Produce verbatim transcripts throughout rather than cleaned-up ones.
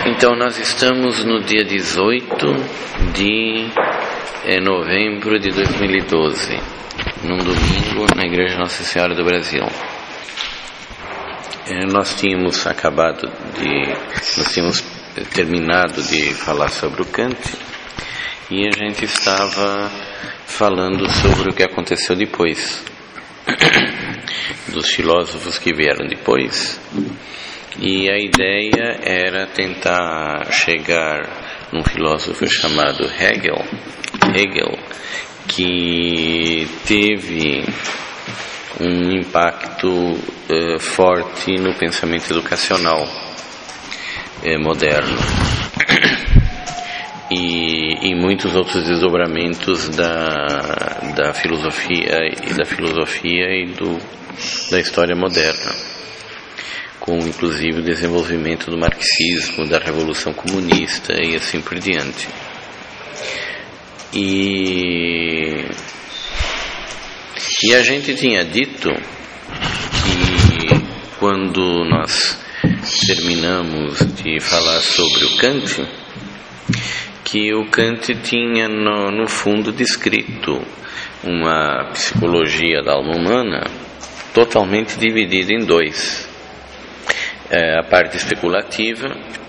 Então nós estamos no dia dezoito de novembro de dois mil e doze, num domingo na Igreja Nossa Senhora do Brasil. Nós tínhamos acabado de, nós tínhamos terminado de falar sobre o Kant e a gente estava falando sobre o que aconteceu depois, dos filósofos que vieram depois. E a ideia era tentar chegar num filósofo chamado Hegel, Hegel, que teve um impacto uh, forte no pensamento educacional uh, moderno e em muitos outros desdobramentos da, da filosofia e da filosofia e do, da história moderna, com inclusive o desenvolvimento do marxismo, da revolução comunista e assim por diante. E, e a gente tinha dito que quando nós terminamos de falar sobre o Kant, que o Kant tinha no, no fundo descrito uma psicologia da alma humana totalmente dividida em dois. É, a parte especulativa,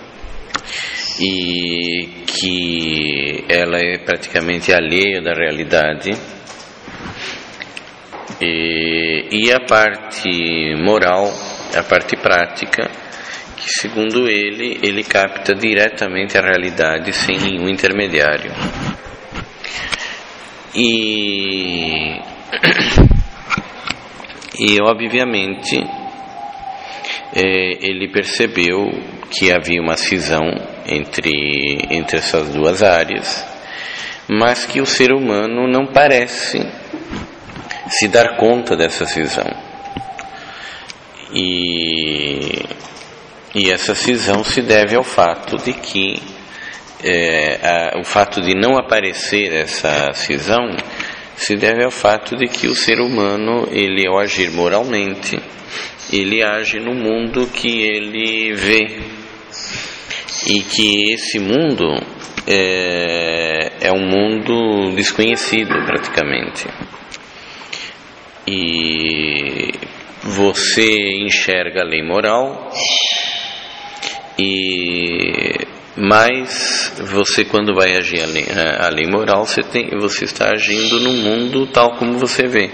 e que ela é praticamente alheia da realidade, e, e a parte moral, a parte prática, que segundo ele, ele capta diretamente a realidade sem nenhum intermediário. E, e obviamente ele percebeu que havia uma cisão entre, entre essas duas áreas, mas que o ser humano não parece se dar conta dessa cisão. E, e essa cisão se deve ao fato de que é, a, o fato de não aparecer essa cisão se deve ao fato de que o ser humano, ele, ao agir moralmente, ele age no mundo que ele vê, e que esse mundo é, é um mundo desconhecido praticamente, e você enxerga a lei moral, e mas você, quando vai agir a lei, a lei moral, você, tem, você está agindo no mundo tal como você vê.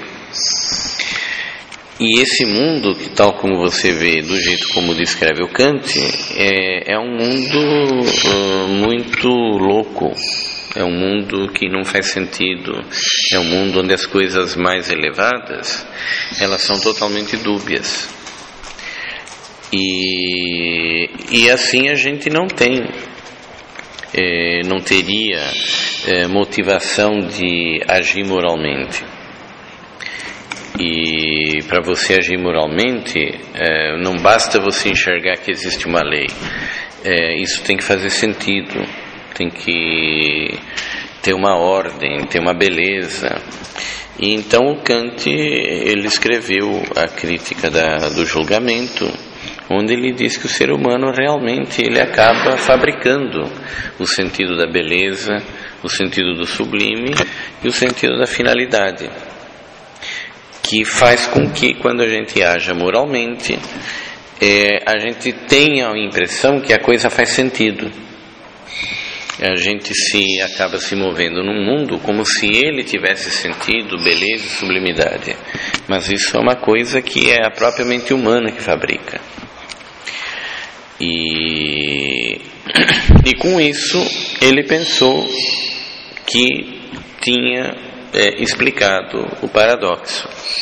E esse mundo, que tal como você vê, do jeito como descreve o Kant, é, é um mundo uh, muito louco, é um mundo que não faz sentido, é um mundo onde as coisas mais elevadas, elas são totalmente dúbias. E, e assim a gente não tem, é, não teria é, motivação de agir moralmente. E para você agir moralmente, é, não basta você enxergar que existe uma lei. É, isso tem que fazer sentido, tem que ter uma ordem, ter uma beleza. E então o Kant, ele escreveu a crítica da, do julgamento, onde ele diz que o ser humano realmente ele acaba fabricando o sentido da beleza, o sentido do sublime e o sentido da finalidade, que faz com que, quando a gente aja moralmente, é, a gente tenha a impressão que a coisa faz sentido. A gente se acaba se movendo num mundo como se ele tivesse sentido, beleza e sublimidade. Mas isso é uma coisa que é a própria mente humana que fabrica. E, e com isso, ele pensou que tinha É, explicado o paradoxo.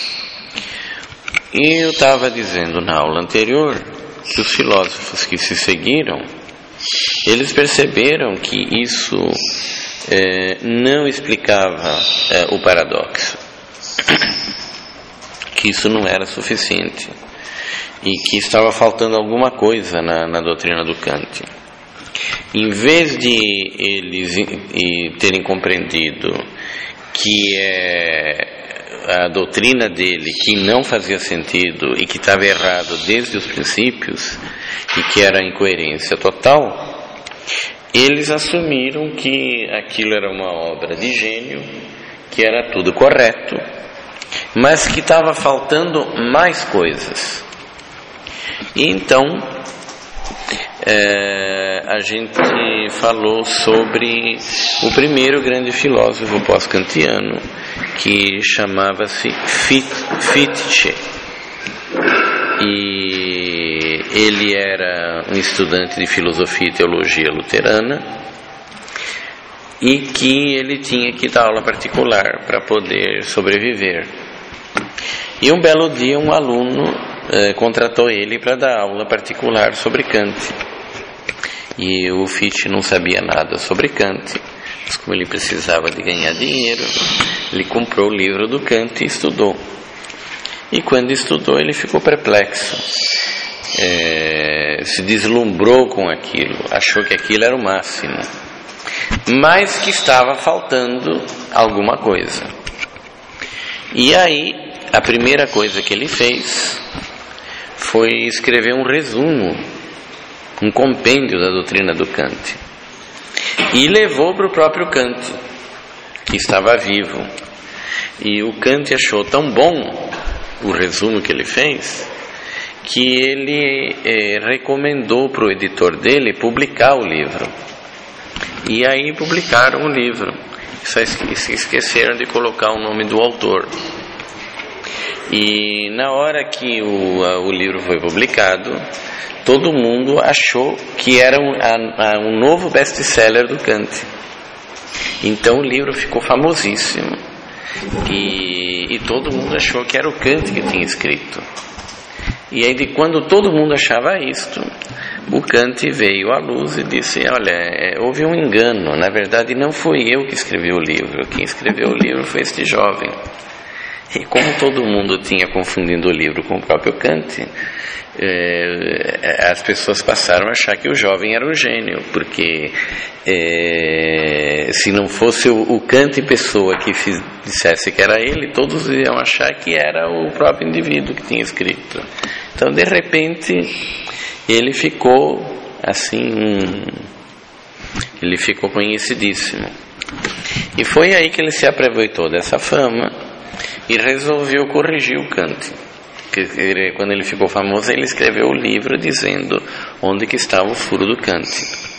E eu estava dizendo na aula anterior que os filósofos que se seguiram, eles perceberam que isso é, não explicava é, o paradoxo, que isso não era suficiente e que estava faltando alguma coisa na, na doutrina do Kant. Em vez de eles e, terem compreendido que é a doutrina dele que não fazia sentido e que estava errado desde os princípios e que era a incoerência total, eles assumiram que aquilo era uma obra de gênio, que era tudo correto, mas que estava faltando mais coisas. E então é, a gente falou sobre o primeiro grande filósofo pós-kantiano, que chamava-se Fichte. E ele era um estudante de filosofia e teologia luterana, e que ele tinha que dar aula particular para poder sobreviver. E um belo dia um aluno eh, contratou ele para dar aula particular sobre Kant. E o Fichte não sabia nada sobre Kant, mas como ele precisava de ganhar dinheiro, ele comprou o livro do Kant e estudou. E quando estudou, ele ficou perplexo, é, se deslumbrou com aquilo, achou que aquilo era o máximo, mas que estava faltando alguma coisa. E aí, a primeira coisa que ele fez foi escrever um resumo, um compêndio da doutrina do Kant, e levou para o próprio Kant, que estava vivo. E o Kant achou tão bom o resumo que ele fez, que ele eh, recomendou para o editor dele publicar o livro. E aí publicaram o livro, só se esqueceram de colocar o nome do autor. E na hora que o, a, o livro foi publicado, todo mundo achou que era um, a, a, um novo best-seller do Kant. Então o livro ficou famosíssimo. E, e todo mundo achou que era o Kant que tinha escrito. E aí, de quando todo mundo achava isto, o Kant veio à luz e disse: olha, é, houve um engano, na verdade não fui eu que escrevi o livro, quem escreveu o livro foi este jovem. E como todo mundo tinha confundido o livro com o próprio Kant, é, as pessoas passaram a achar que o jovem era um gênio, porque é, se não fosse o, o Kant em pessoa que fiz, dissesse que era ele, todos iam achar que era o próprio indivíduo que tinha escrito. Então, de repente, ele ficou assim, ele ficou conhecidíssimo. E foi aí que ele se aproveitou dessa fama e resolveu corrigir o Kant. Que, quando ele ficou famoso, ele escreveu o livro dizendo onde que estava o furo do Kant.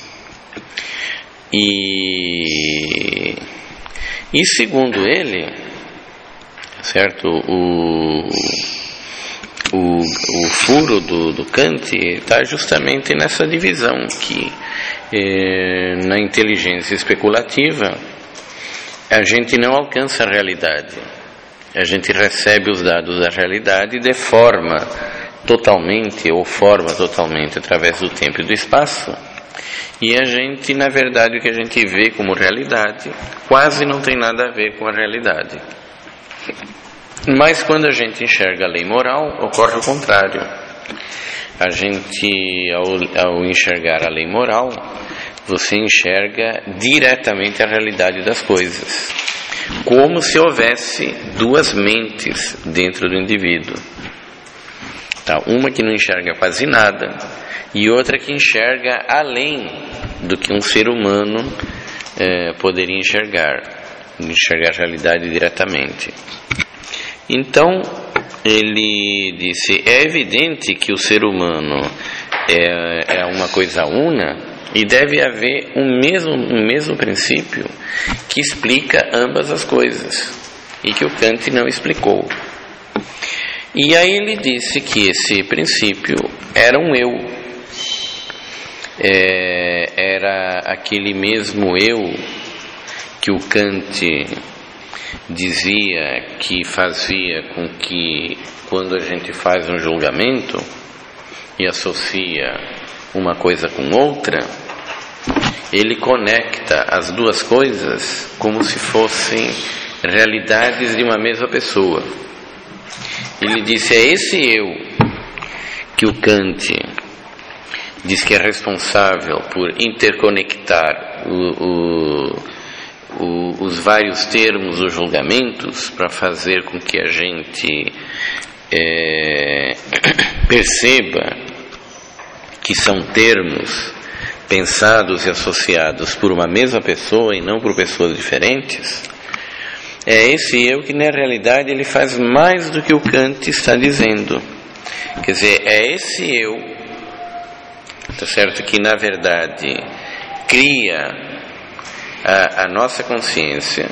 E, e segundo ele, certo, o, o, o furo do, do Kant está justamente nessa divisão que eh, na inteligência especulativa a gente não alcança a realidade. A gente recebe os dados da realidade e deforma totalmente, ou forma totalmente através do tempo e do espaço, e a gente, na verdade, o que a gente vê como realidade quase não tem nada a ver com a realidade. Mas quando a gente enxerga a lei moral, ocorre o contrário. A gente, ao, ao enxergar a lei moral, você enxerga diretamente a realidade das coisas, como se houvesse duas mentes dentro do indivíduo. Tá? Uma que não enxerga quase nada e outra que enxerga além do que um ser humano eh, poderia enxergar, enxergar a realidade diretamente. Então, ele disse, é evidente que o ser humano é, é uma coisa una, e deve haver um mesmo, um mesmo princípio que explica ambas as coisas, e que o Kant não explicou. E aí ele disse que esse princípio era um eu, é, era aquele mesmo eu que o Kant dizia que fazia com que, quando a gente faz um julgamento e associa uma coisa com outra, ele conecta as duas coisas como se fossem realidades de uma mesma pessoa. Ele disse, é esse eu que o Kant diz que é responsável por interconectar o, o, o, os vários termos dos julgamentos para fazer com que a gente é, perceba que são termos pensados e associados por uma mesma pessoa e não por pessoas diferentes, é esse eu que na realidade ele faz mais do que o Kant está dizendo. Quer dizer, é esse eu, tá certo, que na verdade cria a, a nossa consciência,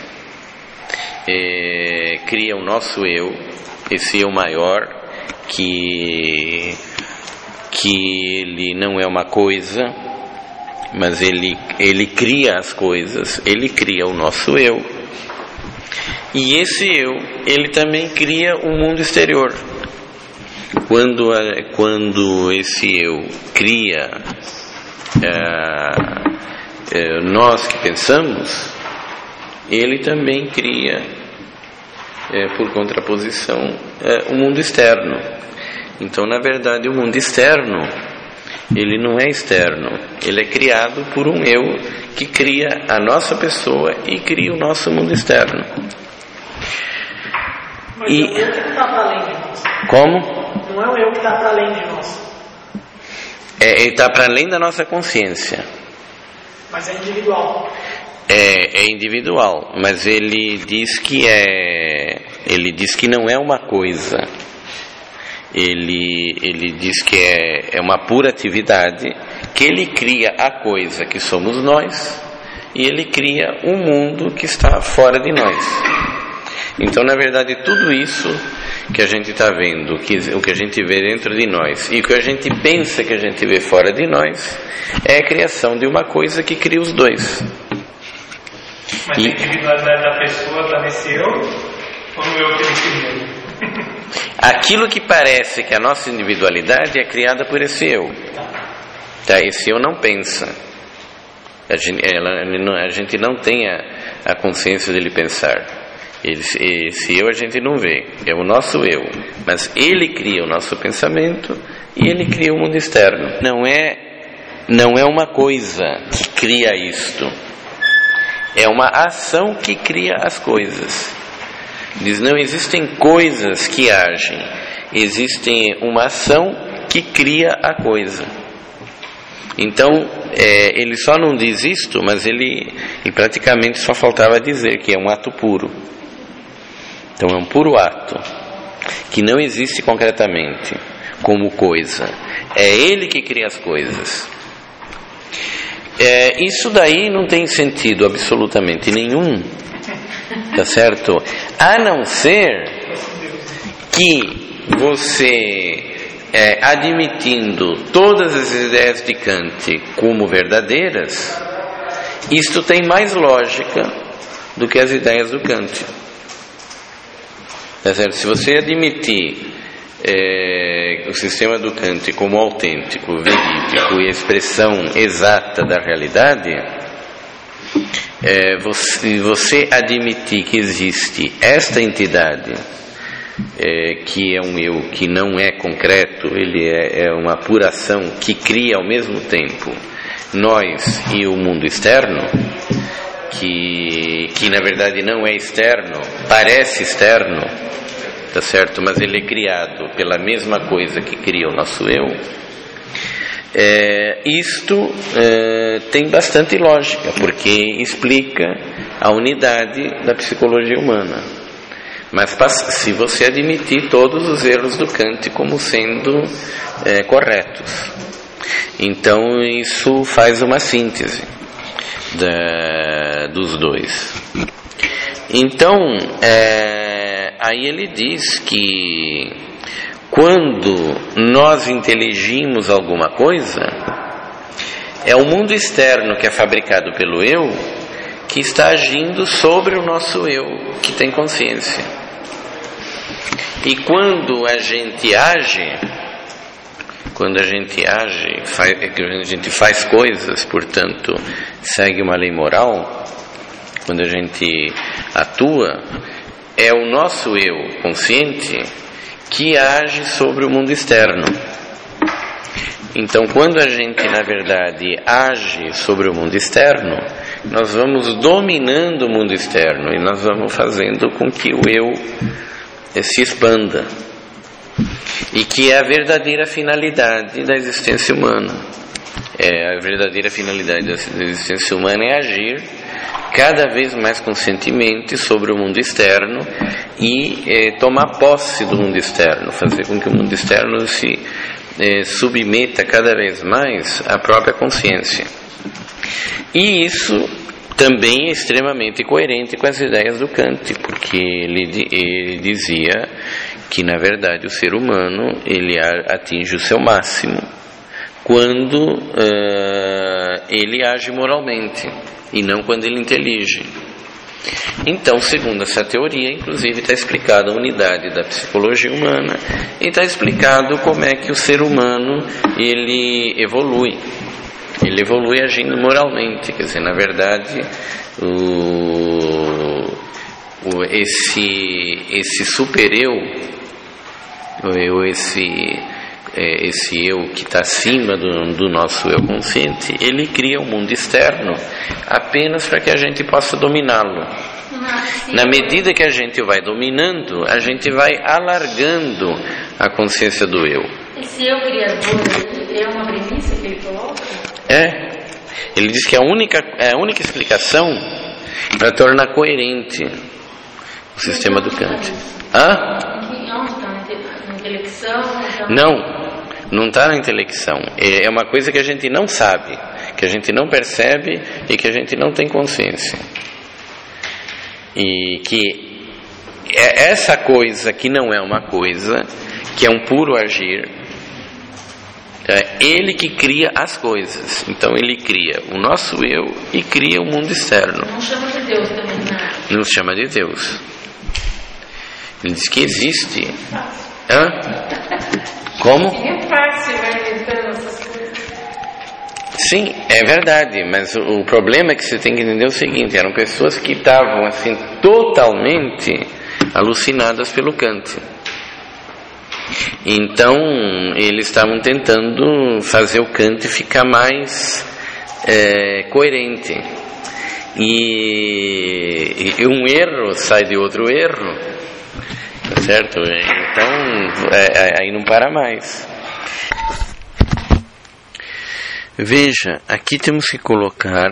é, cria o nosso eu, esse eu maior, que, que ele não é uma coisa, mas ele, ele cria as coisas, ele cria o nosso eu. E esse eu, ele também cria o mundo exterior. Quando, quando esse eu cria é, é, nós que pensamos, ele também cria, é, por contraposição, é, o mundo externo. Então, na verdade, o mundo externo, ele não é externo, ele é criado por um eu que cria a nossa pessoa e cria o nosso mundo externo. Mas e... é o eu que está para além de nós. Como? Não é o eu que está para além de nós. É, ele está para além da nossa consciência. Mas é individual. É, é individual, mas ele diz que é, ele diz que não é uma coisa. Ele, ele diz que é, é uma pura atividade, que ele cria a coisa que somos nós e ele cria um mundo que está fora de nós. Então, na verdade, tudo isso que a gente está vendo, que, o que a gente vê dentro de nós e o que a gente pensa que a gente vê fora de nós, é a criação de uma coisa que cria os dois. Mas e, a individualidade da pessoa está nesse eu ou no eu que ele cria? Aquilo que parece que a nossa individualidade é criada por esse eu. Tá? Esse eu não pensa. A gente, ela, a gente não tem a, a consciência dele pensar. Esse, esse eu a gente não vê, é o nosso eu, mas ele cria o nosso pensamento e ele cria o mundo externo. Não é, não é uma coisa que cria isto, é uma ação que cria as coisas. Diz, não existem coisas que agem, existe uma ação que cria a coisa. Então, é, ele só não diz isto, mas ele, ele praticamente só faltava dizer que é um ato puro. Então é um puro ato, que não existe concretamente como coisa. É ele que cria as coisas. É, isso daí não tem sentido absolutamente nenhum, tá certo? A não ser que você, é, admitindo todas as ideias de Kant como verdadeiras, isto tem mais lógica do que as ideias do Kant. Tá certo? Se você admitir é, o sistema do Kant como autêntico, verídico e expressão exata da realidade, é, você, você admitir que existe esta entidade, é, que é um eu que não é concreto, ele é, é uma apuração que cria ao mesmo tempo nós e o mundo externo, que, que na verdade não é externo, parece externo, tá certo? Mas ele é criado pela mesma coisa que cria o nosso eu. É, isto é, tem bastante lógica, porque explica a unidade da psicologia humana. Mas se você admitir todos os erros do Kant como sendo é, corretos, então isso faz uma síntese da, dos dois. Então, é, aí ele diz que quando nós inteligimos alguma coisa, é o mundo externo que é fabricado pelo eu que está agindo sobre o nosso eu, que tem consciência. E quando a gente age, quando a gente age, faz, a gente faz coisas, portanto, segue uma lei moral, quando a gente atua, é o nosso eu consciente que age sobre o mundo externo. Então, quando a gente, na verdade, age sobre o mundo externo, nós vamos dominando o mundo externo e nós vamos fazendo com que o eu se expanda, e que é a verdadeira finalidade da existência humana. É, a verdadeira finalidade da existência humana é agir cada vez mais conscientemente sobre o mundo externo e é, tomar posse do mundo externo, fazer com que o mundo externo se é, submeta cada vez mais à própria consciência. E isso também é extremamente coerente com as ideias do Kant, porque ele, ele dizia que, na verdade, o ser humano ele atinge o seu máximo quando uh, ele age moralmente e não quando ele intelige. Então, segundo essa teoria, inclusive está explicada a unidade da psicologia humana e está explicado como é que o ser humano ele evolui. Ele evolui agindo moralmente, quer dizer, na verdade, o, o, esse, esse super-eu, ou esse, é, esse eu que está acima do, do nosso eu consciente, ele cria um mundo externo apenas para que a gente possa dominá-lo. Na medida que a gente vai dominando, a gente vai alargando a consciência do eu. Esse eu criador é uma premissa que ele coloca? É. Ele diz que a única, a única explicação para tornar coerente o sistema do Kant. Hã? Onde está? Na intelecção? Não, não está na intelecção. É uma coisa que a gente não sabe, que a gente não percebe e que a gente não tem consciência. E que é essa coisa que não é uma coisa, que é um puro agir, é ele que cria as coisas. Então ele cria o nosso eu e cria o mundo externo. Não chama de Deus também, né? Não chama de Deus. Ele diz que existe. Hã? Como? É fácil, vai inventando essas coisas. Sim, é verdade, mas o, o problema é que você tem que entender o seguinte: eram pessoas que estavam assim totalmente alucinadas pelo Kant. Então eles estavam tentando fazer o Kant ficar mais é, coerente, e, e um erro sai de outro erro, tá certo? Então é, aí não para mais. Veja, aqui temos que colocar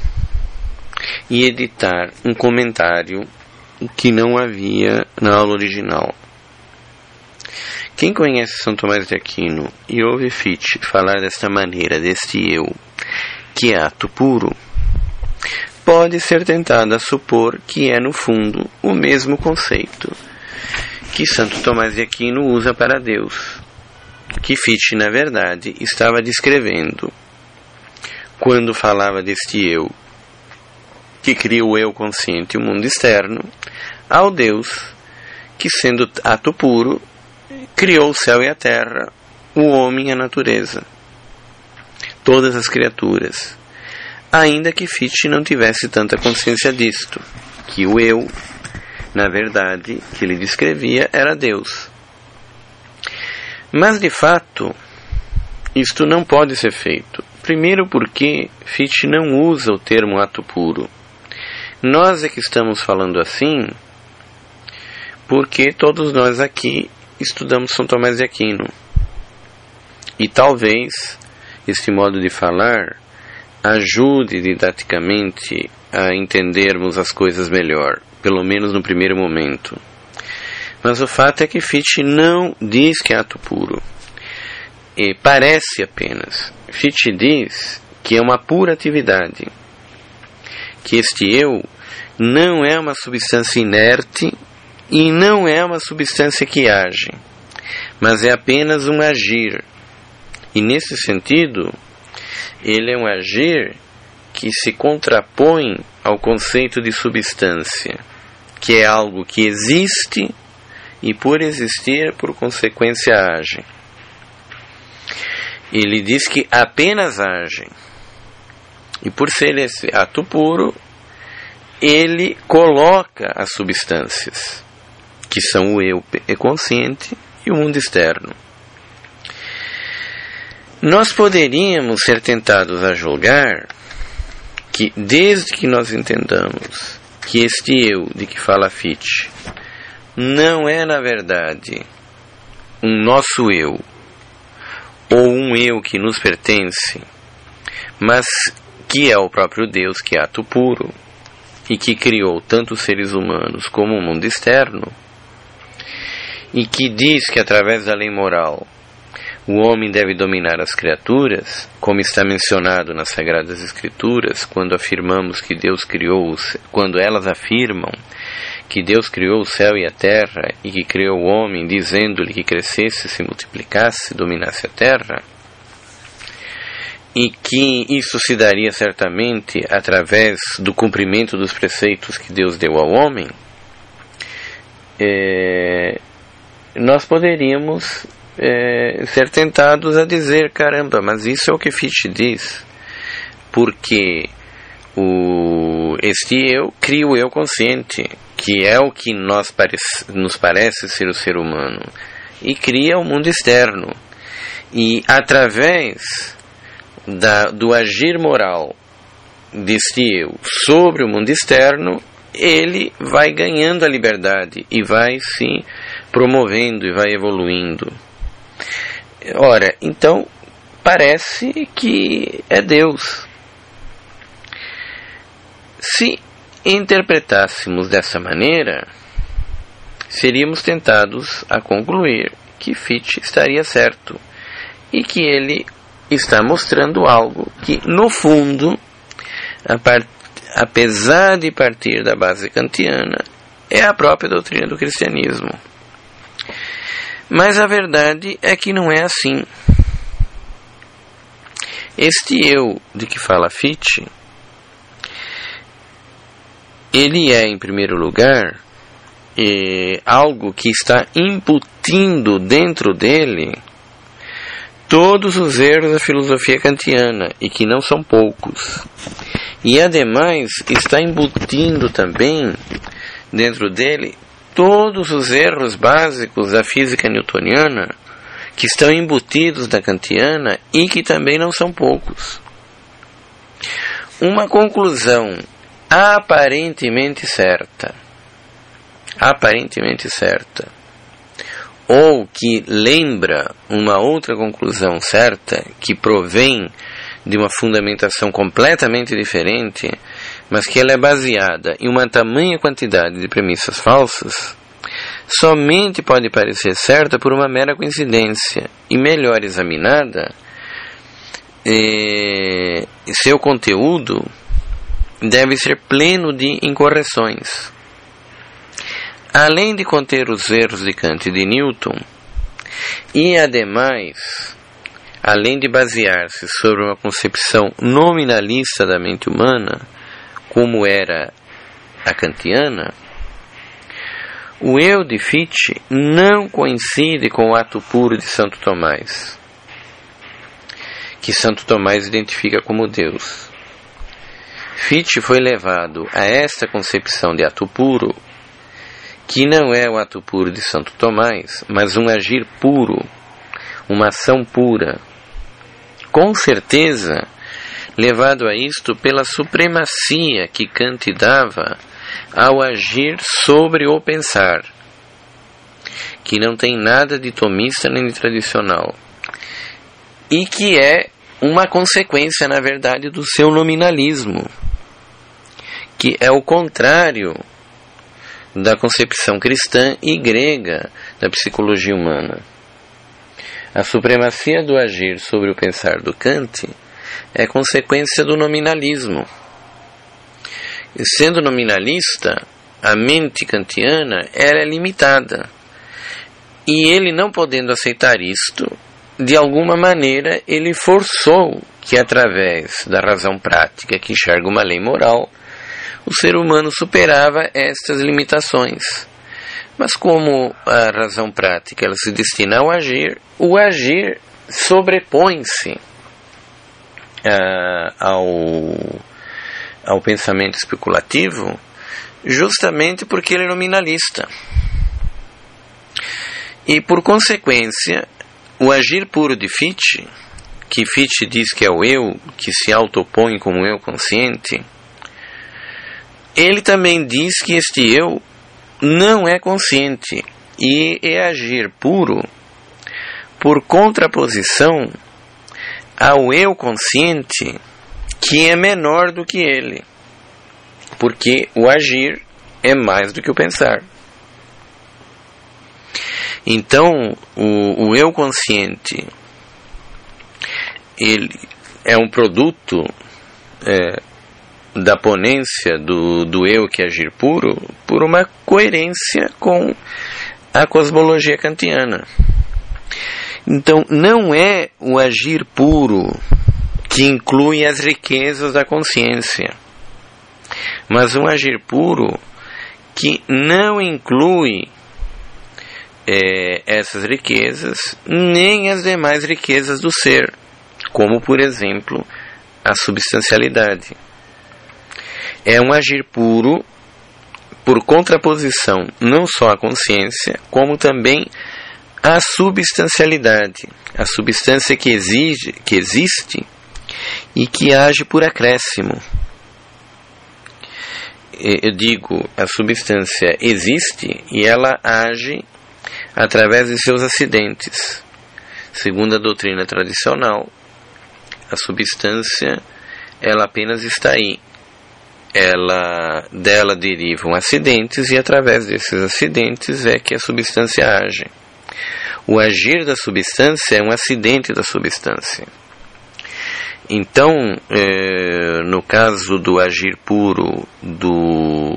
e editar um comentário que não havia na aula original. Quem conhece São Tomás de Aquino e ouve Fichte falar desta maneira, deste eu, que é ato puro, pode ser tentado a supor que é, no fundo, o mesmo conceito que Santo Tomás de Aquino usa para Deus, que Fichte, na verdade, estava descrevendo quando falava deste eu, que cria o eu consciente e o mundo externo, ao Deus, que, sendo ato puro, criou o céu e a terra, o homem e a natureza, todas as criaturas, ainda que Fichte não tivesse tanta consciência disto, que o eu, na verdade, que ele descrevia, era Deus. Mas, de fato, isto não pode ser feito. Primeiro porque Fichte não usa o termo ato puro. Nós é que estamos falando assim porque todos nós aqui estudamos São Tomás de Aquino. E talvez este modo de falar ajude didaticamente a entendermos as coisas melhor, pelo menos no primeiro momento. Mas o fato é que Fichte não diz que é ato puro. E parece apenas. Fichte diz que é uma pura atividade, que este eu não é uma substância inerte e não é uma substância que age, mas é apenas um agir. E nesse sentido, ele é um agir que se contrapõe ao conceito de substância, que é algo que existe e, por existir, por consequência, age. Ele diz que apenas age. E por ser esse ato puro, ele coloca as substâncias, que são o eu consciente e o mundo externo. Nós poderíamos ser tentados a julgar que, desde que nós entendamos que este eu de que fala Fichte não é, na verdade, um nosso eu, ou um eu que nos pertence, mas que é o próprio Deus, que é ato puro, e que criou tanto os seres humanos como o mundo externo, e que diz que através da lei moral o homem deve dominar as criaturas, como está mencionado nas Sagradas Escrituras, quando afirmamos que Deus criou, quando elas afirmam que Deus criou o céu e a terra, e que criou o homem, dizendo-lhe que crescesse, se multiplicasse, dominasse a terra, e que isso se daria certamente através do cumprimento dos preceitos que Deus deu ao homem, é, nós poderíamos é, ser tentados a dizer, caramba, mas isso é o que Fichte diz, porque o, este eu cria o eu consciente, que é o que nós parece, nos parece ser o ser humano, e cria o mundo externo, e através da, do agir moral deste eu sobre o mundo externo, ele vai ganhando a liberdade e vai se promovendo e vai evoluindo. Ora, então parece que é Deus. Se interpretássemos dessa maneira, seríamos tentados a concluir que Fichte estaria certo e que ele está mostrando algo que, no fundo, a part... apesar de partir da base kantiana, é a própria doutrina do cristianismo. Mas a verdade é que não é assim. Este eu de que fala Fichte, ele é, em primeiro lugar, é, algo que está imputindo dentro dele todos os erros da filosofia kantiana, e que não são poucos. E, ademais, está embutindo também dentro dele todos os erros básicos da física newtoniana, que estão embutidos da kantiana e que também não são poucos. Uma conclusão aparentemente certa, aparentemente certa, ou que lembra uma outra conclusão certa, que provém de uma fundamentação completamente diferente, mas que ela é baseada em uma tamanha quantidade de premissas falsas, somente pode parecer certa por uma mera coincidência, e melhor examinada, eh, seu conteúdo deve ser pleno de incorreções. Além de conter os erros de Kant e de Newton, e ademais, além de basear-se sobre uma concepção nominalista da mente humana, como era a kantiana, o eu de Fichte não coincide com o ato puro de Santo Tomás, que Santo Tomás identifica como Deus. Fichte foi levado a esta concepção de ato puro, que não é o ato puro de Santo Tomás, mas um agir puro, uma ação pura. Com certeza, levado a isto pela supremacia que Kant dava ao agir sobre o pensar, que não tem nada de tomista nem de tradicional, e que é uma consequência, na verdade, do seu nominalismo, que é o contrário da concepção cristã e grega da psicologia humana. A supremacia do agir sobre o pensar do Kant é consequência do nominalismo. E sendo nominalista, a mente kantiana era limitada. E ele, não podendo aceitar isto, de alguma maneira ele forçou que, através da razão prática que enxerga uma lei moral, o ser humano superava estas limitações. Mas como a razão prática ela se destina ao agir, o agir sobrepõe-se uh, ao, ao pensamento especulativo, justamente porque ele é nominalista. E, por consequência, o agir puro de Fichte, que Fichte diz que é o eu, que se autopõe como eu consciente, ele também diz que este eu não é consciente e é agir puro por contraposição ao eu consciente que é menor do que ele, porque o agir é mais do que o pensar. Então, o, o eu consciente, ele é um produto é, da ponência do, do eu que é agir puro, por uma coerência com a cosmologia kantiana. Então, não é o agir puro que inclui as riquezas da consciência, mas um agir puro que não inclui é, essas riquezas, nem as demais riquezas do ser, como, por exemplo, a substancialidade. É um agir puro por contraposição não só à consciência, como também à substancialidade, a substância que, exige, que existe e que age por acréscimo. Eu digo, a substância existe e ela age através de seus acidentes. Segundo a doutrina tradicional, a substância, ela apenas está aí. Ela, dela derivam acidentes e através desses acidentes é que a substância age. O agir da substância é um acidente da substância. Então, é, no caso do agir puro do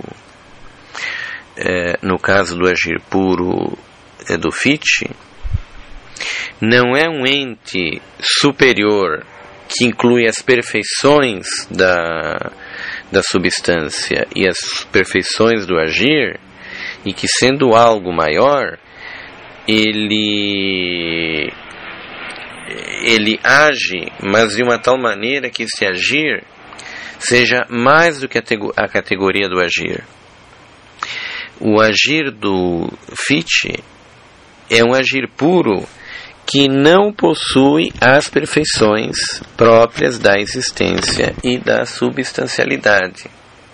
é, no caso do agir puro é, do Fichte, não é um ente superior que inclui as perfeições da, da substância e as perfeições do agir, e que, sendo algo maior, ele ele age, mas de uma tal maneira que esse agir seja mais do que a categoria do agir. O agir do Fichte é um agir puro que não possui as perfeições próprias da existência e da substancialidade.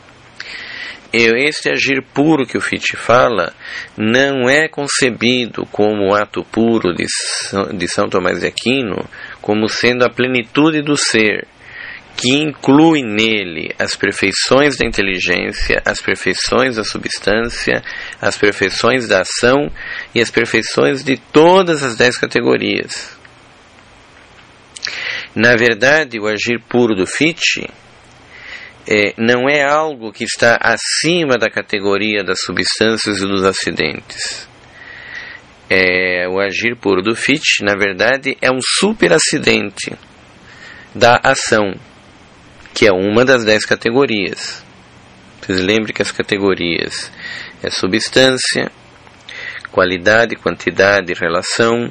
Este agir puro que o Fichte fala não é concebido como o ato puro de, de São Tomás de Aquino, como sendo a plenitude do ser, que inclui nele as perfeições da inteligência, as perfeições da substância, as perfeições da ação e as perfeições de todas as dez categorias. Na verdade, o agir puro do Fichte É, não é algo que está acima da categoria das substâncias e dos acidentes. É, o agir puro do Fichte, na verdade, é um superacidente da ação, que é uma das dez categorias. Vocês lembrem que as categorias é substância, qualidade, quantidade, relação,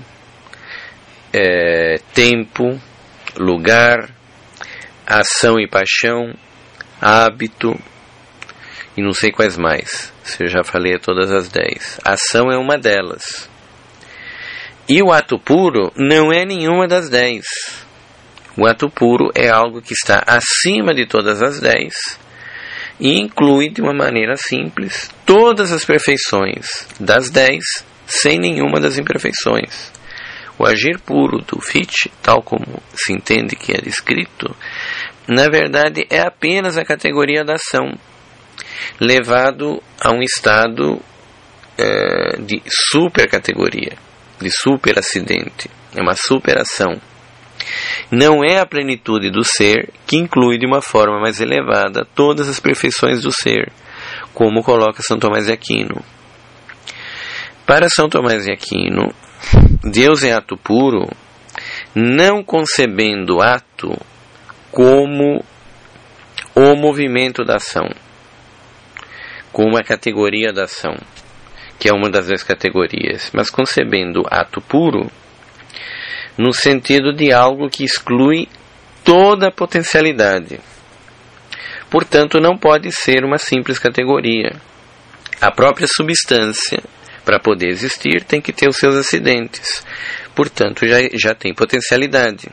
é, tempo, lugar, ação e paixão, hábito, e não sei quais mais. Se eu já falei a todas as dez. A ação é uma delas. E o ato puro não é nenhuma das dez. O ato puro é algo que está acima de todas as dez e inclui de uma maneira simples todas as perfeições das dez, sem nenhuma das imperfeições. O agir puro do Fichte, tal como se entende que é descrito, na verdade é apenas a categoria da ação, levado a um estado é, de supercategoria, de superacidente. É uma superação. Não é a plenitude do ser que inclui de uma forma mais elevada todas as perfeições do ser, como coloca São Tomás de Aquino. Para São Tomás de Aquino, Deus é ato puro, não concebendo ato como o movimento da ação, como a categoria da ação, que é uma das dez categorias, mas concebendo ato puro no sentido de algo que exclui toda a potencialidade. Portanto, não pode ser uma simples categoria. A própria substância, para poder existir, tem que ter os seus acidentes. Portanto, já, já tem potencialidade.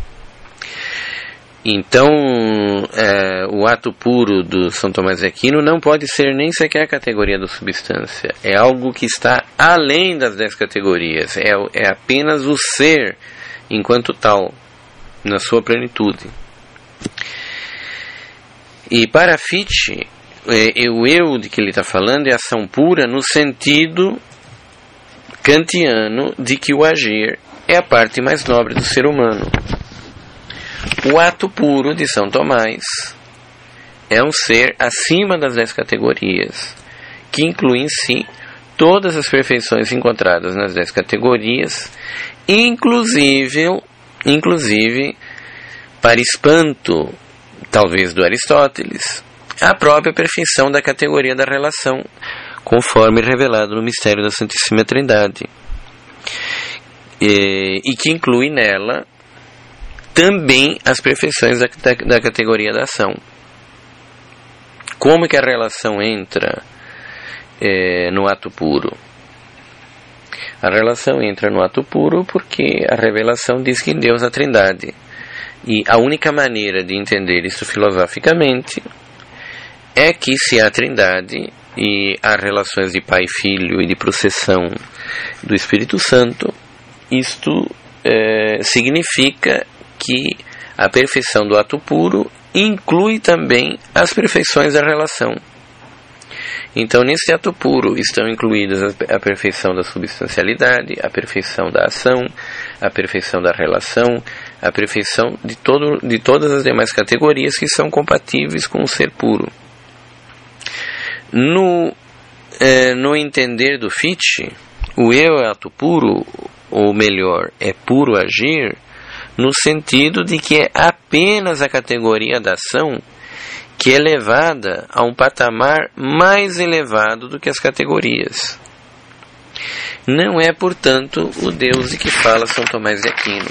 Então, é, o ato puro do São Tomás de Aquino não pode ser nem sequer a categoria da substância. É algo que está além das dez categorias. É, é apenas o ser enquanto tal, na sua plenitude. E para Fichte, é, o eu de que ele está falando é ação pura no sentido kantiano de que o agir é a parte mais nobre do ser humano. O ato puro de São Tomás é um ser acima das dez categorias, que inclui em si todas as perfeições encontradas nas dez categorias, inclusive, inclusive para espanto, talvez do Aristóteles, a própria perfeição da categoria da relação, conforme revelado no mistério da Santíssima Trindade, e, e que inclui nela também as perfeições da, da, da categoria da ação. Como que a relação entra é, no ato puro? A relação entra no ato puro porque a revelação diz que em Deus a Trindade. E a única maneira de entender isso filosoficamente é que se há Trindade e há relações de Pai e Filho e de processão do Espírito Santo, isto é, significa que a perfeição do ato puro inclui também as perfeições da relação. Então, nesse ato puro estão incluídas a perfeição da substancialidade, a perfeição da ação, a perfeição da relação, a perfeição de, todo, de todas as demais categorias que são compatíveis com o ser puro. No, é, no entender do Fichte, o eu é ato puro, ou melhor, é puro agir, no sentido de que é apenas a categoria da ação que é elevada a um patamar mais elevado do que as categorias. Não é, portanto, o Deus de que fala São Tomás de Aquino.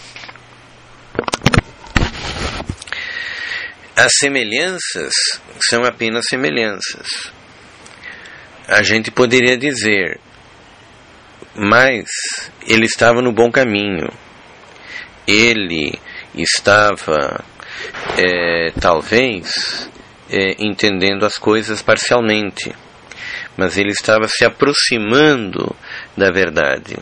As semelhanças são apenas semelhanças. A gente poderia dizer, mas ele estava no bom caminho. Ele estava, é, talvez, é, entendendo as coisas parcialmente, mas ele estava se aproximando da verdade.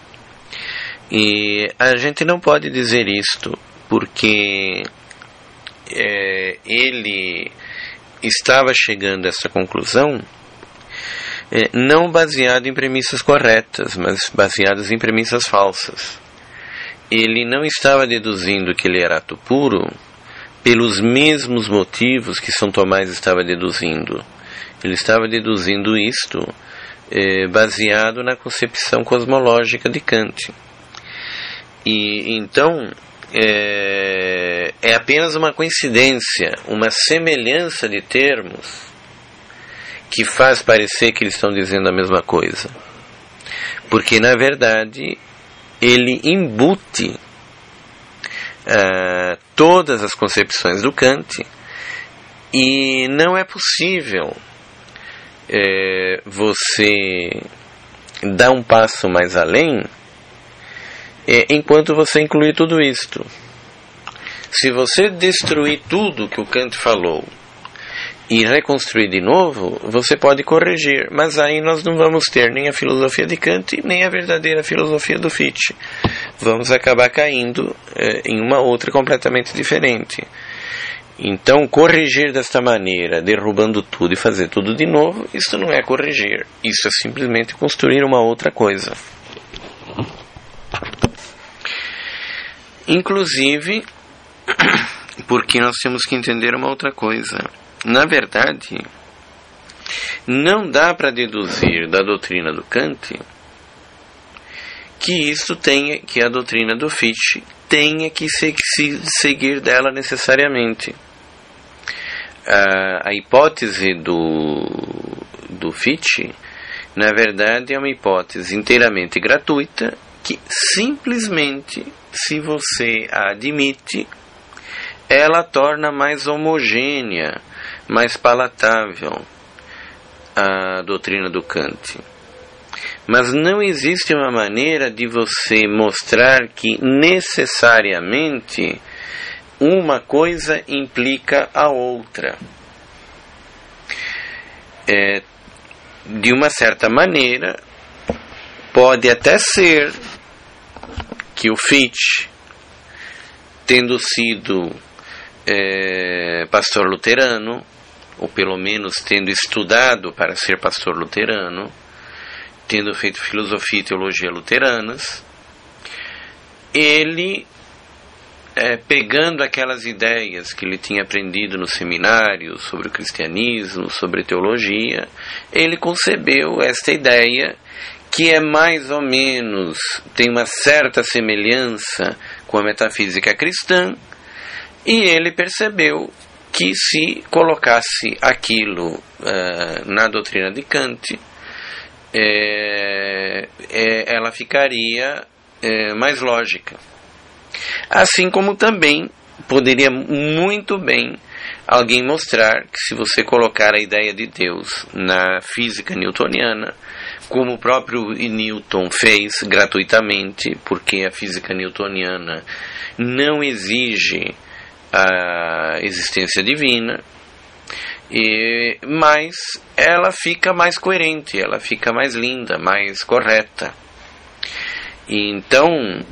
E a gente não pode dizer isto, porque é, ele estava chegando a essa conclusão é, não baseado em premissas corretas, mas baseadas em premissas falsas. Ele não estava deduzindo que ele era ato puro pelos mesmos motivos que São Tomás estava deduzindo. Ele estava deduzindo isto eh, baseado na concepção cosmológica de Kant. E então é, é apenas uma coincidência, uma semelhança de termos que faz parecer que eles estão dizendo a mesma coisa. Porque na verdade ele embute uh, todas as concepções do Kant, e não é possível uh, você dar um passo mais além uh, enquanto você incluir tudo isto. Se você destruir tudo que o Kant falou e reconstruir de novo, você pode corrigir, mas aí nós não vamos ter nem a filosofia de Kant, nem a verdadeira filosofia do Fichte. Vamos acabar caindo eh, em uma outra completamente diferente. Então, corrigir desta maneira, derrubando tudo e fazer tudo de novo, isso não é corrigir. Isso é simplesmente construir uma outra coisa. Inclusive, porque nós temos que entender uma outra coisa. Na verdade, não dá para deduzir da doutrina do Kant que isso tenha, que a doutrina do Fichte tenha que se, se seguir dela necessariamente. A, a hipótese do, do Fichte, na verdade, é uma hipótese inteiramente gratuita que simplesmente, se você a admite, ela torna mais homogênea, mais palatável a doutrina do Kant. Mas não existe uma maneira de você mostrar que necessariamente uma coisa implica a outra. É, de uma certa maneira, pode até ser que o Fichte, tendo sido É, pastor luterano, ou pelo menos tendo estudado para ser pastor luterano, tendo feito filosofia e teologia luteranas, ele, é, pegando aquelas ideias que ele tinha aprendido no seminário sobre o cristianismo, sobre teologia, ele concebeu esta ideia que é mais ou menos, tem uma certa semelhança com a metafísica cristã, e ele percebeu que se colocasse aquilo uh, na doutrina de Kant, é, é, ela ficaria é, mais lógica. Assim como também poderia muito bem alguém mostrar que se você colocar a ideia de Deus na física newtoniana, como o próprio Newton fez gratuitamente, porque a física newtoniana não exige a existência divina, e, mas ela fica mais coerente, ela fica mais linda, mais correta. E então,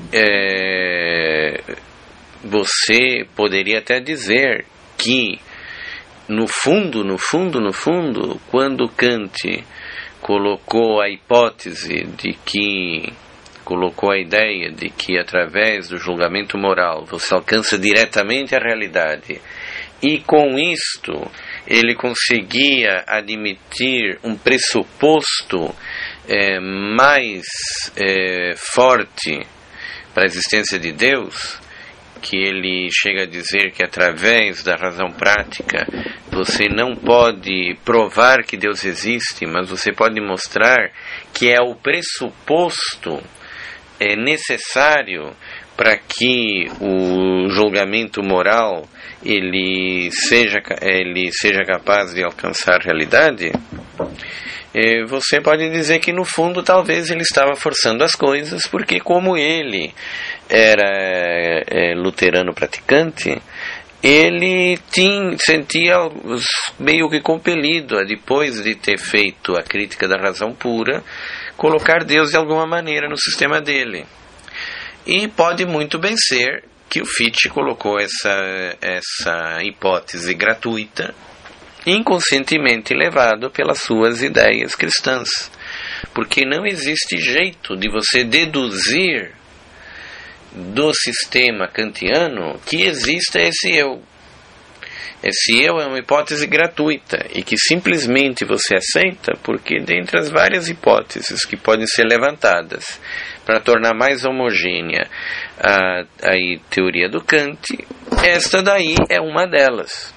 é, você poderia até dizer que, no fundo, no fundo, no fundo, quando Kant colocou a hipótese de que, colocou a ideia de que através do julgamento moral você alcança diretamente a realidade, e com isto ele conseguia admitir um pressuposto é, mais é, forte para a existência de Deus, que ele chega a dizer que através da razão prática você não pode provar que Deus existe, mas você pode mostrar que é o pressuposto é, necessário para que o julgamento moral ele seja, ele seja capaz de alcançar a realidade. É, você pode dizer que no fundo talvez ele estava forçando as coisas, porque como ele era é, luterano praticante, ele tinha, sentia meio que compelido a, depois de ter feito a crítica da razão pura, colocar Deus de alguma maneira no sistema dele. E pode muito bem ser que o Fichte colocou essa, essa hipótese gratuita, inconscientemente levado pelas suas ideias cristãs, porque não existe jeito de você deduzir do sistema kantiano que exista esse eu. Esse eu é uma hipótese gratuita e que simplesmente você aceita porque, dentre as várias hipóteses que podem ser levantadas para tornar mais homogênea a, a teoria do Kant, esta daí é uma delas.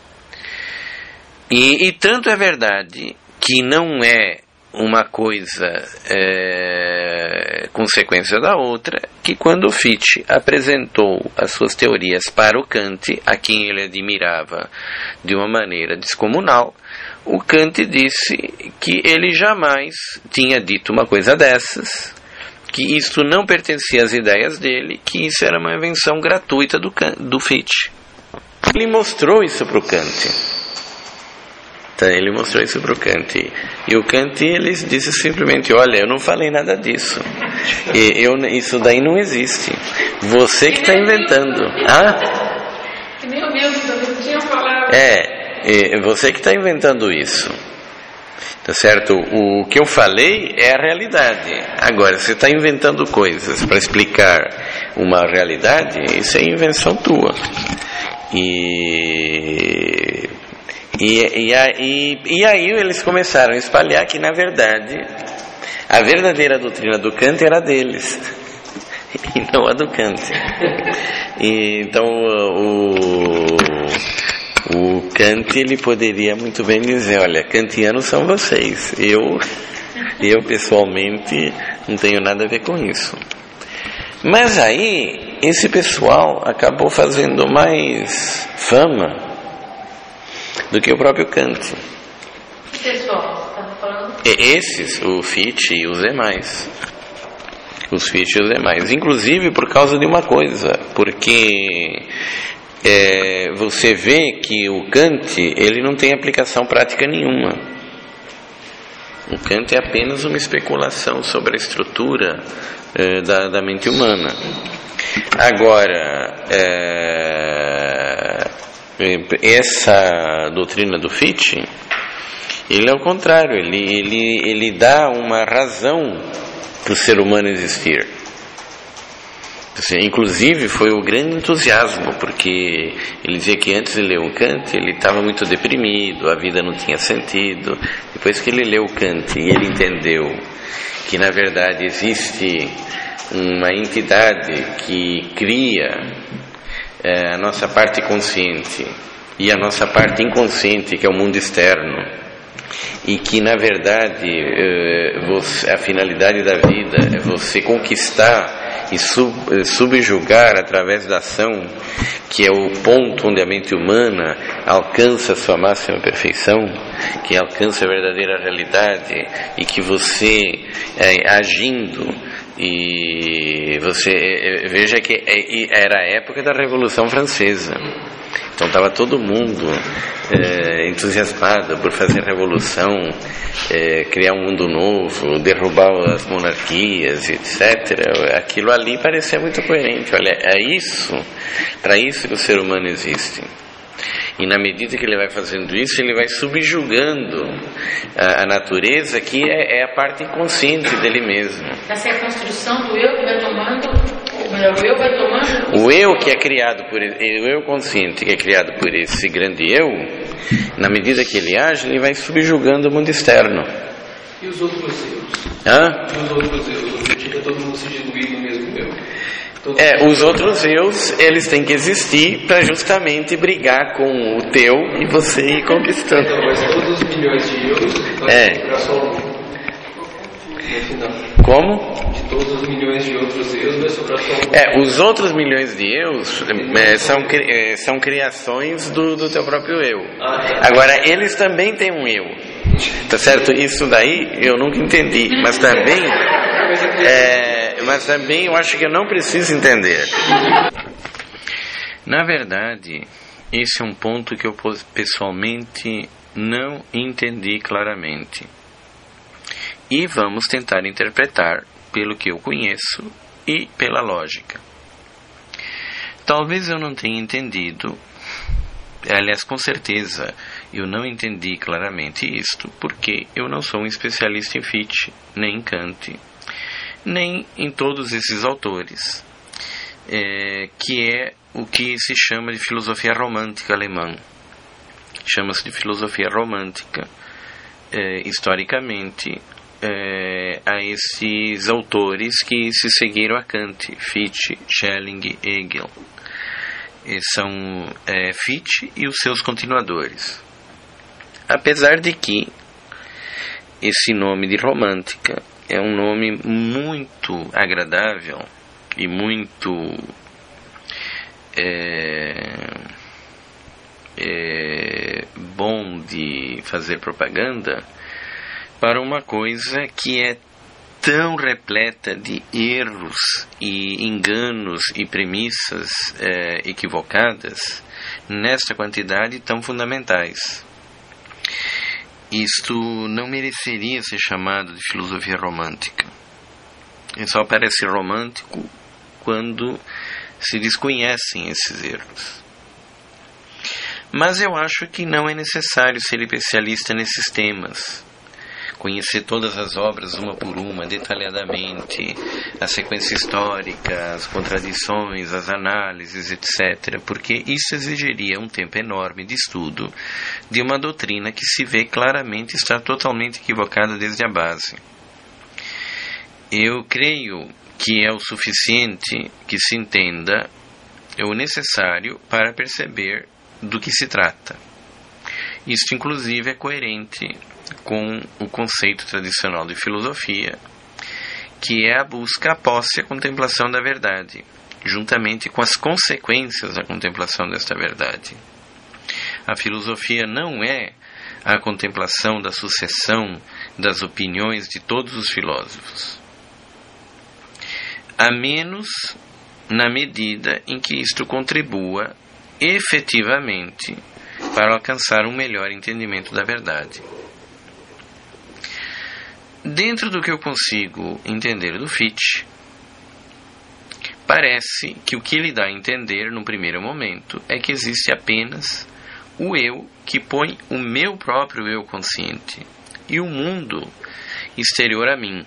E, e tanto é verdade que não é uma coisa é, consequência da outra, que quando o Fichte apresentou as suas teorias para o Kant, a quem ele admirava de uma maneira descomunal, o Kant disse que ele jamais tinha dito uma coisa dessas, que isto não pertencia às ideias dele, que isso era uma invenção gratuita do, do Fichte. Ele mostrou isso para o Kant. Então, ele mostrou isso para o Kant. E o Kant, ele disse simplesmente: olha, eu não falei nada disso. E eu, isso daí não existe. Você que está inventando. Ah? Meu Deus, eu não tinha falado. É, é você que está inventando isso. Tá certo? O que eu falei é a realidade. Agora, você está inventando coisas para explicar uma realidade, isso é invenção tua. E... E, e, e, e aí eles começaram a espalhar que, na verdade, a verdadeira doutrina do Kant era deles, e não a do Kant. E, então, o, o Kant, ele poderia muito bem dizer: olha, kantianos são vocês, eu, eu pessoalmente não tenho nada a ver com isso. Mas aí, esse pessoal acabou fazendo mais fama do que o próprio Kant. Que pessoal você estava falando? Esses, o Fichte e os demais. Os Fichte e os demais. Inclusive por causa de uma coisa, porque é, você vê que o Kant, ele não tem aplicação prática nenhuma. O Kant é apenas uma especulação sobre a estrutura é, da, da mente humana. Agora, é, essa doutrina do Fichte, ele é o contrário, ele, ele, ele dá uma razão para o ser humano existir. Assim, inclusive foi o grande entusiasmo, porque ele dizia que antes de ler o Kant ele estava muito deprimido, a vida não tinha sentido. Depois que ele leu o Kant e ele entendeu que na verdade existe uma entidade que cria é, a nossa parte consciente e a nossa parte inconsciente, que é o mundo externo, e que na verdade é, você, a finalidade da vida é você conquistar e sub, subjugar através da ação, que é o ponto onde a mente humana alcança a sua máxima perfeição, que alcança a verdadeira realidade, e que você é, agindo, e você é, veja que é, era a época da Revolução Francesa, então estava todo mundo é, entusiasmado por fazer revolução, é, criar um mundo novo, derrubar as monarquias, etcétera. Aquilo ali parecia muito coerente. Olha, é isso, para isso que o ser humano existe. E na medida que ele vai fazendo isso, ele vai subjugando a, a natureza, que é, é a parte inconsciente dele mesmo. Essa é a construção do eu que vai tomando, ou melhor, o eu vai tomando... O eu que é criado por... O eu consciente que é criado por esse grande eu, na medida que ele age, ele vai subjugando o mundo externo. E os outros eus? Hã? E os outros eus? O objetivo é todo mundo se diluir no mesmo eu. Todos É, os outros eus, eles têm que existir para justamente brigar com o teu e você ir conquistando. Então, mas todos os milhões de eus vai É. sobrar só um. No final. Como? De todos os milhões de outros eus vai sobrar só um. É, os outros milhões de eus é, são, cri- é, são criações do, do teu próprio eu. Agora, eles também têm um eu. Tá certo? Isso daí eu nunca entendi, mas também... É, mas também eu acho que eu não preciso entender. Na verdade, esse é um ponto que eu pessoalmente não entendi claramente. E vamos tentar interpretar pelo que eu conheço e pela lógica. Talvez eu não tenha entendido, aliás, com certeza, eu não entendi claramente isto, porque eu não sou um especialista em Fichte, nem em Kant, nem em todos esses autores, é, que é o que se chama de filosofia romântica alemã. Chama-se de filosofia romântica, é, historicamente, é, a esses autores que se seguiram a Kant, Fichte, Schelling, Hegel. E são é, Fichte e os seus continuadores. Apesar de que esse nome de romântica é um nome muito agradável e muito é, é, bom de fazer propaganda para uma coisa que é tão repleta de erros e enganos e premissas é, equivocadas nesta quantidade tão fundamentais. Isto não mereceria ser chamado de filosofia romântica. Ele só parece romântico quando se desconhecem esses erros. Mas eu acho que não é necessário ser especialista nesses temas, conhecer todas as obras uma por uma, detalhadamente, a sequência histórica, as contradições, as análises, etcétera, porque isso exigiria um tempo enorme de estudo de uma doutrina que se vê claramente estar totalmente equivocada desde a base. Eu creio que é o suficiente que se entenda o necessário para perceber do que se trata. Isto, inclusive, é coerente com o conceito tradicional de filosofia, que é a busca após a contemplação da verdade, juntamente com as consequências da contemplação desta verdade. A filosofia não é a contemplação da sucessão das opiniões de todos os filósofos, a menos na medida em que isto contribua efetivamente para alcançar um melhor entendimento da verdade. Dentro do que eu consigo entender do Fichte, parece que o que ele dá a entender no primeiro momento é que existe apenas o eu que põe o meu próprio eu consciente e o mundo exterior a mim.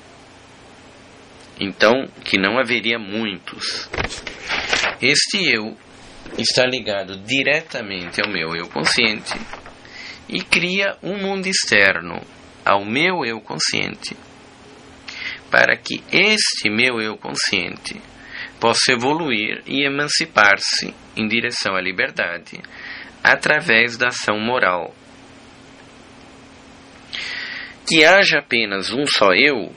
Então, que não haveria muitos. Este eu está ligado diretamente ao meu eu consciente e cria um mundo externo ao meu eu consciente, para que este meu eu consciente possa evoluir e emancipar-se em direção à liberdade através da ação moral. Que haja apenas um só eu,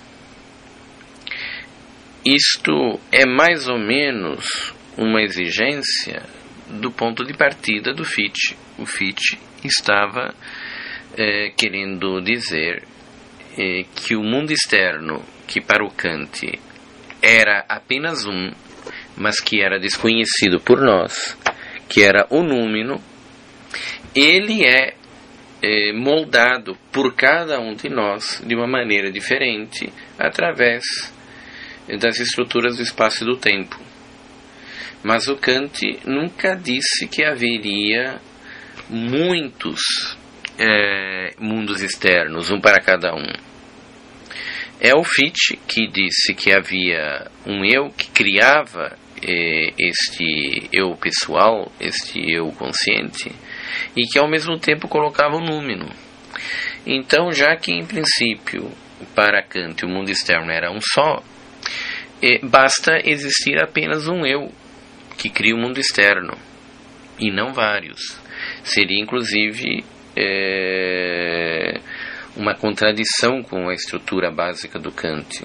isto é mais ou menos uma exigência do ponto de partida do Fichte. O Fichte estava é, querendo dizer é, que o mundo externo, que para o Kant era apenas um, mas que era desconhecido por nós, que era o númeno, ele é, é moldado por cada um de nós de uma maneira diferente, através das estruturas do espaço e do tempo. Mas o Kant nunca disse que haveria muitos é, mundos externos, um para cada um. É o Fichte que disse que havia um eu que criava eh, este eu pessoal, este eu consciente, e que ao mesmo tempo colocava o númeno. Então, já que em princípio para Kant o mundo externo era um só, eh, basta existir apenas um eu que cria o mundo externo, e não vários. Seria inclusive eh, uma contradição com a estrutura básica do Kant.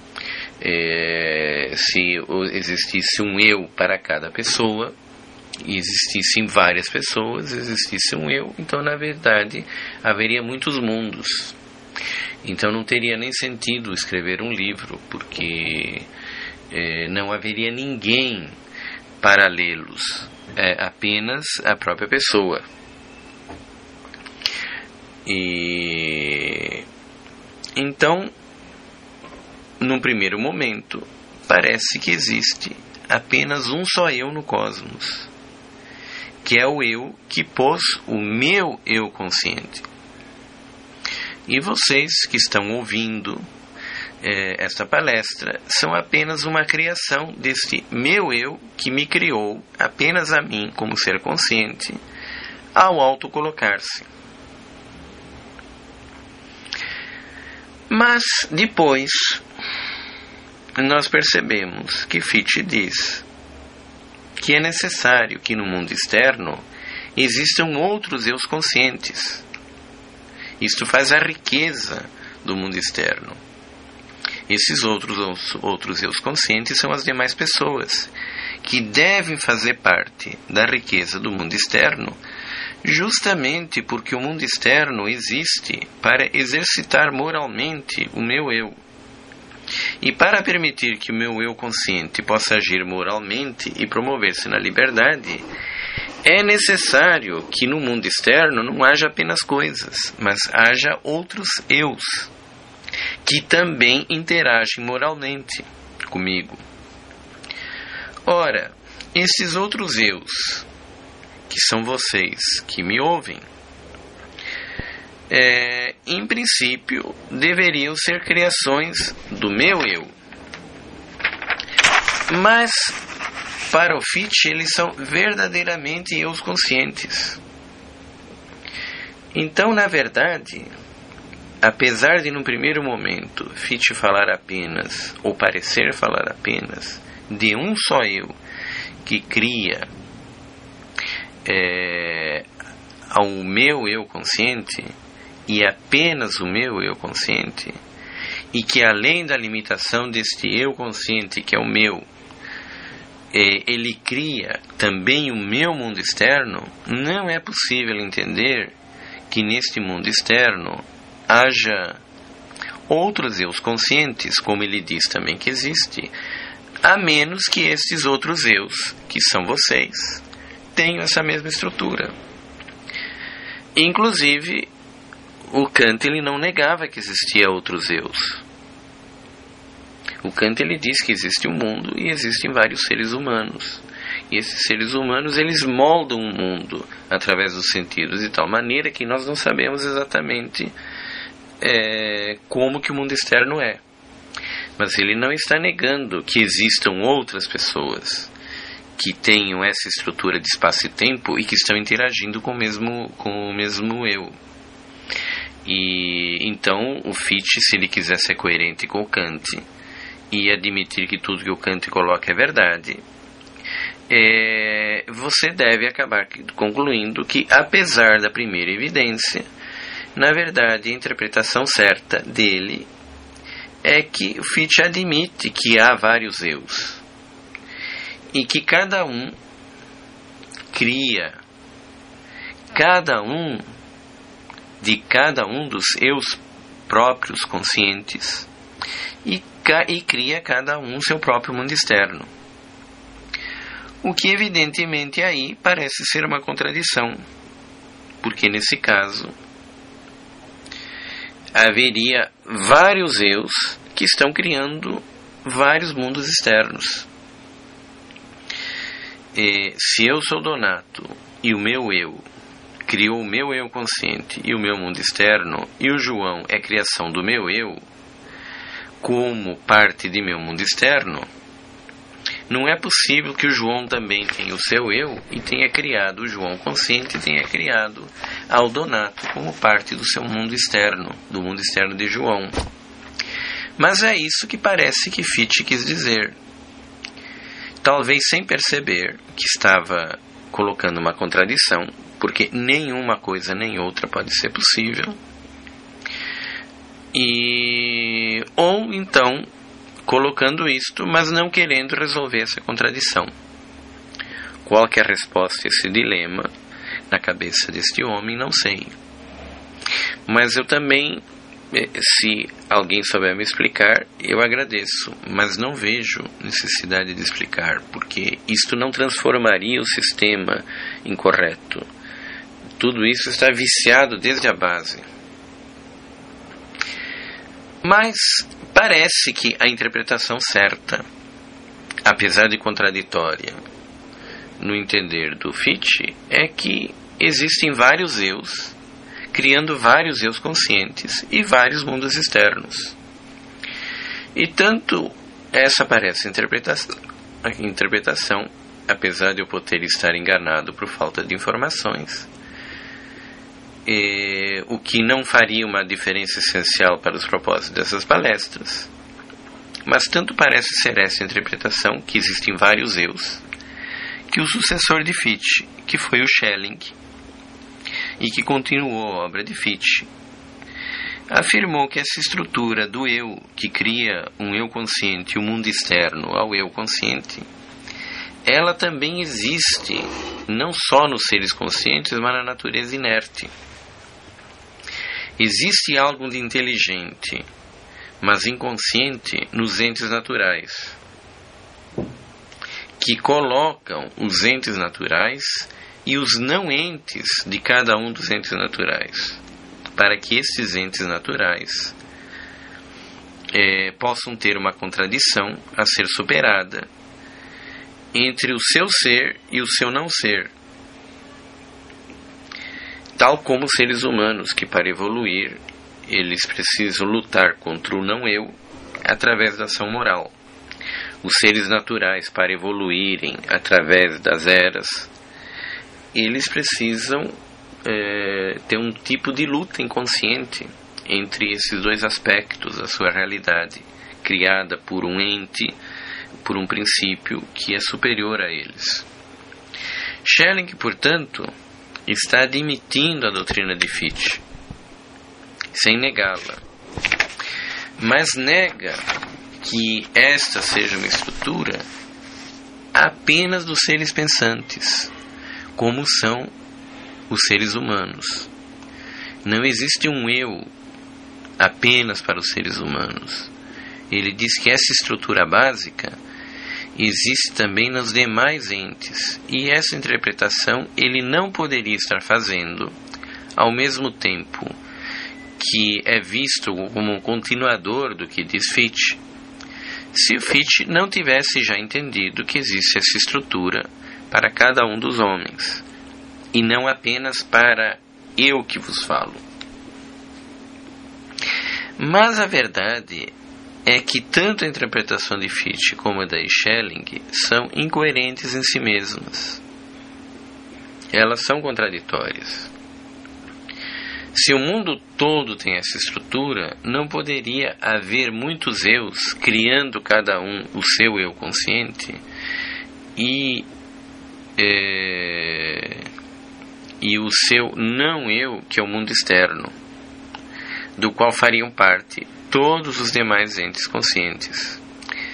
É, se existisse um eu para cada pessoa, e existissem várias pessoas, existisse um eu, então na verdade haveria muitos mundos. Então não teria nem sentido escrever um livro, porque é, não haveria ninguém para lê-los, é, apenas a própria pessoa. E então, num primeiro momento, parece que existe apenas um só eu no cosmos, que é o eu que pôs o meu eu consciente. E vocês que estão ouvindo é, esta palestra são apenas uma criação deste meu eu que me criou apenas a mim como ser consciente ao autocolocar-se. Mas depois nós percebemos que Fichte diz que é necessário que no mundo externo existam outros eus conscientes. Isto faz a riqueza do mundo externo. Esses outros, outros eus conscientes são as demais pessoas, que devem fazer parte da riqueza do mundo externo, justamente porque o mundo externo existe para exercitar moralmente o meu eu. E para permitir que o meu eu consciente possa agir moralmente e promover-se na liberdade, é necessário que no mundo externo não haja apenas coisas, mas haja outros eus, que também interagem moralmente comigo. Ora, esses outros eus, que são vocês que me ouvem, é, em princípio deveriam ser criações do meu eu. Mas para o Fichte eles são verdadeiramente eus conscientes. Então, na verdade, apesar de no primeiro momento Fichte falar apenas, ou parecer falar apenas, de um só eu que cria É, ao meu eu consciente, e apenas o meu eu consciente, e que além da limitação deste eu consciente que é o meu, é, ele cria também o meu mundo externo, não é possível entender que neste mundo externo haja outros eus conscientes, como ele diz também que existe, a menos que estes outros eus, que são vocês, tenham essa mesma estrutura. Inclusive, o Kant ele não negava que existia outros eus. O Kant ele diz que existe um mundo e existem vários seres humanos. E esses seres humanos, eles moldam o mundo através dos sentidos, de tal maneira que nós não sabemos exatamente é, como que o mundo externo é. Mas ele não está negando que existam outras pessoas que tenham essa estrutura de espaço e tempo e que estão interagindo com o mesmo, com o mesmo eu. E então o Fichte, se ele quiser ser coerente com o Kant e admitir que tudo que o Kant coloca é verdade, é, você deve acabar concluindo que, apesar da primeira evidência, na verdade a interpretação certa dele é que o Fichte admite que há vários eus e que cada um cria cada um de cada um dos eus próprios conscientes e, e cria cada um seu próprio mundo externo. O que evidentemente aí parece ser uma contradição, porque nesse caso haveria vários eus que estão criando vários mundos externos. E, se eu sou Donato e o meu eu criou o meu eu consciente e o meu mundo externo, e o João é criação do meu eu como parte de meu mundo externo, não é possível que o João também tenha o seu eu e tenha criado o João consciente e tenha criado ao Donato como parte do seu mundo externo, do mundo externo de João. Mas é isso que parece que Fichte quis dizer. Talvez sem perceber que estava colocando uma contradição, porque nenhuma coisa nem outra pode ser possível. E ou então colocando isto, mas não querendo resolver essa contradição. Qual que é a resposta a esse dilema na cabeça deste homem, não sei. Mas eu também, se alguém souber me explicar, eu agradeço, mas não vejo necessidade de explicar, porque isto não transformaria o sistema incorreto. Tudo isso está viciado desde a base. Mas parece que a interpretação certa, apesar de contraditória, no entender do Fichte, é que existem vários eus, criando vários eus conscientes e vários mundos externos. E tanto essa parece a interpretação, a interpretação, apesar de eu poder estar enganado por falta de informações, E, o que não faria uma diferença essencial para os propósitos dessas palestras. Mas tanto parece ser essa a interpretação, que existem vários eus, que o sucessor de Fichte, que foi o Schelling, e que continuou a obra de Fichte, afirmou que essa estrutura do eu, que cria um eu consciente e um mundo externo ao eu consciente, ela também existe, não só nos seres conscientes, mas na natureza inerte. Existe algo de inteligente, mas inconsciente nos entes naturais, que colocam os entes naturais e os não entes de cada um dos entes naturais, para que esses entes naturais é, possam ter uma contradição a ser superada entre o seu ser e o seu não ser, tal como os seres humanos, que para evoluir eles precisam lutar contra o não eu através da ação moral. Os seres naturais, para evoluírem através das eras, eles precisam é, ter um tipo de luta inconsciente entre esses dois aspectos da sua realidade, criada por um ente, por um princípio que é superior a eles. Schelling, portanto, está admitindo a doutrina de Fichte, sem negá-la, mas nega que esta seja uma estrutura apenas dos seres pensantes, como são os seres humanos. Não existe um eu apenas para os seres humanos. Ele diz que essa estrutura básica existe também nos demais entes, e essa interpretação ele não poderia estar fazendo ao mesmo tempo que é visto como um continuador do que diz Fichte, se o Fichte não tivesse já entendido que existe essa estrutura para cada um dos homens, e não apenas para eu que vos falo. Mas a verdade é que tanto a interpretação de Fichte como a da Schelling são incoerentes em si mesmas. Elas são contraditórias. Se o mundo todo tem essa estrutura, não poderia haver muitos eus criando cada um o seu eu consciente e, é, e o seu não eu, que é o mundo externo, do qual fariam parte todos os demais entes conscientes.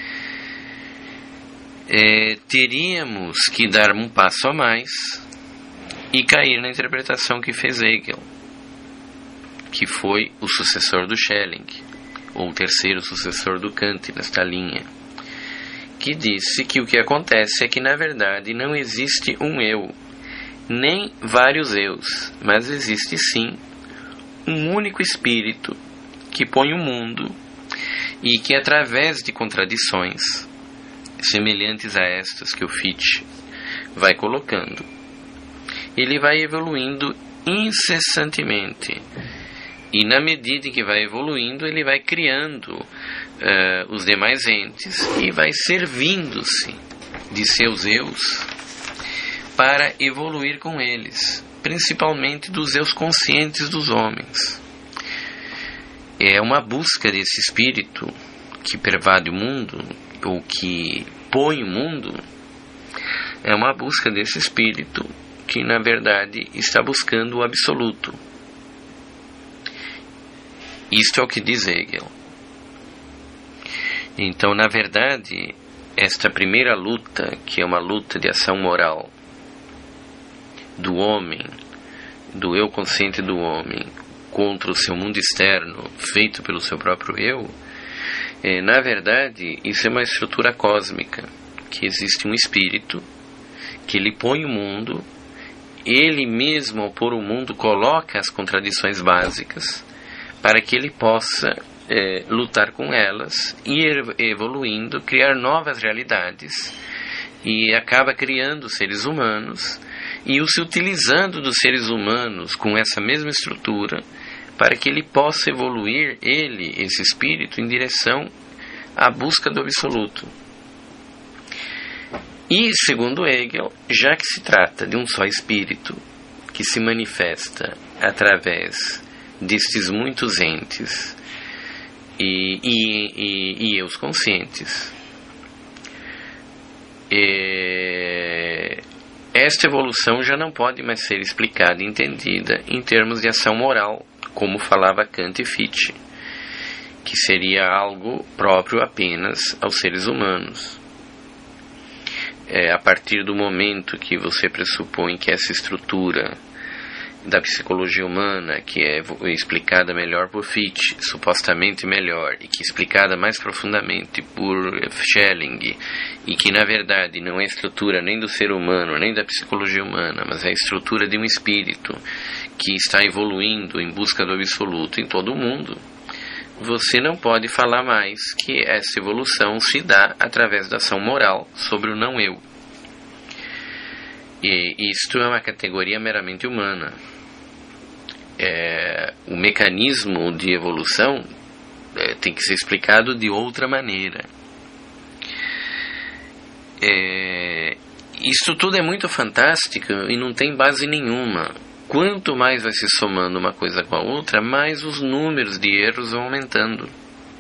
É, teríamos que dar um passo a mais e cair na interpretação que fez Hegel, que foi o sucessor do Schelling, ou o terceiro sucessor do Kant nesta linha, que disse que o que acontece é que, na verdade, não existe um eu, nem vários eus, mas existe sim um único espírito que põe o mundo e que, através de contradições semelhantes a estas que o Fichte vai colocando, ele vai evoluindo incessantemente. E na medida em que vai evoluindo, ele vai criando uh, os demais entes e vai servindo-se de seus eus para evoluir com eles, principalmente dos eus conscientes dos homens. É uma busca desse espírito que pervade o mundo, ou que põe o mundo, é uma busca desse espírito que, na verdade, está buscando o absoluto. Isto é o que diz Hegel. Então, na verdade, esta primeira luta, que é uma luta de ação moral do homem, do eu consciente do homem, contra o seu mundo externo, feito pelo seu próprio eu, é, na verdade, isso é uma estrutura cósmica, que existe um espírito, que ele põe o mundo, ele mesmo, ao pôr o mundo, coloca as contradições básicas, para que ele possa é, lutar com elas e evoluindo, criar novas realidades, e acaba criando seres humanos e os utilizando dos seres humanos com essa mesma estrutura para que ele possa evoluir, ele, esse espírito, em direção à busca do absoluto. E, segundo Hegel, já que se trata de um só espírito que se manifesta através destes muitos entes e, e, e, e eus conscientes, é, esta evolução já não pode mais ser explicada e entendida em termos de ação moral, como falava Kant e Fichte, que seria algo próprio apenas aos seres humanos. É, a partir do momento que você pressupõe que essa estrutura da psicologia humana, que é explicada melhor por Fichte, supostamente melhor, e que é explicada mais profundamente por Schelling, e que na verdade não é a estrutura nem do ser humano, nem da psicologia humana, mas é a estrutura de um espírito que está evoluindo em busca do absoluto em todo o mundo, você não pode falar mais que essa evolução se dá através da ação moral sobre o não-eu. E isto é uma categoria meramente humana. É, o mecanismo de evolução é, tem que ser explicado de outra maneira. É, isto tudo é muito fantástico e não tem base nenhuma. Quanto mais vai se somando uma coisa com a outra, mais os números de erros vão aumentando.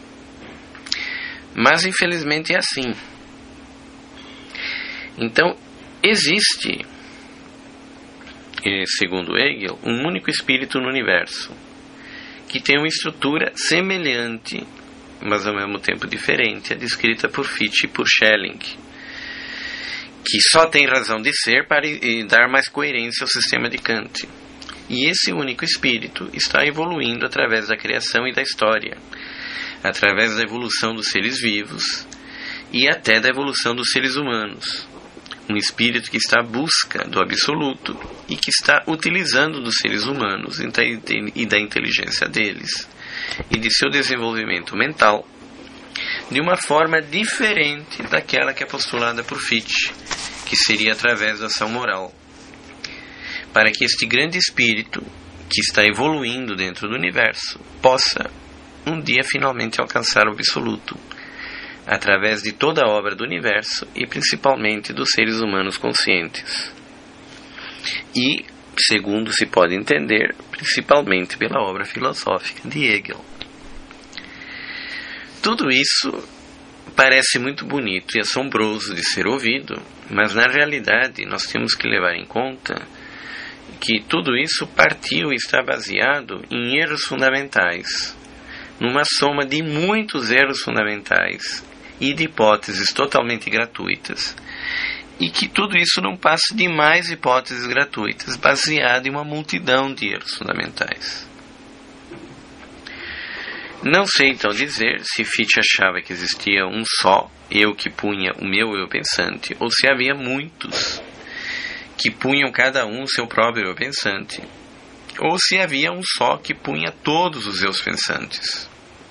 Mas infelizmente é assim. Então, existe, segundo Hegel, um único espírito no universo, que tem uma estrutura semelhante, mas ao mesmo tempo diferente, a descrita por Fichte e por Schelling, que só tem razão de ser para dar mais coerência ao sistema de Kant. E esse único espírito está evoluindo através da criação e da história, através da evolução dos seres vivos e até da evolução dos seres humanos. Um espírito que está à busca do absoluto e que está utilizando dos seres humanos e da inteligência deles e de seu desenvolvimento mental de uma forma diferente daquela que é postulada por Fichte, que seria através da ação moral, para que este grande espírito que está evoluindo dentro do universo possa um dia finalmente alcançar o absoluto, através de toda a obra do universo e principalmente dos seres humanos conscientes. E, segundo se pode entender, principalmente pela obra filosófica de Hegel. Tudo isso parece muito bonito e assombroso de ser ouvido, mas na realidade nós temos que levar em conta que tudo isso partiu e está baseado em erros fundamentais, numa soma de muitos erros fundamentais e de hipóteses totalmente gratuitas, e que tudo isso não passa de mais hipóteses gratuitas, baseadas em uma multidão de erros fundamentais. Não sei então dizer se Fichte achava que existia um só eu que punha o meu eu pensante, ou se havia muitos que punham cada um o seu próprio eu pensante, ou se havia um só que punha todos os eus pensantes.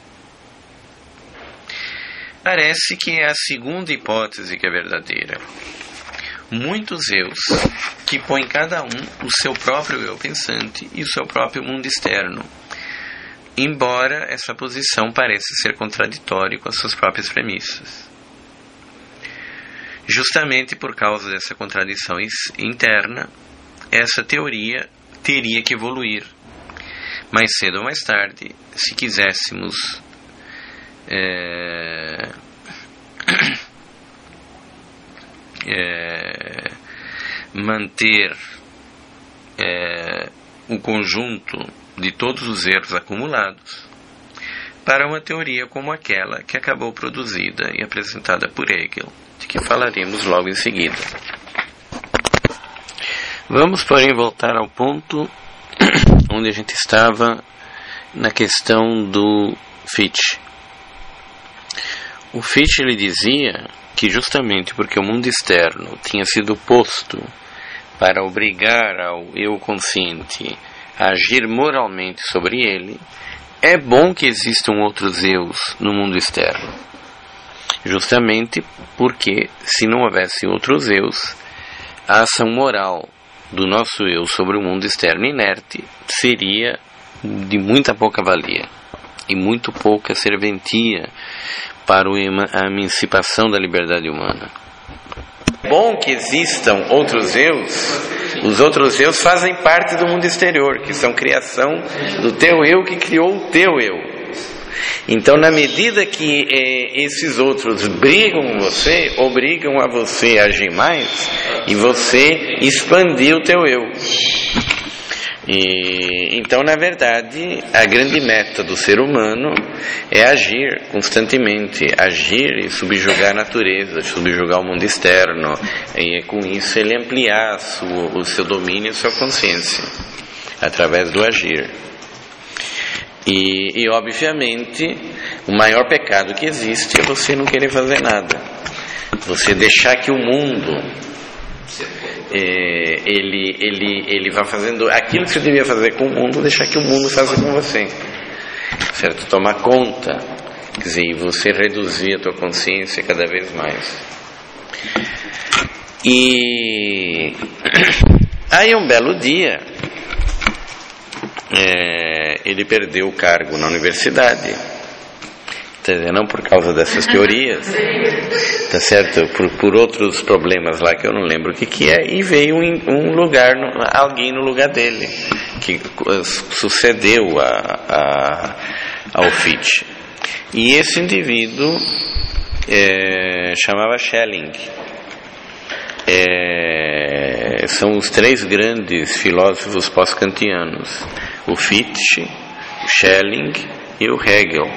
Parece que é a segunda hipótese que é verdadeira. Muitos eus que põem cada um o seu próprio eu pensante e o seu próprio mundo externo, embora essa posição pareça ser contraditória com as suas próprias premissas. Justamente por causa dessa contradição interna, essa teoria teria que evoluir. Mais cedo ou mais tarde, se quiséssemos é, é, manter é, o conjunto de todos os erros acumulados para uma teoria como aquela que acabou produzida e apresentada por Hegel, de que falaremos logo em seguida. Vamos, porém, voltar ao ponto onde a gente estava na questão do Fichte. O Fichte, ele dizia que justamente porque o mundo externo tinha sido posto para obrigar ao eu consciente a agir moralmente sobre ele, é bom que existam outros eus no mundo externo. Justamente porque, se não houvesse outros eus, a ação moral do nosso eu sobre o mundo externo inerte seria de muita pouca valia e muito pouca serventia para a emancipação da liberdade humana. É bom que existam outros eus. Os outros eus fazem parte do mundo exterior, que são criação do teu eu que criou o teu eu. Então, na medida que eh, esses outros brigam com você, obrigam a você a agir mais, e você expandir o teu eu. E, então, na verdade, a grande meta do ser humano é agir constantemente, agir e subjugar a natureza, subjugar o mundo externo, e com isso ele ampliar a sua, o seu domínio e a sua consciência, através do agir. E, e, obviamente, o maior pecado que existe é você não querer fazer nada. Você deixar que o mundo, é, ele, ele, ele vá fazendo aquilo que você devia fazer com o mundo, deixar que o mundo faça com você. Certo? Tomar conta. Quer dizer, e você reduzir a tua consciência cada vez mais. E aí um belo dia, É, ele perdeu o cargo na universidade, tá, não por causa dessas teorias, tá certo? Por, por outros problemas lá que eu não lembro o que que é, e veio um, um lugar, alguém no lugar dele, que sucedeu a, a, ao Fichte. E esse indivíduo é, chamava Schelling. É, são os três grandes filósofos pós-kantianos: o Fichte, o Schelling e o Hegel.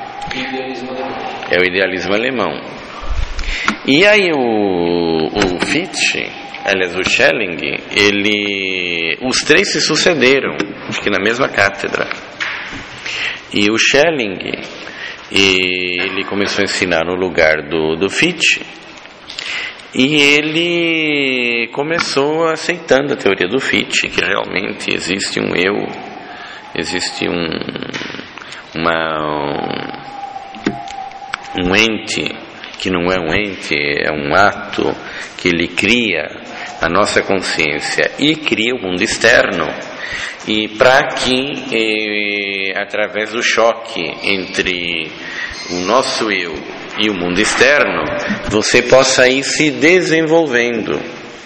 É o idealismo alemão. E aí o, o Fichte, aliás o Schelling, ele, os três se sucederam, acho que na mesma cátedra. E o Schelling, ele começou a ensinar no lugar do, do Fichte. E ele começou aceitando a teoria do Fichte, que realmente existe um eu, existe um, uma, um ente que não é um ente, é um ato que ele cria a nossa consciência e cria o mundo externo, e para que eh, através do choque entre o nosso eu e o mundo externo você possa ir se desenvolvendo.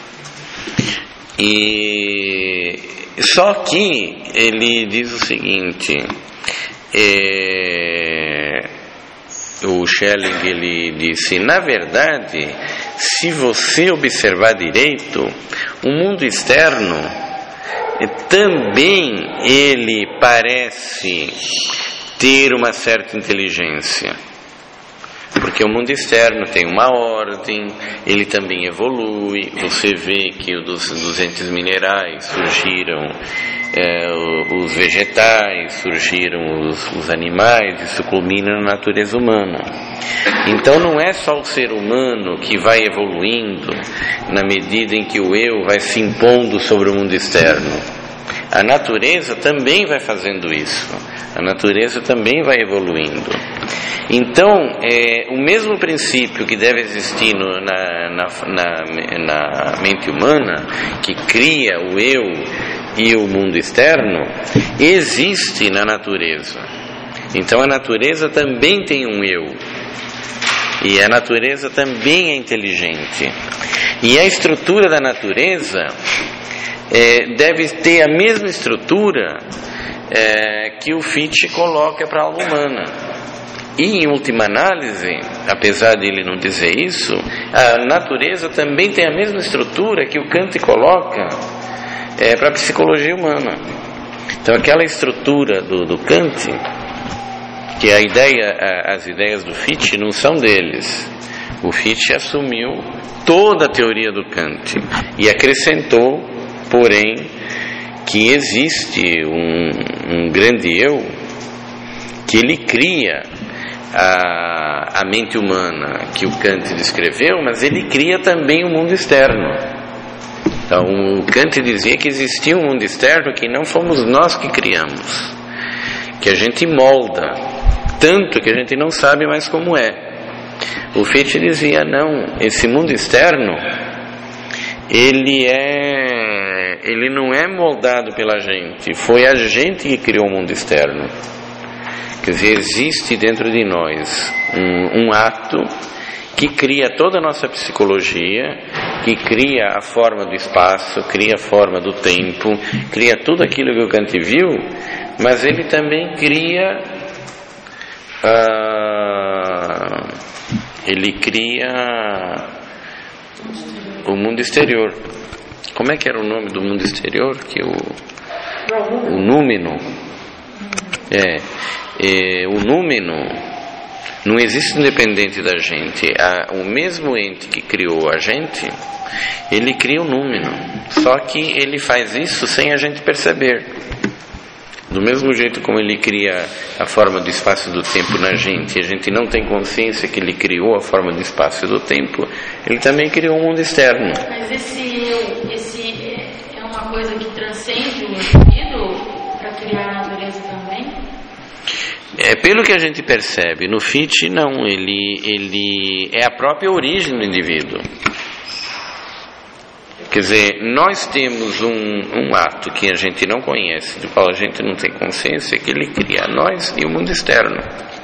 E só que ele diz o seguinte, é, o Schelling ele disse, na verdade, se você observar direito, o mundo externo também ele parece ter uma certa inteligência, porque o mundo externo tem uma ordem, ele também evolui. Você vê que dos, dos entes minerais surgiram é, os vegetais, surgiram os, os animais, isso culmina na natureza humana. Então não é só o ser humano que vai evoluindo na medida em que o eu vai se impondo sobre o mundo externo. A natureza também vai fazendo isso, a natureza também vai evoluindo. Então, é, o mesmo princípio que deve existir no, na, na, na, na mente humana, que cria o eu e o mundo externo, existe na natureza. Então a natureza também tem um eu, e a natureza também é inteligente. E a estrutura da natureza é, deve ter a mesma estrutura é, que o Fichte coloca para a alma humana. E em última análise, apesar de ele não dizer isso, a natureza também tem a mesma estrutura que o Kant coloca é, para a psicologia humana. Então aquela estrutura do, do Kant, que a ideia, a, as ideias do Fichte não são deles. O Fichte assumiu toda a teoria do Kant e acrescentou, porém, que existe um, um grande eu que ele cria A, a mente humana que o Kant descreveu, mas ele cria também o mundo externo. Então o Kant dizia que existia um mundo externo que não fomos nós que criamos, que a gente molda, tanto que a gente não sabe mais como é. O Fichte dizia, não, esse mundo externo ele é ele não é moldado pela gente, foi a gente que criou o mundo externo. Quer dizer, existe dentro de nós um, um ato que cria toda a nossa psicologia, que cria a forma do espaço, cria a forma do tempo, cria tudo aquilo que o Kant viu, mas ele também cria uh, ele cria o mundo exterior. Como é que era o nome do mundo exterior? Que o, o númeno é É, o númeno não existe independente da gente. A, o mesmo ente que criou a gente, ele cria o númeno, só que ele faz isso sem a gente perceber. Do mesmo jeito como ele cria a forma do espaço e do tempo na gente, e a gente não tem consciência que ele criou a forma do espaço e do tempo, ele também criou o mundo externo. Mas esse eu, esse é uma coisa que transcende o indivíduo para criar a natureza também? É, pelo que a gente percebe, no Fichte não, ele, ele é a própria origem do indivíduo. Quer dizer, nós temos um, um ato que a gente não conhece, do qual a gente não tem consciência, que ele cria nós e o mundo externo.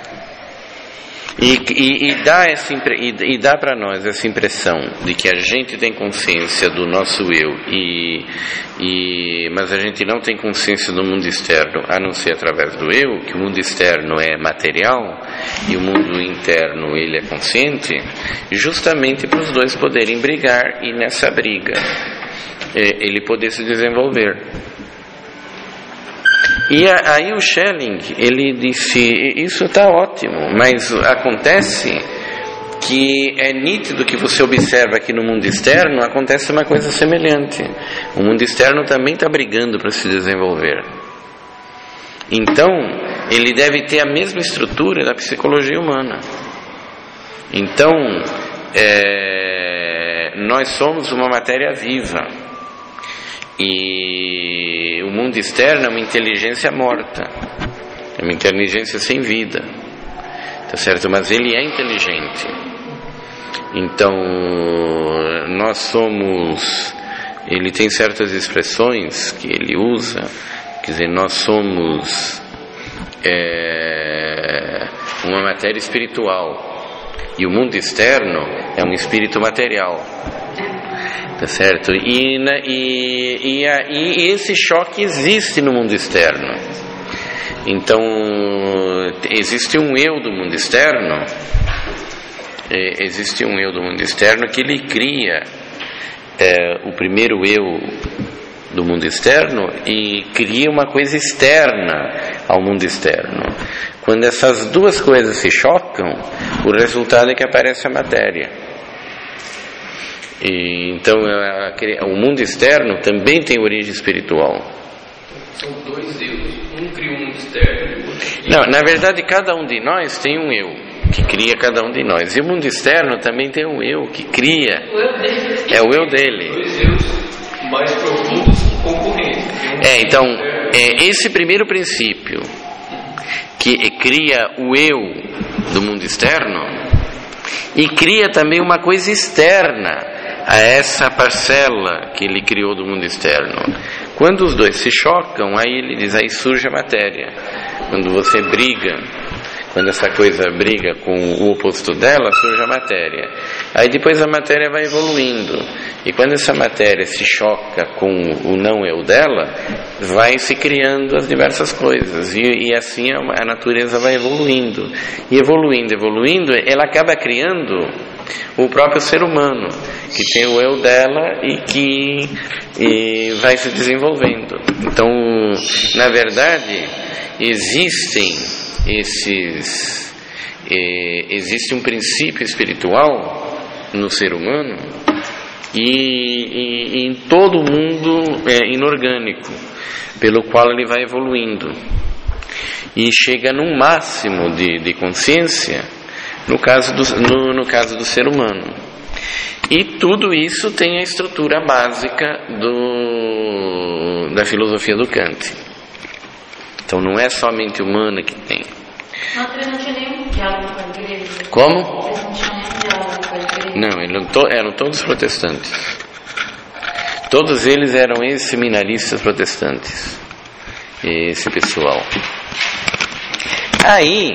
E, e, e dá, essa, e, e dá para nós essa impressão de que a gente tem consciência do nosso eu, e, e, mas a gente não tem consciência do mundo externo, a não ser através do eu, que o mundo externo é material e o mundo interno ele é consciente, justamente para os dois poderem brigar e nessa briga ele poder se desenvolver. E aí o Schelling, ele disse, isso está ótimo, mas acontece que é nítido que você observa que no mundo externo acontece uma coisa semelhante. O mundo externo também está brigando para se desenvolver. Então, ele deve ter a mesma estrutura da psicologia humana. Então, é, nós somos uma matéria viva. E o mundo externo é uma inteligência morta, é uma inteligência sem vida. tá certo? Mas ele é inteligente. Então, nós somos... Ele tem certas expressões que ele usa, quer dizer, nós somos é, uma matéria espiritual e o mundo externo é um espírito material, tá certo? E, na, e, e, a, e esse choque existe no mundo externo. Então, existe um eu do mundo externo, é, existe um eu do mundo externo que ele cria É, o primeiro eu do mundo externo e cria uma coisa externa ao mundo externo. Quando essas duas coisas se chocam, o resultado é que aparece a matéria. E, então a, a, o mundo externo também tem origem espiritual. São dois eus, um cria o mundo externo e o outro... Não, na verdade cada um de nós tem um eu que cria cada um de nós. E o mundo externo também tem um eu que cria. O eu dele. É o eu dele. Dois eus mais profundos concorrentes. É, então, é esse primeiro princípio que cria o eu do mundo externo e cria também uma coisa externa a essa parcela que ele criou do mundo externo. Quando os dois se chocam, aí ele diz, aí surge a matéria. Quando você briga, quando essa coisa briga com o oposto dela, surge a matéria. Aí depois a matéria vai evoluindo. E quando essa matéria se choca com o não eu dela, vai se criando as diversas coisas. E, e assim a, a natureza vai evoluindo. E evoluindo, evoluindo, ela acaba criando o próprio ser humano, que tem o eu dela e que e vai se desenvolvendo. Então, na verdade, existem esses eh, existe um princípio espiritual no ser humano e, e, e em todo o mundo é, inorgânico, pelo qual ele vai evoluindo e chega num máximo de, de consciência no caso, do, no, no caso do ser humano. E tudo isso tem a estrutura básica do, da filosofia do Kant. Então não é somente humana que tem. Mas ele não tinha nenhum diálogo com a igreja. Como? Eles não tinham nenhum diálogo com a igreja. Não, eram, to, eram todos protestantes. Todos eles eram ex-seminaristas protestantes. Esse pessoal. Aí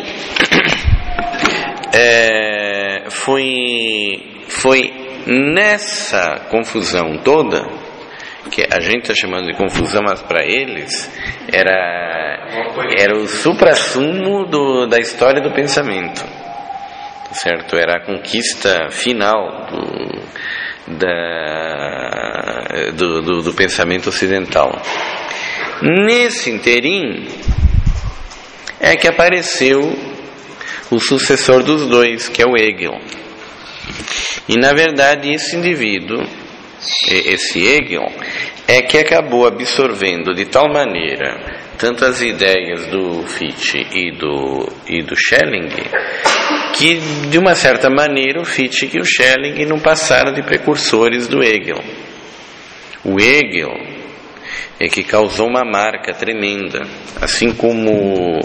é, foi, foi nessa confusão toda, que a gente está chamando de confusão, mas para eles era, era o suprassumo do, da história do pensamento, certo? Era a conquista final do, da, do, do, do pensamento ocidental. Nesse interim é que apareceu o sucessor dos dois, que é o Hegel. E na verdade esse indivíduo, esse Hegel, é que acabou absorvendo de tal maneira tanto as ideias do Fichte e do, e do Schelling, que de uma certa maneira o Fichte e o Schelling não passaram de precursores do Hegel. O Hegel é que causou uma marca tremenda, assim como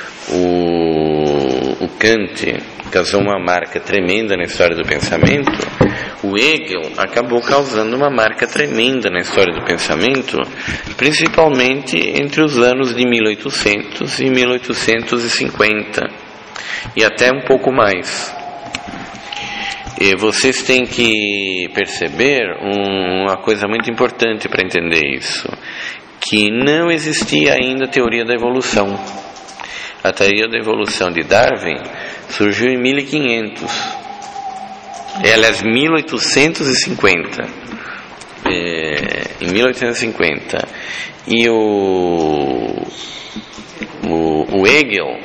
o, o Kant causou uma marca tremenda na história do pensamento. O Hegel acabou causando uma marca tremenda na história do pensamento, principalmente entre os anos de mil e oitocentos e mil oitocentos e cinquenta, e até um pouco mais. E vocês têm que perceber um, uma coisa muito importante para entender isso, que não existia ainda a teoria da evolução. A teoria da evolução de Darwin surgiu em mil e quinhentos. Aliás, mil oitocentos e cinquenta. É, em mil oitocentos e cinquenta. E o, o, o Hegel,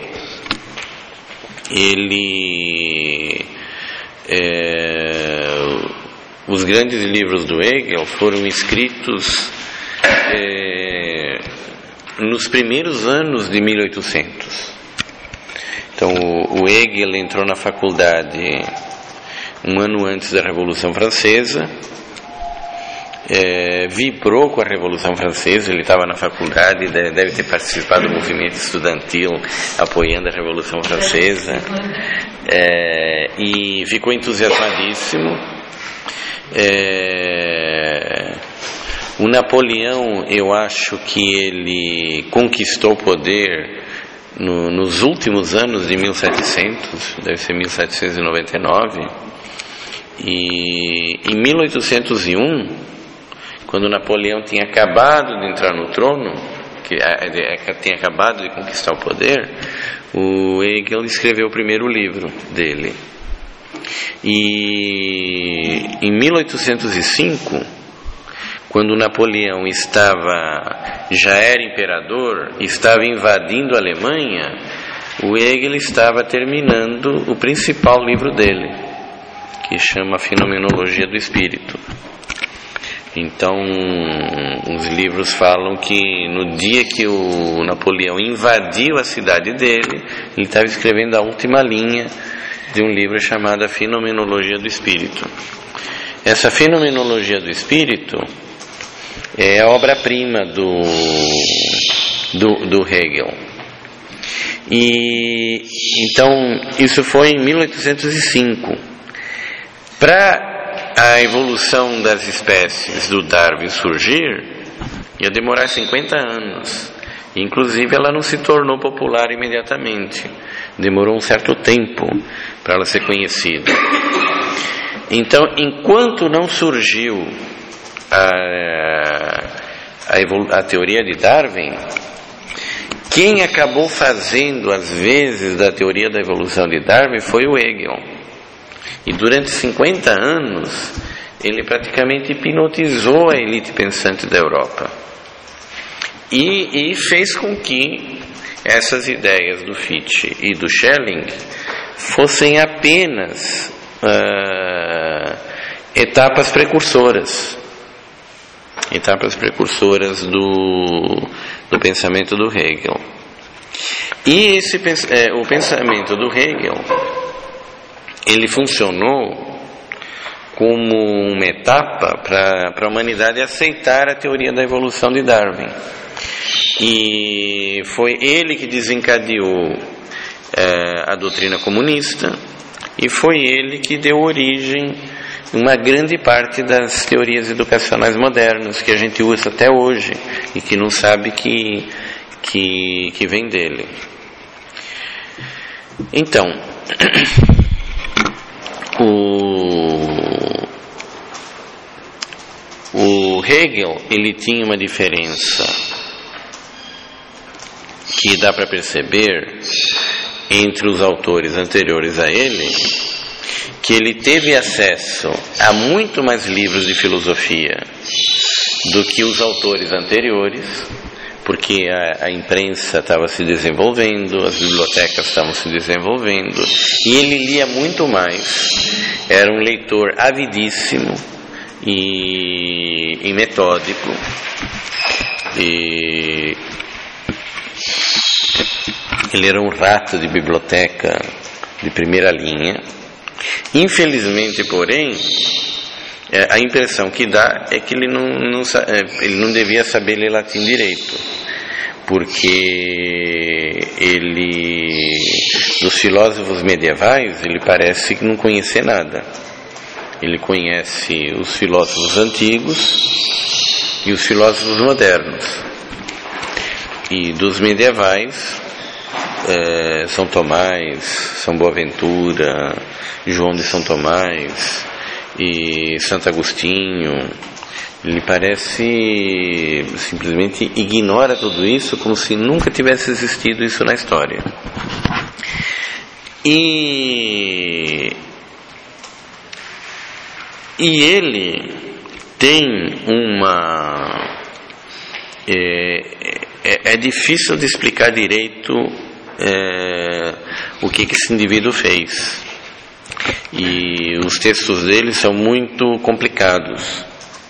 ele... É, os grandes livros do Hegel foram escritos é, nos primeiros anos de mil e oitocentos. Então o, o Hegel entrou na faculdade um ano antes da Revolução Francesa é, vibrou com a Revolução Francesa. Ele estava na faculdade, deve ter participado do movimento estudantil apoiando a Revolução Francesa, é, e ficou entusiasmadíssimo. É, o Napoleão, eu acho que ele conquistou o poder no, nos últimos anos de mil e setecentos, deve ser mil setecentos e noventa e nove, e em mil oitocentos e um, quando Napoleão tinha acabado de entrar no trono, que tinha acabado de conquistar o poder, o Hegel escreveu o primeiro livro dele. E em mil oitocentos e cinco, quando Napoleão estava, já era imperador, estava invadindo a Alemanha, o Hegel estava terminando o principal livro dele, que chama Fenomenologia do Espírito. Então, os livros falam que no dia que o Napoleão invadiu a cidade dele, ele estava escrevendo a última linha de um livro chamado Fenomenologia do Espírito. Essa Fenomenologia do Espírito é a obra-prima do, do, do Hegel. E então, isso foi em mil oitocentos e cinco. Para a evolução das espécies do Darwin surgir, ia demorar cinquenta anos. Inclusive, ela não se tornou popular imediatamente. Demorou um certo tempo para ela ser conhecida. Então, enquanto não surgiu a, a, evolu- a teoria de Darwin, quem acabou fazendo as vezes da teoria da evolução de Darwin foi o Hegel. E durante cinquenta anos, ele praticamente hipnotizou a elite pensante da Europa. E, e fez com que essas ideias do Fichte e do Schelling fossem apenas uh, etapas precursoras. Etapas precursoras do, do pensamento do Hegel. E esse, é, o pensamento do Hegel, ele funcionou como uma etapa para a humanidade aceitar a teoria da evolução de Darwin. E foi ele que desencadeou é, a doutrina comunista, e foi ele que deu origem a uma grande parte das teorias educacionais modernas que a gente usa até hoje e que não sabe que, que, que vem dele. Então, o, o Hegel, ele tinha uma diferença que dá para perceber entre os autores anteriores a ele, que ele teve acesso a muito mais livros de filosofia do que os autores anteriores, porque a, a imprensa estava se desenvolvendo, as bibliotecas estavam se desenvolvendo, e ele lia muito mais. Era um leitor avidíssimo e, e metódico, e ele era um rato de biblioteca de primeira linha. Infelizmente, porém, a impressão que dá é que ele não, não, ele não devia saber ler latim direito, porque ele, dos filósofos medievais, ele parece que não conhecer nada. Ele conhece os filósofos antigos e os filósofos modernos. E dos medievais, é, São Tomás, São Boaventura, João de São Tomás e Santo Agostinho, ele parece simplesmente ignora tudo isso como se nunca tivesse existido isso na história. E, e ele tem uma... É, é, é difícil de explicar direito é, o que, que esse indivíduo fez. E os textos dele são muito complicados.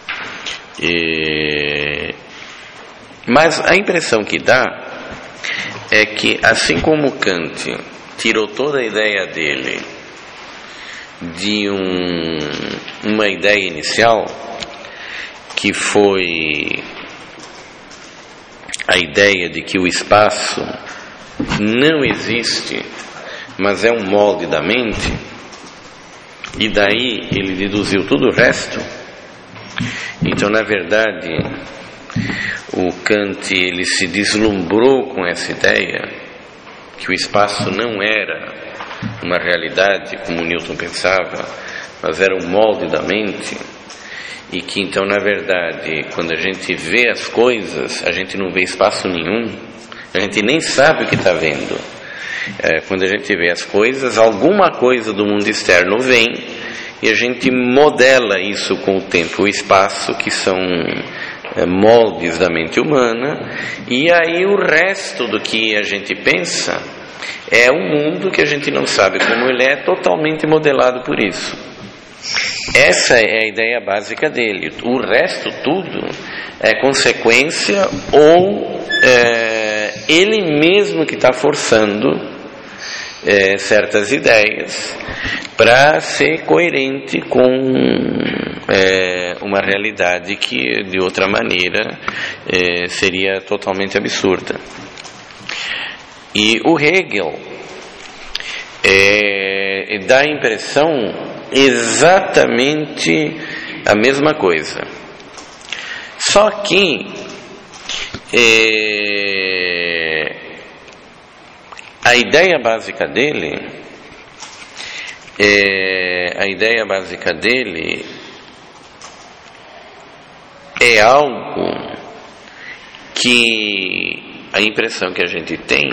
E, mas a impressão que dá é que, assim como Kant tirou toda a ideia dele de um, uma ideia inicial, que foi a ideia de que o espaço não existe, mas é um molde da mente, e daí ele deduziu tudo o resto. Então, na verdade, o Kant ele se deslumbrou com essa ideia que o espaço não era uma realidade como Newton pensava, mas era um molde da mente, e que então, na verdade, quando a gente vê as coisas, a gente não vê espaço nenhum, a gente nem sabe o que está vendo. É, quando a gente vê as coisas, alguma coisa do mundo externo vem e a gente modela isso com o tempo e o espaço, que são é, moldes da mente humana, e aí o resto do que a gente pensa é um mundo que a gente não sabe como ele é, totalmente modelado por isso. Essa é a ideia básica dele. O resto tudo é consequência ou é, ele mesmo que está forçando é, certas ideias para ser coerente com é, uma realidade que de outra maneira é, seria totalmente absurda. E o Hegel é, dá a impressão exatamente a mesma coisa, só que é, a ideia básica dele é, a ideia básica dele é algo que a impressão que a gente tem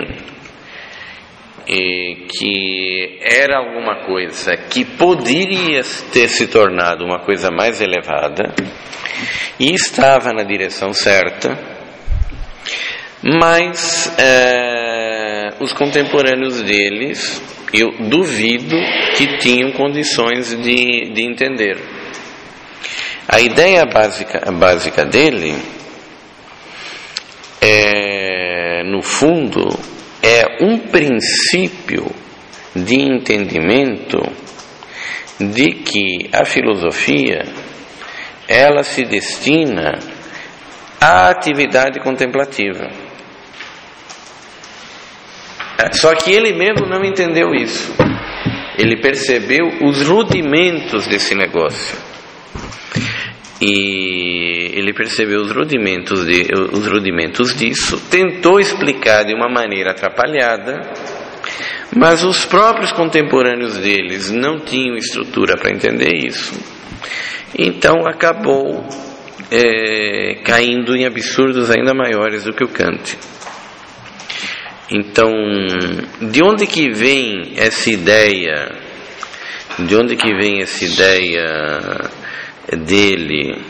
é que era alguma coisa que poderia ter se tornado uma coisa mais elevada e estava na direção certa, mas é, os contemporâneos deles, eu duvido que tinham condições de, de entender. A ideia básica, básica dele é, no fundo, é um princípio de entendimento de que a filosofia ela se destina à atividade contemplativa. Só que ele mesmo não entendeu isso. Ele percebeu os rudimentos desse negócio. E ele percebeu os rudimentos, de, os rudimentos disso, tentou explicar de uma maneira atrapalhada, mas os próprios contemporâneos deles não tinham estrutura para entender isso. Então acabou é, caindo em absurdos ainda maiores do que o Kant. Então, de onde que vem essa ideia? De onde que vem essa ideia dele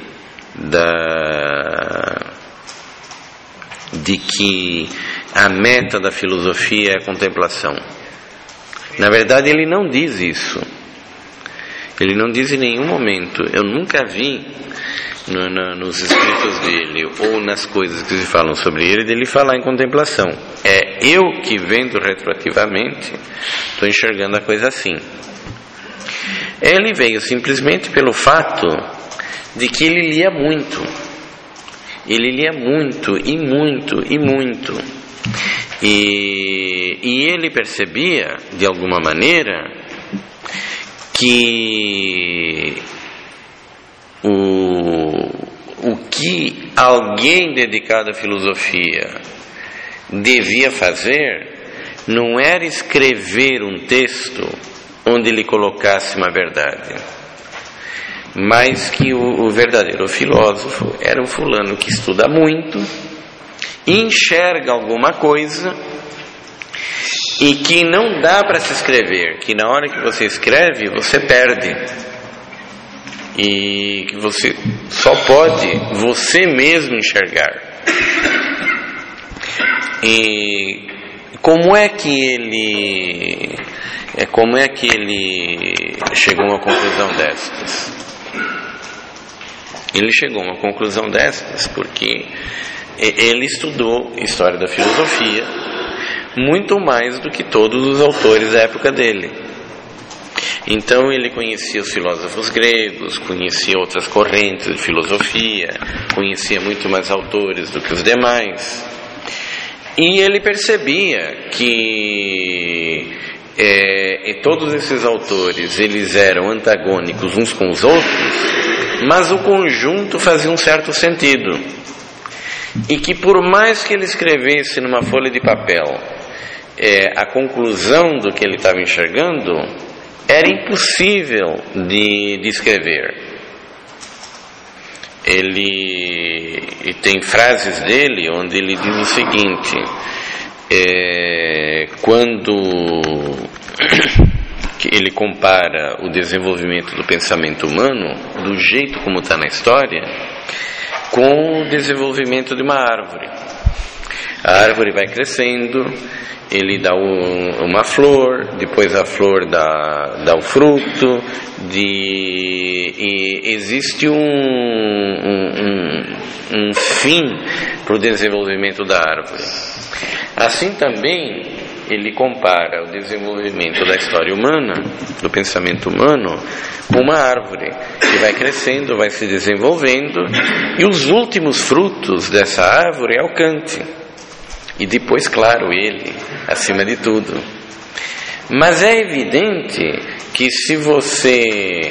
da, de que a meta da filosofia é a contemplação? Na verdade, ele não diz isso. Ele não diz em nenhum momento. Eu nunca vi no, no, nos escritos dele ou nas coisas que se falam sobre ele, dele falar em contemplação. É eu que, vendo retroativamente, estou enxergando a coisa assim. Ele veio simplesmente pelo fato de que ele lia muito. Ele lia muito, e muito, e muito. E, e ele percebia, de alguma maneira, que o, o que alguém dedicado à filosofia devia fazer não era escrever um texto onde ele colocasse uma verdade, mas que o, o verdadeiro filósofo era um fulano que estuda muito, enxerga alguma coisa e que não dá para se escrever, que na hora que você escreve você perde, e que você só pode você mesmo enxergar. E como é que ele é como é que ele chegou a uma conclusão destas? Ele chegou a uma conclusão destas porque ele estudou história da filosofia muito mais do que todos os autores da época dele. Então ele conhecia os filósofos gregos, conhecia outras correntes de filosofia, conhecia muito mais autores do que os demais. E ele percebia que é, e todos esses autores eles eram antagônicos uns com os outros, mas o conjunto fazia um certo sentido. E que por mais que ele escrevesse numa folha de papel é, a conclusão do que ele estava enxergando, era impossível de, de escrever. Ele e tem frases dele onde ele diz o seguinte: é, quando ele compara o desenvolvimento do pensamento humano, do jeito como está na história, com o desenvolvimento de uma árvore. A árvore vai crescendo, ele dá um, uma flor, depois a flor dá, dá o fruto, de, e existe um, um, um, um fim para o desenvolvimento da árvore. Assim também ele compara o desenvolvimento da história humana, do pensamento humano, com uma árvore que vai crescendo, vai se desenvolvendo, e os últimos frutos dessa árvore é o Kant. E depois, claro, ele, acima de tudo. Mas é evidente que se você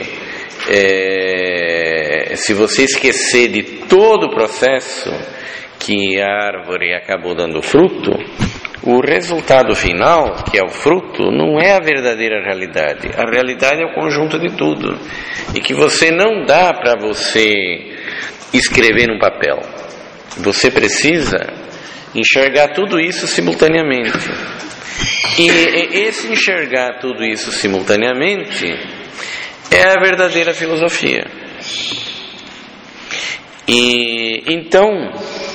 é, se você esquecer de todo o processo que a árvore acabou dando fruto, o resultado final, que é o fruto, não é a verdadeira realidade. A realidade é o conjunto de tudo. E que você não dá para você escrever num papel. Você precisa enxergar tudo isso simultaneamente. E esse enxergar tudo isso simultaneamente é a verdadeira filosofia. E então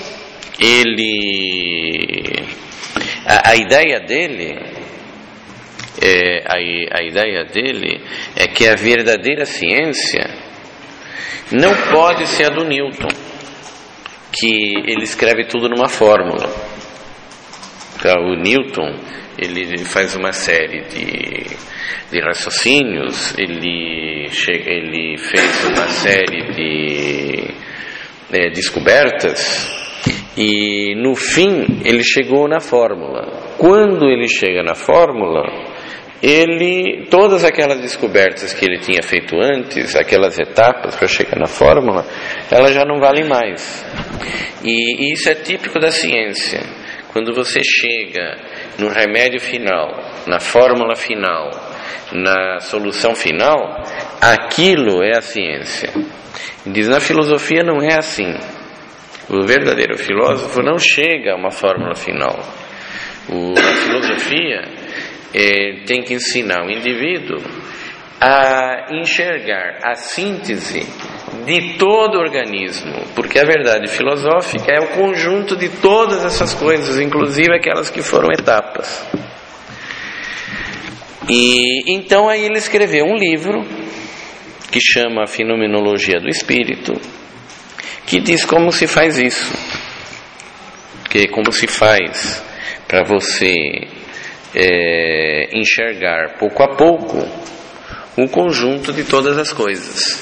ele a, a ideia dele é, a, a ideia dele é que a verdadeira ciência não pode ser a do Newton, que ele escreve tudo numa fórmula. Então, o Newton, ele faz uma série de, de raciocínios, ele, chega, ele fez uma série de é, descobertas, e no fim ele chegou na fórmula. Quando ele chega na fórmula, ele, todas aquelas descobertas que ele tinha feito antes, aquelas etapas para chegar na fórmula, elas já não valem mais. E isso é típico da ciência. Quando você chega no remédio final, na fórmula final, na solução final, aquilo é a ciência. Diz, na filosofia não é assim. O verdadeiro filósofo não chega a uma fórmula final. O, a filosofia É, tem que ensinar o indivíduo a enxergar a síntese de todo o organismo, porque a verdade filosófica é o conjunto de todas essas coisas, inclusive aquelas que foram etapas. E então aí ele escreveu um livro que chama Fenomenologia do Espírito, que diz como se faz isso, que como se faz para você É, enxergar pouco a pouco o conjunto de todas as coisas.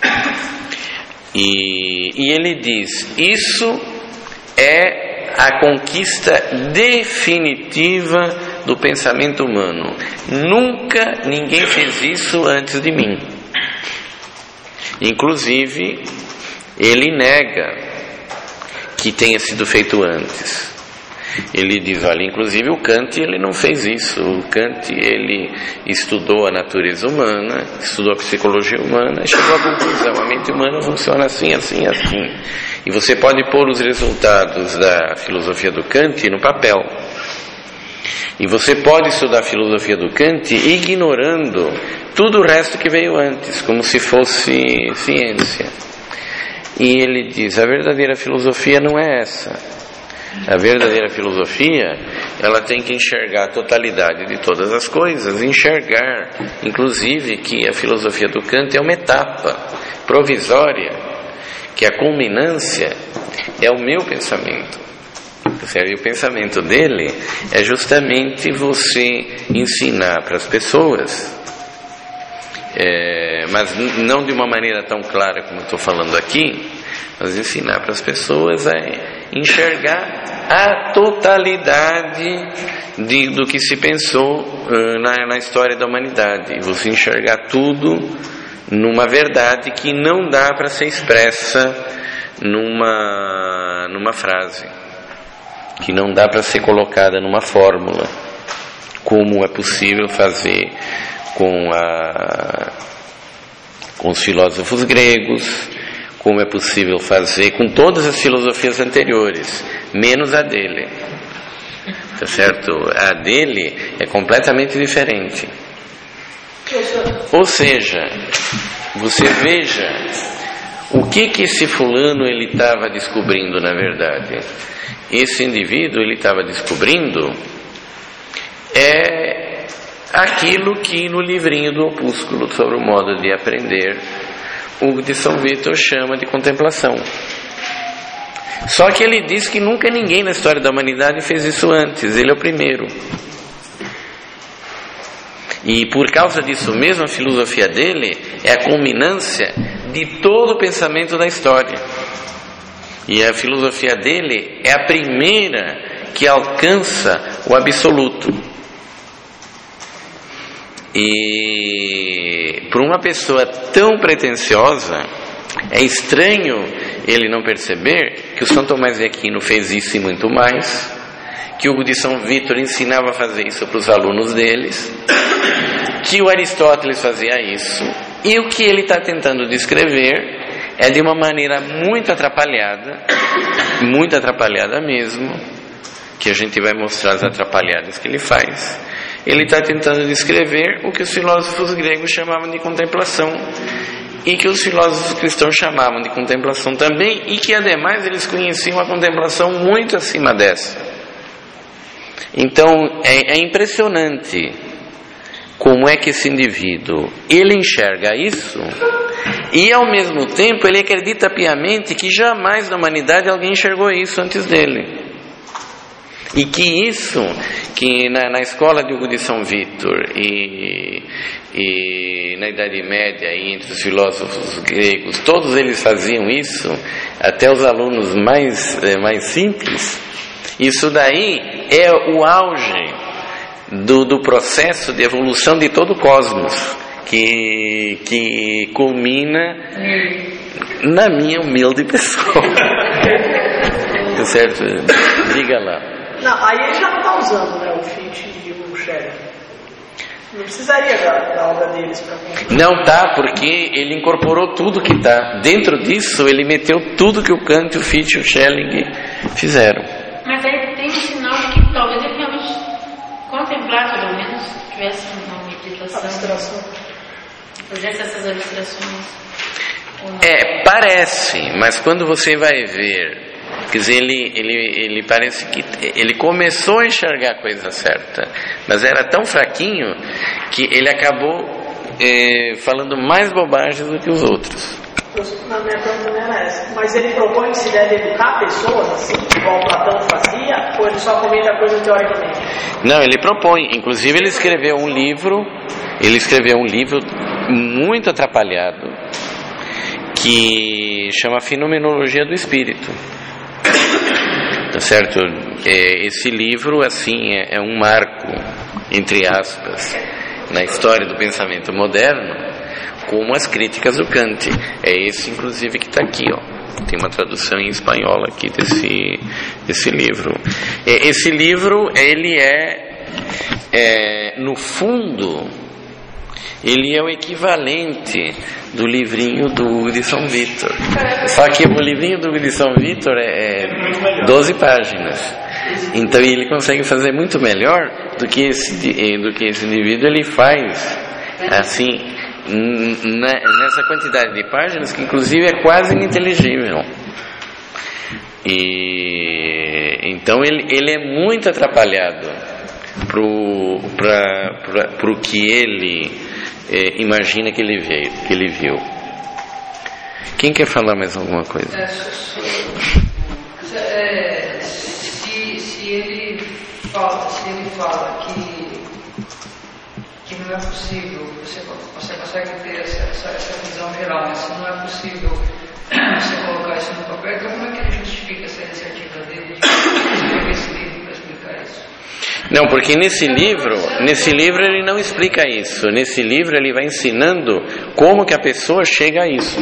E, e ele diz: isso é a conquista definitiva do pensamento humano. Nunca ninguém fez isso antes de mim. Inclusive, ele nega que tenha sido feito antes. Ele diz, olha, inclusive o Kant, ele não fez isso. O Kant, ele estudou a natureza humana, estudou a psicologia humana e chegou à conclusão, a mente humana funciona assim, assim, assim. E você pode pôr os resultados da filosofia do Kant no papel. E você pode estudar a filosofia do Kant ignorando tudo o resto que veio antes, como se fosse ciência. E ele diz, a verdadeira filosofia não é essa. A verdadeira filosofia, ela tem que enxergar a totalidade de todas as coisas, enxergar, inclusive, que a filosofia do Kant é uma etapa provisória, que a culminância é o meu pensamento. E o pensamento dele é justamente você ensinar para as pessoas é, mas não de uma maneira tão clara como eu estou falando aqui, mas ensinar para as pessoas a enxergar a totalidade de, do que se pensou uh, na, na história da humanidade, e você enxergar tudo numa verdade que não dá para ser expressa numa, numa frase, que não dá para ser colocada numa fórmula, como é possível fazer com, a, com os filósofos gregos, como é possível fazer com todas as filosofias anteriores, menos a dele. Tá certo? A dele é completamente diferente. Ou seja, você veja o que que esse fulano ele estava descobrindo na verdade. Esse indivíduo ele estava descobrindo é aquilo que no livrinho do Opúsculo sobre o modo de aprender, Hugo de São Vítor chama de contemplação. Só que ele diz que nunca ninguém na história da humanidade fez isso antes, ele é o primeiro. E por causa disso mesmo, a filosofia dele é a culminância de todo o pensamento da história. E a filosofia dele é a primeira que alcança o absoluto. E para uma pessoa tão pretensiosa, é estranho ele não perceber que o São Tomás de Aquino fez isso e muito mais, que o Hugo de São Vítor ensinava a fazer isso para os alunos deles, que o Aristóteles fazia isso, e o que ele está tentando descrever é de uma maneira muito atrapalhada, muito atrapalhada mesmo, que a gente vai mostrar as atrapalhadas que ele faz. Ele está tentando descrever o que os filósofos gregos chamavam de contemplação, e que os filósofos cristãos chamavam de contemplação também, e que ademais eles conheciam a contemplação muito acima dessa. Então é, é impressionante como é que esse indivíduo ele enxerga isso, e ao mesmo tempo ele acredita piamente que jamais na humanidade alguém enxergou isso antes dele. E que isso, que na, na escola de Hugo de São Vítor e, e na Idade Média e entre os filósofos gregos, todos eles faziam isso, até os alunos mais, mais simples, isso daí é o auge do, do processo de evolução de todo o cosmos, que, que culmina na minha humilde pessoa. Tá certo? Diga lá. Não, aí ele já não está usando, né, o Fichte e o Schelling. Não precisaria da, da obra deles para concluir. Não tá, porque ele incorporou tudo que está. Dentro disso, ele meteu tudo que o Kant, o Fichte e o Schelling fizeram. Mas aí tem um sinal de que talvez ele realmente contemplar, pelo menos, tivesse uma meditação. Abstração. Fizesse essas abstrações. É, parece, mas quando você vai ver... Quer dizer, ele, ele, ele parece que ele começou a enxergar a coisa certa, mas era tão fraquinho que ele acabou é, falando mais bobagens do que os outros. Na minha pergunta também era essa. Mas ele propõe que se deve educar pessoas, assim, igual Platão fazia, ou ele só comenta a coisa teoricamente? Não, ele propõe. Inclusive ele escreveu um livro, ele escreveu um livro muito atrapalhado, que chama Fenomenologia do Espírito. Tá certo? É, esse livro, assim, é, é um marco, entre aspas, na história do pensamento moderno, como as críticas do Kant. É esse, inclusive, que está aqui, ó. Tem uma tradução em espanhol aqui desse, desse livro. É, esse livro, ele é, é, no fundo, ele é o equivalente do livrinho do Hugo de São Vítor. Só que o livrinho do Hugo de São Vítor é doze páginas. Então ele consegue fazer muito melhor do que esse, do que esse indivíduo ele faz, assim, nessa quantidade de páginas que inclusive é quase ininteligível. E então ele, ele é muito atrapalhado para o que ele É, imagina que ele veio, que ele viu. Quem quer falar mais alguma coisa? É, se, se ele fala, se ele fala que, que que não é possível, você, você consegue ter essa, essa, essa visão geral, mas se não é possível você colocar isso no papel, então como é que ele justifica essa iniciativa dele de escrever esse livro para explicar isso? Não, porque nesse livro, nesse livro ele não explica isso. Nesse livro ele vai ensinando como que a pessoa chega a isso.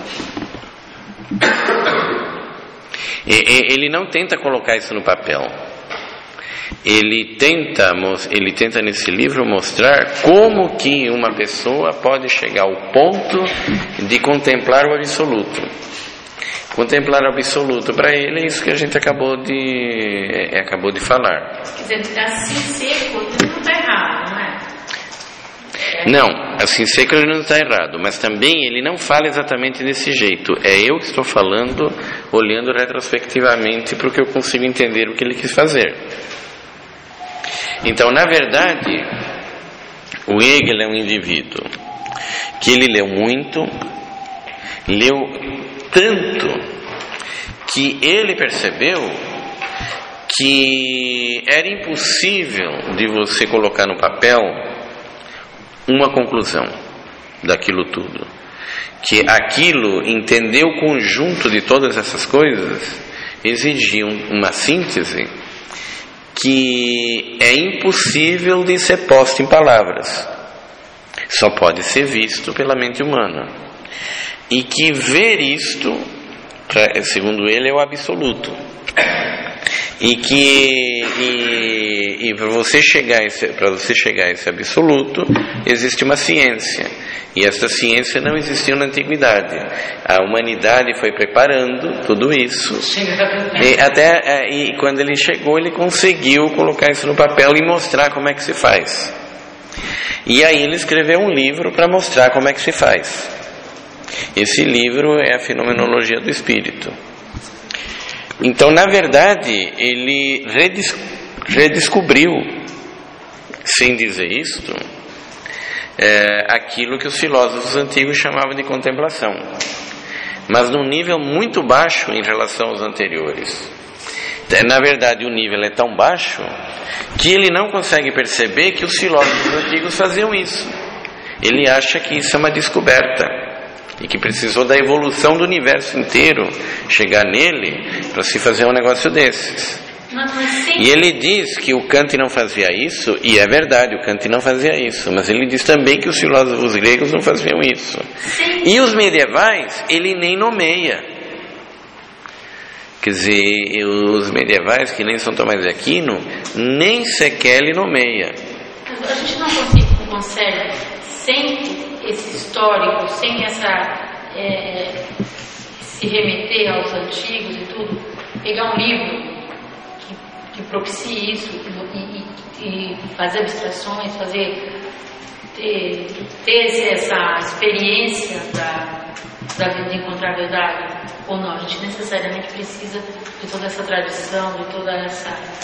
Ele não tenta colocar isso no papel. Ele tenta, ele tenta nesse livro mostrar como que uma pessoa pode chegar ao ponto de contemplar o absoluto. Contemplar o absoluto para ele é isso que a gente acabou de é, acabou de falar. Quer dizer, assim seco não está errado, não é? Não, assim seco ele não está errado, mas também ele não fala exatamente desse jeito. É eu que estou falando, olhando retrospectivamente para o que eu consigo entender o que ele quis fazer. Então, na verdade, o Hegel é um indivíduo que ele leu muito, leu tanto que ele percebeu que era impossível de você colocar no papel uma conclusão daquilo tudo. Que aquilo, entender o conjunto de todas essas coisas, exigia uma síntese que é impossível de ser posta em palavras. Só pode ser visto pela mente humana. E que ver isto, segundo ele, é o absoluto. E que e, e para você chegar a esse, para você chegar a esse absoluto, existe uma ciência. E essa ciência não existiu na antiguidade. A humanidade foi preparando tudo isso. E até e quando ele chegou, ele conseguiu colocar isso no papel e mostrar como é que se faz. E aí ele escreveu um livro para mostrar como é que se faz. Esse livro é a Fenomenologia do Espírito. Então, na verdade, ele redesc- redescobriu, sem dizer isto, é, aquilo que os filósofos antigos chamavam de contemplação, mas num nível muito baixo em relação aos anteriores. Na verdade, o nível é tão baixo que ele não consegue perceber que os filósofos antigos faziam isso. Ele acha que isso é uma descoberta e que precisou da evolução do universo inteiro chegar nele para se fazer um negócio desses. E ele diz que o Kant não fazia isso, e é verdade, o Kant não fazia isso, mas ele diz também que os filósofos gregos não faziam isso. E os medievais, ele nem nomeia. Quer dizer, os medievais, que nem São Tomás de Aquino, nem sequer ele nomeia. A gente não consegue, consegue sem esse histórico, sem essa é, se remeter aos antigos e tudo, pegar um livro que, que propicie isso e, e, e fazer abstrações, fazer ter, ter essa experiência da, da vida de encontrar a verdade, ou não? A gente necessariamente precisa de toda essa tradição, de toda essa...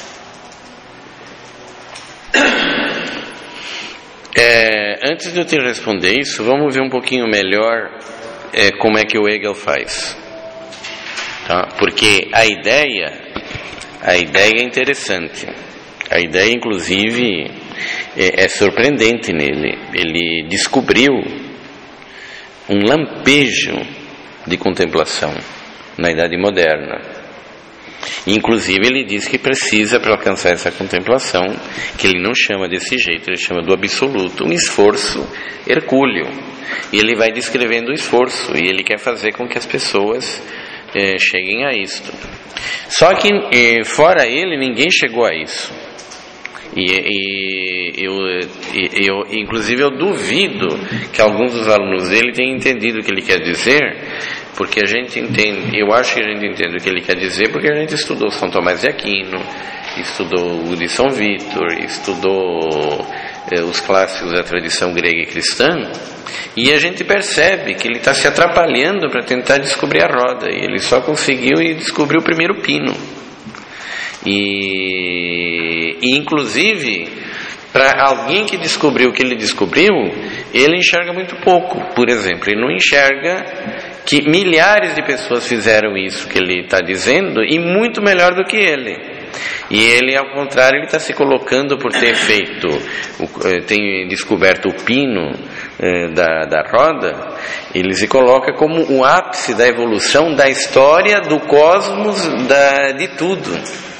É, antes de eu te responder isso, vamos ver um pouquinho melhor é, como é que o Hegel faz, tá? Porque a ideia, a ideia é interessante, a ideia inclusive é, é surpreendente nele. Ele descobriu um lampejo de contemplação na Idade Moderna. Inclusive ele diz que precisa, para alcançar essa contemplação, que ele não chama desse jeito, ele chama do absoluto, um esforço hercúleo. E ele vai descrevendo o esforço, e ele quer fazer com que as pessoas eh, cheguem a isto. Só que eh, fora ele, ninguém chegou a isso. E, e eu, eu, inclusive eu duvido que alguns dos alunos dele tenham entendido o que ele quer dizer, porque a gente entende, eu acho que a gente entende o que ele quer dizer, porque a gente estudou São Tomás de Aquino, estudou o de São Vítor, estudou eh, os clássicos da tradição grega e cristã, e a gente percebe que ele está se atrapalhando para tentar descobrir a roda, e ele só conseguiu e descobriu o primeiro pino. E, e inclusive, para alguém que descobriu o que ele descobriu, ele enxerga muito pouco. Por exemplo, ele não enxerga que milhares de pessoas fizeram isso que ele está dizendo, e muito melhor do que ele. E ele, ao contrário, ele está se colocando por ter feito, tem descoberto o pino eh, da, da roda, ele se coloca como o ápice da evolução da história do cosmos, da, de tudo,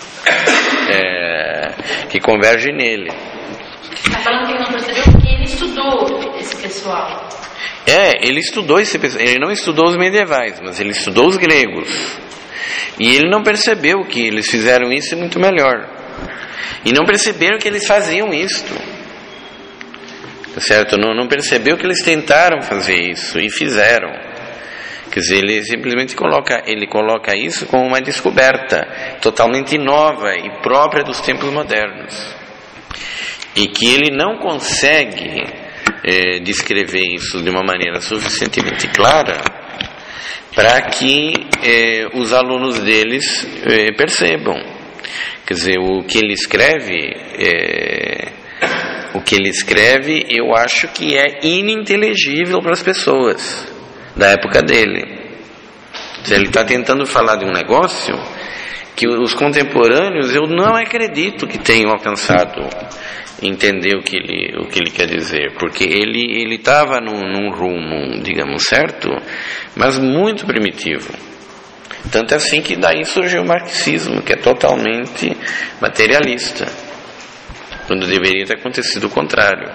é, que converge nele. Está falando que ele não percebeu porque ele estudou esse pessoal. É, ele estudou esse pessoal, ele não estudou os medievais, mas ele estudou os gregos. E ele não percebeu que eles fizeram isso muito melhor. E não perceberam que eles faziam isto. Tá certo? Não, não percebeu que eles tentaram fazer isso e fizeram. Quer dizer, ele simplesmente coloca, ele coloca isso como uma descoberta totalmente nova e própria dos tempos modernos. E que ele não consegue é, descrever isso de uma maneira suficientemente clara para que eh, os alunos deles eh, percebam. Quer dizer, o que ele escreve, eh, o que ele escreve, eu acho que é ininteligível para as pessoas da época dele. Ele está tentando falar de um negócio que os contemporâneos, eu não acredito que tenham alcançado entender o que ele, o que ele quer dizer, porque ele ele estava num, num rumo, digamos, certo, mas muito primitivo. Tanto é assim que daí surgiu o marxismo, que é totalmente materialista, quando deveria ter acontecido o contrário.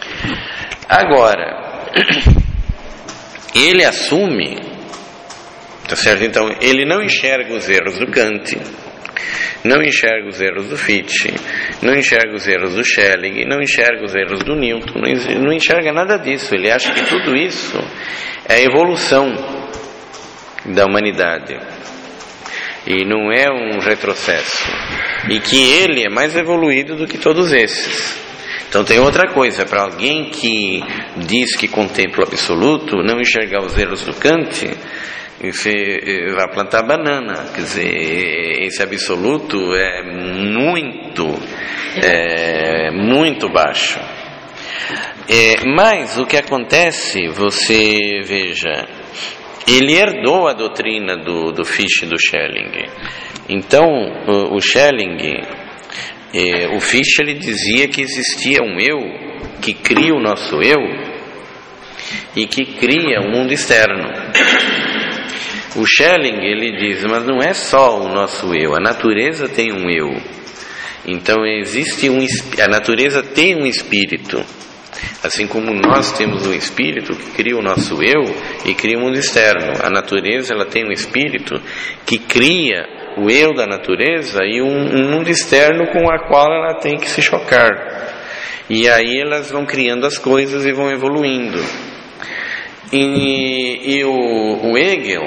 Agora, ele assume, tá certo? Então, ele não enxerga os erros do Kant, não enxerga os erros do Fichte, não enxerga os erros do Schelling, não enxerga os erros do Newton, não enxerga nada disso. Ele acha que tudo isso é a evolução da humanidade e não é um retrocesso, e que ele é mais evoluído do que todos esses. Então tem outra coisa, para alguém que diz que contempla o absoluto, não enxergar os erros do Kant, você vai plantar banana. Quer dizer, esse absoluto é muito, é, muito baixo. É, mas o que acontece, você veja, ele herdou a doutrina do, do Fichte e do Schelling. Então, o, o Schelling, é, o Fichte, ele dizia que existia um eu que cria o nosso eu e que cria o mundo externo. O Schelling, ele diz, mas não é só o nosso eu, a natureza tem um eu. Então existe um, a natureza tem um espírito, assim como nós temos um espírito que cria o nosso eu e cria o mundo externo. A natureza, ela tem um espírito que cria o eu da natureza e um, um mundo externo com o qual ela tem que se chocar. E aí elas vão criando as coisas e vão evoluindo. E, e o, o Hegel,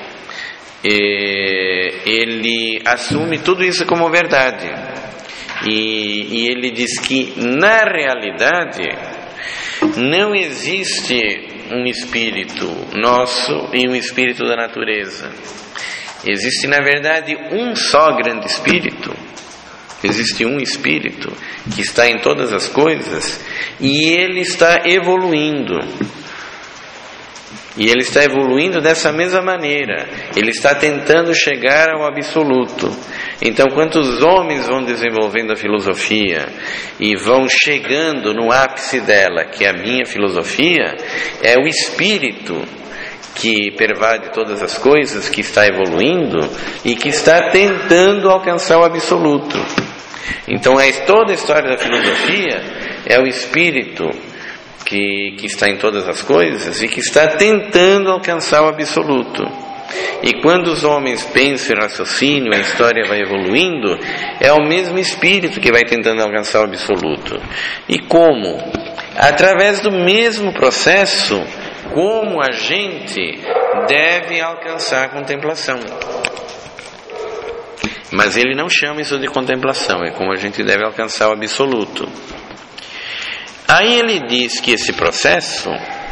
ele assume tudo isso como verdade, e, e ele diz que na realidade não existe um espírito nosso e um espírito da natureza. Existe na verdade um só grande espírito. Existe um espírito que está em todas as coisas e ele está evoluindo. E ele está evoluindo dessa mesma maneira. Ele está tentando chegar ao absoluto. Então, quando os homens vão desenvolvendo a filosofia e vão chegando no ápice dela, que é a minha filosofia, é o espírito que pervade todas as coisas, que está evoluindo e que está tentando alcançar o absoluto. Então, é toda a história da filosofia é o espírito Que, que está em todas as coisas e que está tentando alcançar o absoluto. E quando os homens pensam em raciocínio, a história vai evoluindo, é o mesmo espírito que vai tentando alcançar o absoluto. E como? Através do mesmo processo, como a gente deve alcançar a contemplação. Mas ele não chama isso de contemplação, é como a gente deve alcançar o absoluto. Aí ele diz que esse processo,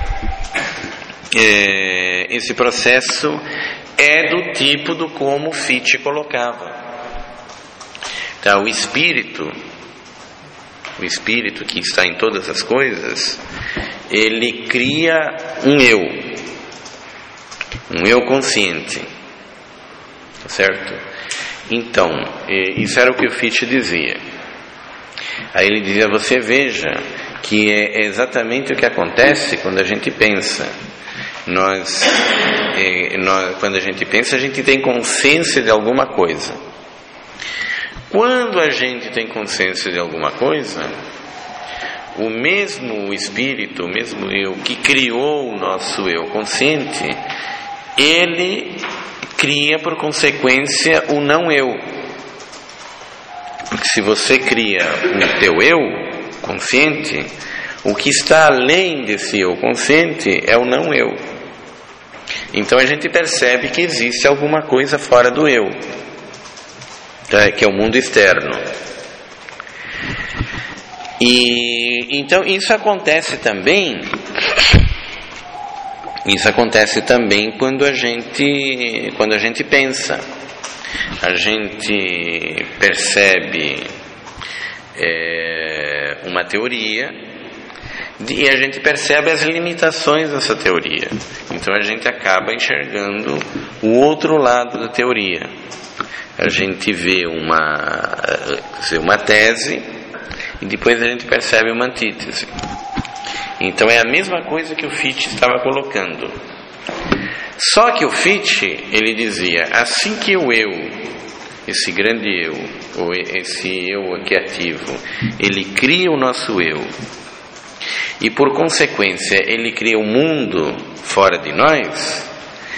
é, esse processo é do tipo do como Fichte colocava. Então, o espírito, o espírito que está em todas as coisas, ele cria um eu, um eu consciente, certo? Então, isso era o que o Fichte dizia. Aí ele dizia, você veja que é exatamente o que acontece quando a gente pensa. Nós, é, nós, quando a gente pensa, a gente tem consciência de alguma coisa. Quando a gente tem consciência de alguma coisa, o mesmo espírito, o mesmo eu que criou o nosso eu consciente, ele cria por consequência o não eu. Porque se você cria o teu eu consciente, o que está além desse eu consciente é o não eu. Então a gente percebe que existe alguma coisa fora do eu, que é o mundo externo. E então isso acontece também, isso acontece também quando a gente, quando a gente pensa. A gente percebe é, uma teoria e a gente percebe as limitações dessa teoria. Então a gente acaba enxergando o outro lado da teoria. A gente vê uma, uma tese e depois a gente percebe uma antítese. Então é a mesma coisa que o Fichte estava colocando. Só que o Fichte, ele dizia, assim que o eu, esse grande eu, ou esse eu aqui ativo, ele cria o nosso eu, e por consequência ele cria o mundo fora de nós,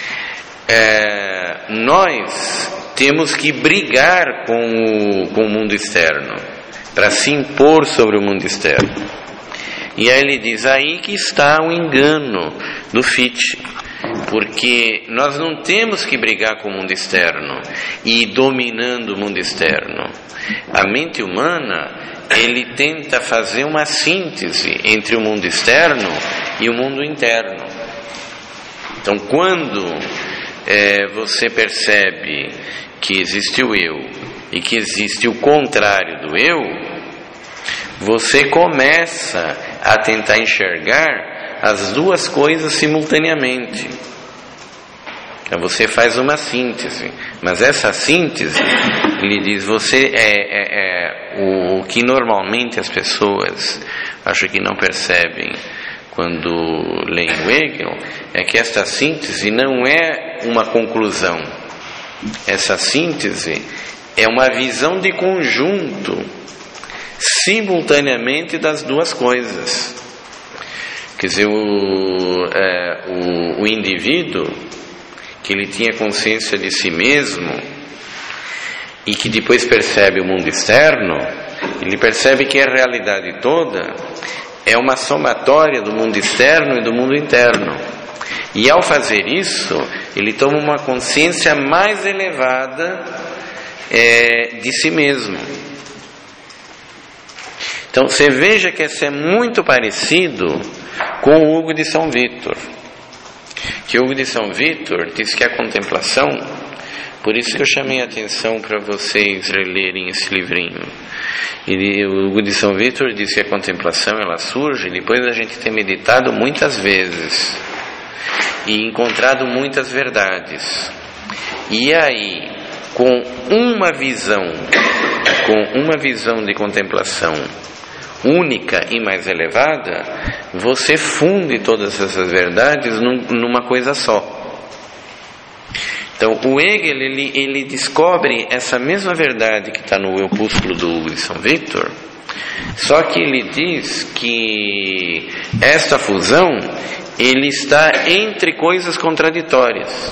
é, nós temos que brigar com o, com o mundo externo, para se impor sobre o mundo externo. E aí ele diz, aí que está o engano do Fichte. Porque nós não temos que brigar com o mundo externo e ir dominando o mundo externo. A mente humana, ele tenta fazer uma síntese entre o mundo externo e o mundo interno. Então, quando é, você percebe que existe o eu e que existe o contrário do eu, você começa a tentar enxergar as duas coisas simultaneamente. Então você faz uma síntese, mas essa síntese, ele diz, você é, é, é o, o que normalmente as pessoas acho que não percebem quando leem o Hegel, é que esta síntese não é uma conclusão. Essa síntese é uma visão de conjunto simultaneamente das duas coisas. Quer dizer, o, é, o, o indivíduo que ele tinha consciência de si mesmo e que depois percebe o mundo externo, ele percebe que a realidade toda é uma somatória do mundo externo e do mundo interno. E ao fazer isso, ele toma uma consciência mais elevada é, de si mesmo. Então você veja que isso é muito parecido com o Hugo de São Vítor. Que o Hugo de São Vítor diz que a contemplação, por isso que eu chamei a atenção para vocês lerem esse livrinho. E o Hugo de São Vítor diz que a contemplação ela surge depois da gente ter meditado muitas vezes e encontrado muitas verdades. E aí, com uma visão, com uma visão de contemplação única e mais elevada, você funde todas essas verdades num, numa coisa só. Então o Hegel ele, ele descobre essa mesma verdade que está no opúsculo do Hugo de São Vítor, só que ele diz que esta fusão ele está entre coisas contraditórias.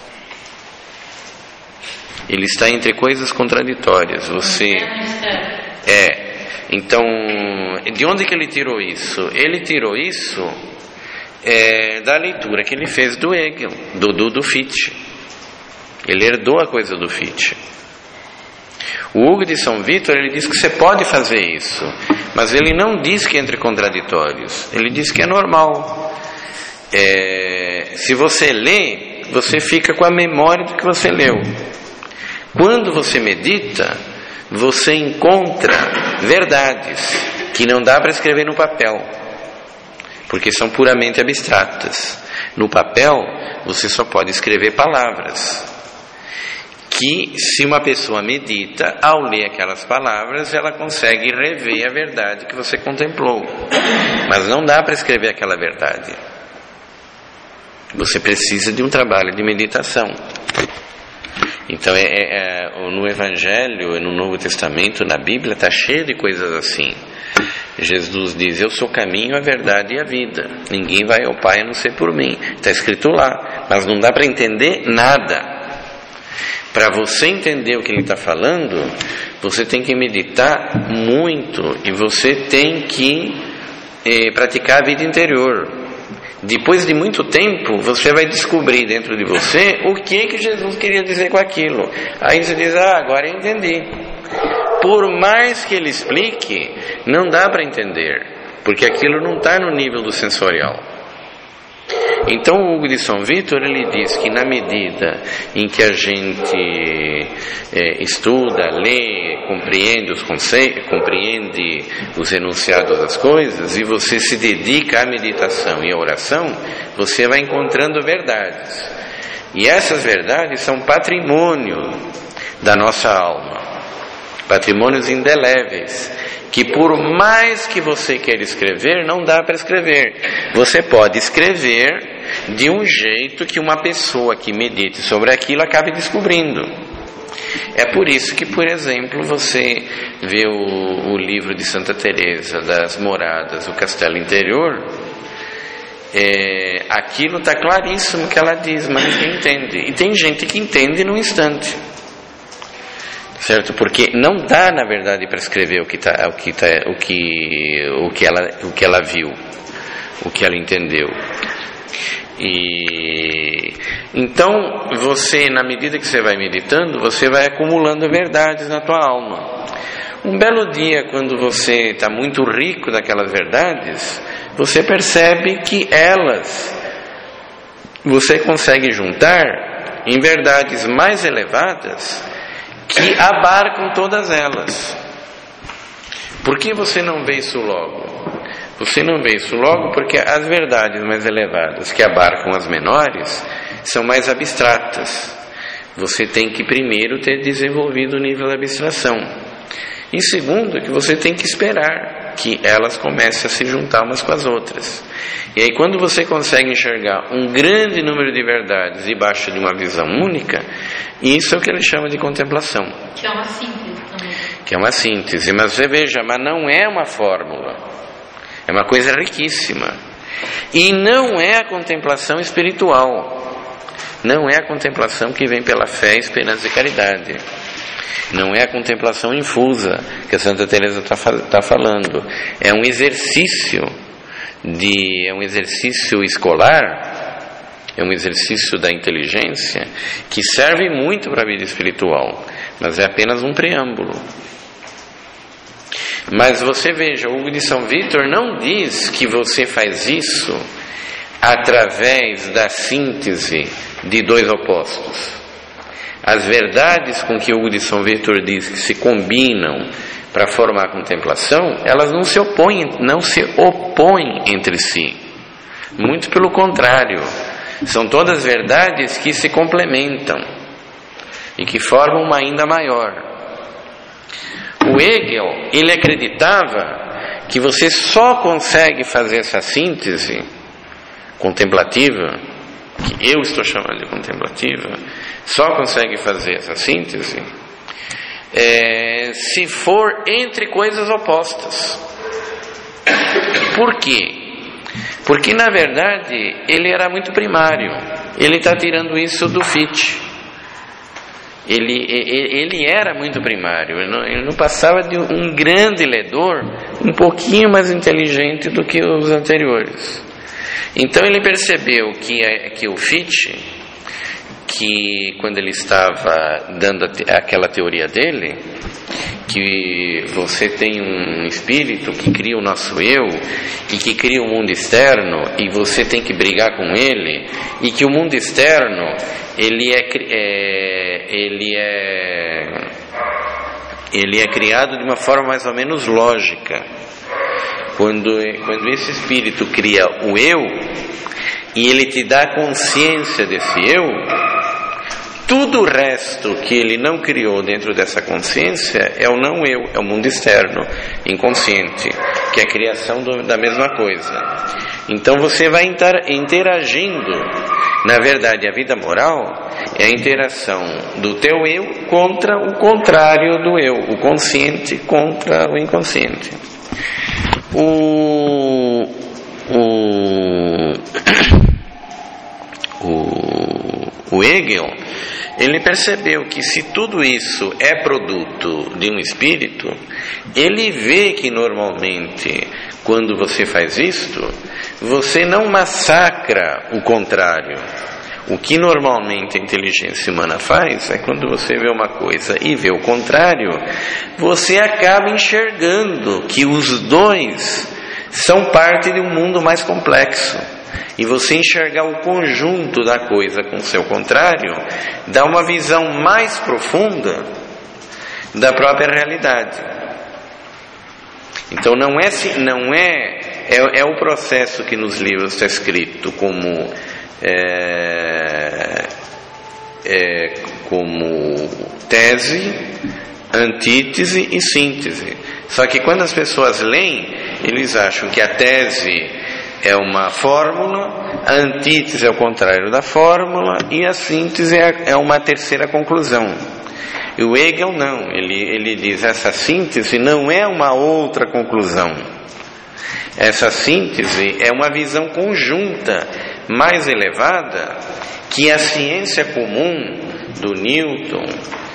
Ele está entre coisas contraditórias. Você é Então, de onde que ele tirou isso? Ele tirou isso é, da leitura que ele fez do Hegel, do, do, do Fichte. Ele herdou a coisa do Fichte. O Hugo de São Vítor, ele diz que você pode fazer isso, mas ele não diz que é entre contraditórios. Ele diz que é normal. É, se você lê, você fica com a memória do que você leu. Quando você medita, você encontra verdades que não dá para escrever no papel, porque são puramente abstratas. No papel, você só pode escrever palavras que se uma pessoa medita, ao ler aquelas palavras, ela consegue rever a verdade que você contemplou. Mas não dá para escrever aquela verdade. Você precisa de um trabalho de meditação. Então, é, é, é, no Evangelho, no Novo Testamento, na Bíblia, está cheio de coisas assim. Jesus diz: eu sou o caminho, a verdade e a vida. Ninguém vai ao Pai a não ser por mim. Está escrito lá, mas não dá para entender nada. Para você entender o que ele está falando, você tem que meditar muito e você tem que eh, praticar a vida interior. Depois de muito tempo, você vai descobrir dentro de você o que que Jesus queria dizer com aquilo. Aí você diz: ah, agora eu entendi. Por mais que ele explique, não dá para entender, porque aquilo não está no nível do sensorial. Então o Hugo de São Vítor, ele diz que na medida em que a gente é, estuda, lê, compreende os conceitos, compreende os enunciados das coisas, e você se dedica à meditação e à oração, você vai encontrando verdades. E essas verdades são patrimônio da nossa alma, patrimônios indeléveis, que por mais que você queira escrever, não dá para escrever. Você pode escrever de um jeito que uma pessoa que medite sobre aquilo acabe descobrindo. É por isso que, por exemplo, você vê o, o livro de Santa Teresa das Moradas, o Castelo Interior, é, aquilo está claríssimo que ela diz, mas ninguém entende. E tem gente que entende num instante. Certo? Porque não dá, na verdade, para escrever o que, tá, o, que tá, o, que, o, que ela, o que ela viu, o que ela entendeu. E então, você, na medida que você vai meditando, você vai acumulando verdades na tua alma. Um belo dia, quando você está muito rico daquelas verdades, você percebe que elas você consegue juntar em verdades mais elevadas que abarcam todas elas. Por que você não vê isso logo? Você não vê isso logo porque as verdades mais elevadas que abarcam as menores são mais abstratas. Você tem que primeiro ter desenvolvido o nível da abstração. E segundo, que você tem que esperar que elas comecem a se juntar umas com as outras. E aí, quando você consegue enxergar um grande número de verdades debaixo de uma visão única, isso é o que ele chama de contemplação. Que é uma síntese também. Que é uma síntese, mas você veja, mas não é uma fórmula. É uma coisa riquíssima. E não é a contemplação espiritual. Não é a contemplação que vem pela fé, esperança e caridade. Não é a contemplação infusa que a Santa Teresa está tá falando. É um exercício de, é um exercício escolar, é um exercício da inteligência que serve muito para a vida espiritual, mas é apenas um preâmbulo. Mas você veja, o Hugo de São Vítor não diz que você faz isso através da síntese de dois opostos. As verdades com que Hugo de São Vítor diz que se combinam para formar a contemplação, elas não se opõem, não se opõem entre si. Muito pelo contrário, são todas verdades que se complementam e que formam uma ainda maior. O Hegel, ele acreditava que você só consegue fazer essa síntese contemplativa, que eu estou chamando de contemplativa, só consegue fazer essa síntese é, se for entre coisas opostas. Por quê? Porque na verdade ele era muito primário. Ele está tirando isso do Fichte. Ele, ele, ele era muito primário. Ele não, ele não passava de um grande ledor, um pouquinho mais inteligente do que os anteriores. Então ele percebeu que, que o Fichte, que quando ele estava dando aquela teoria dele, que você tem um espírito que cria o nosso eu e que cria o mundo externo e você tem que brigar com ele, e que o mundo externo ele é, é, ele é, ele é criado de uma forma mais ou menos lógica. Quando, quando esse espírito cria o eu e ele te dá consciência desse eu, Tudo o resto que ele não criou dentro dessa consciência é o não eu, é o mundo externo, inconsciente, que é a criação do, da mesma coisa. Então você vai interagindo. Na verdade, a vida moral é a interação do teu eu contra o contrário do eu, o consciente contra o inconsciente. O... o O, o Hegel, ele percebeu que se tudo isso é produto de um espírito, ele vê que normalmente, quando você faz isto, você não massacra o contrário. O que normalmente a inteligência humana faz é quando você vê uma coisa e vê o contrário, você acaba enxergando que os dois são parte de um mundo mais complexo. E você enxergar o conjunto da coisa com seu contrário dá uma visão mais profunda da própria realidade. Então não é não é é, é o processo que nos livros está escrito como é, é, como tese, antítese e síntese. Só que quando as pessoas leem, eles acham que a tese é uma fórmula, a antítese é o contrário da fórmula e a síntese é uma terceira conclusão. E o Hegel não, ele, ele diz essa síntese não é uma outra conclusão. Essa síntese é uma visão conjunta mais elevada que a ciência comum do Newton,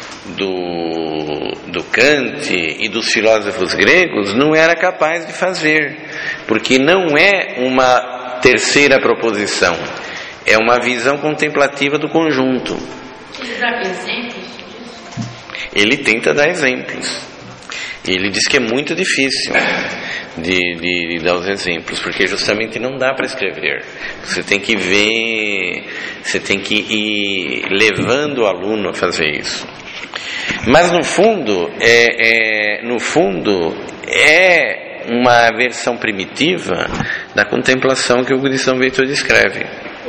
do, do Kant e dos filósofos gregos não era capaz de fazer, porque não é uma terceira proposição, é uma visão contemplativa do conjunto. Ele dá exemplos disso? Ele tenta dar exemplos. Ele diz que é muito difícil de, de, de dar os exemplos, porque justamente não dá para escrever. Você tem que ver, você tem que ir levando o aluno a fazer isso. Mas no fundo, é, é, no fundo, é uma versão primitiva da contemplação que o de São Vítor descreve.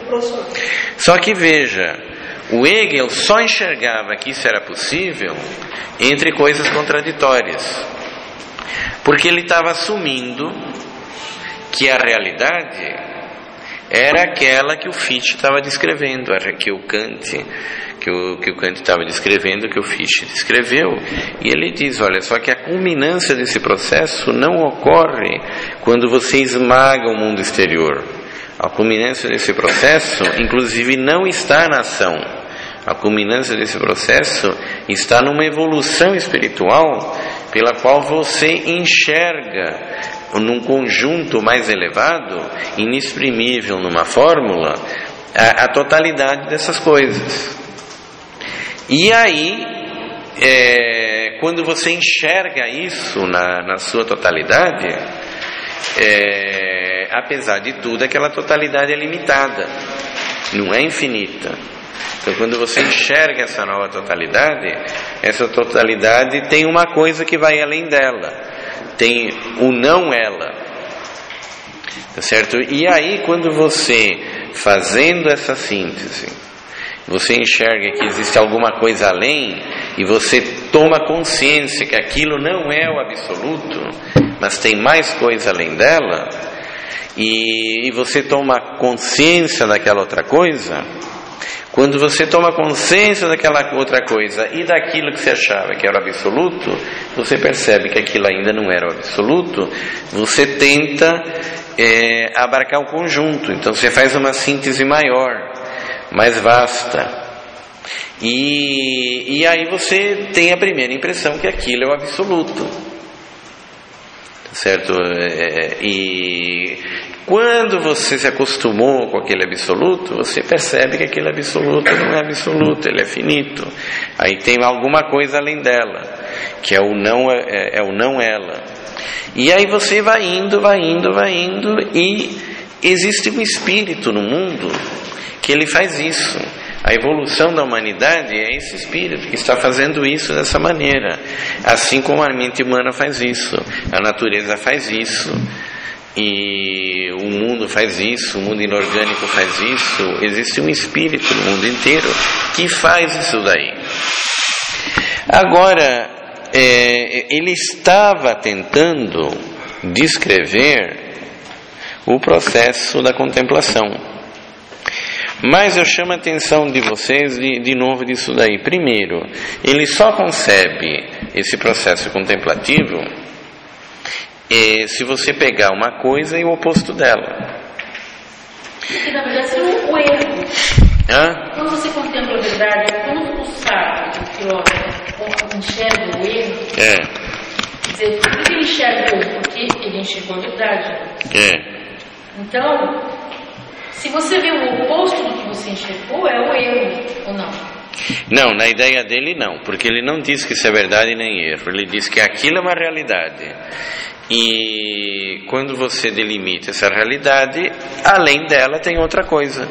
Só que veja, o Hegel só enxergava que isso era possível entre coisas contraditórias, porque ele estava assumindo que a realidade era aquela que o Fichte estava descrevendo, era que o Kant que o, que o Kant estava descrevendo, que o Fichte descreveu, e ele diz, olha, só que a culminância desse processo não ocorre quando você esmaga o mundo exterior. A culminância desse processo, inclusive, não está na ação. A culminância desse processo está numa evolução espiritual pela qual você enxerga num conjunto mais elevado, inexprimível numa fórmula, a, a totalidade dessas coisas. E aí, é, quando você enxerga isso na, na sua totalidade, é, apesar de tudo, aquela totalidade é limitada, não é infinita. Então, quando você enxerga essa nova totalidade, essa totalidade tem uma coisa que vai além dela, tem o não ela, tá certo? E aí, quando você, fazendo essa síntese, você enxerga que existe alguma coisa além, e você toma consciência que aquilo não é o absoluto, mas tem mais coisa além dela, e, e você toma consciência daquela outra coisa. Quando você toma consciência daquela outra coisa e daquilo que você achava que era o absoluto, você percebe que aquilo ainda não era o absoluto, você tenta é, abarcar o conjunto. Então você faz uma síntese maior, mais vasta, e, e aí você tem a primeira impressão que aquilo é o absoluto, certo? É, e quando você se acostumou com aquele absoluto, você percebe que aquele absoluto não é absoluto, ele é finito. Aí tem alguma coisa além dela, que é o não, é, é o não ela. E aí você vai indo, vai indo, vai indo, e existe um espírito no mundo que ele faz isso. A evolução da humanidade é esse espírito que está fazendo isso dessa maneira, assim como a mente humana faz isso, a natureza faz isso, e o mundo faz isso, o mundo inorgânico faz isso. Existe um espírito no mundo inteiro que faz isso daí. Agora, é, ele estava tentando descrever o processo da contemplação. Mas eu chamo a atenção de vocês de, de novo disso daí. Primeiro, ele só concebe esse processo contemplativo é, se você pegar uma coisa e o oposto dela. Porque na verdade é um erro. Hã? Quando você contempla a verdade, quando o sábio, o filósofo, enxerga o erro, É. quer dizer, por que ele enxerga o erro? Porque ele enxergou a verdade. É. Então, se você vê o oposto do que você enxergou, é o erro, ou não? Não, na ideia dele não, porque ele não diz que isso é verdade nem erro. Ele diz que aquilo é uma realidade. E quando você delimita essa realidade, além dela tem outra coisa.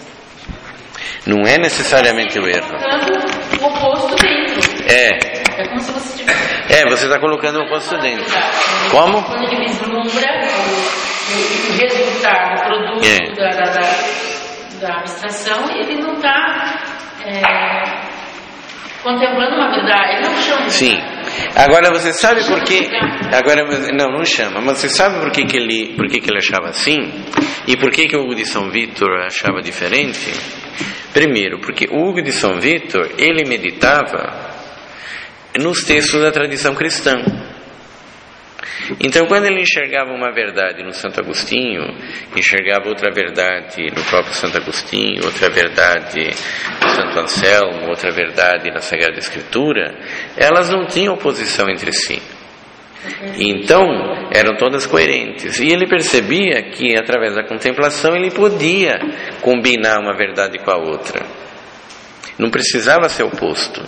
Não é necessariamente o erro. O oposto dentro. É. É como se você tivesse... É, você está colocando o oposto dentro. Como? Quando ele vislumbra o, o resultado, o produto É. da, da, da, da abstração, ele não está é, contemplando uma verdade, ele não chama de Sim. verdade. Agora você sabe por que... Agora, não, não chama. Mas você sabe por que, que, ele, por que, que ele achava assim? E por que, que o Hugo de São Vítor achava diferente? Primeiro, porque o Hugo de São Vítor, ele meditava nos textos da tradição cristã. Então, quando ele enxergava uma verdade no Santo Agostinho, enxergava outra verdade no próprio Santo Agostinho, outra verdade no Santo Anselmo, outra verdade na Sagrada Escritura, elas não tinham oposição entre si. Então, eram todas coerentes. E ele percebia que, através da contemplação, ele podia combinar uma verdade com a outra. Não precisava ser oposto.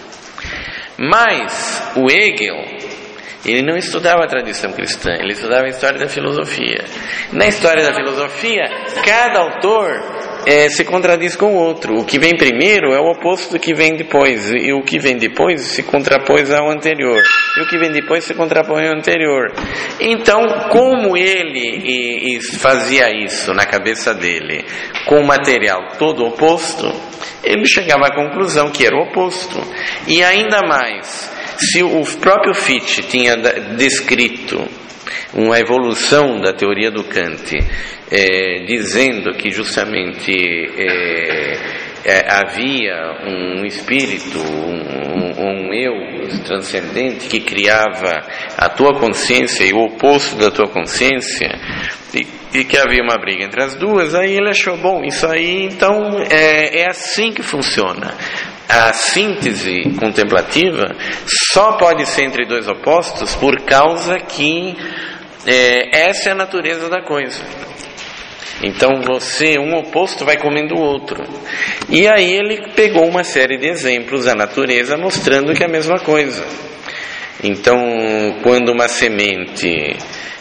Mas o Hegel, ele não estudava a tradição cristã, ele estudava a história da filosofia. Na história da filosofia, cada autor é, se contradiz com o outro. O que vem primeiro é o oposto do que vem depois, e o que vem depois se contrapôs ao anterior, e o que vem depois se contrapõe ao anterior. Então, como ele e, e fazia isso na cabeça dele, com o material todo oposto, ele chegava à conclusão que era o oposto. E ainda mais, se o próprio Fichte tinha descrito uma evolução da teoria do Kant, é, dizendo que justamente é, é, havia um espírito, um, um, um eu transcendente que criava a tua consciência e o oposto da tua consciência, e, e que havia uma briga entre as duas, aí ele achou, bom, isso aí então é, é assim que funciona. A síntese contemplativa só pode ser entre dois opostos por causa que é, essa é a natureza da coisa. Então você, um oposto vai comendo o outro. E aí ele pegou uma série de exemplos da natureza mostrando que é a mesma coisa. Então, quando uma semente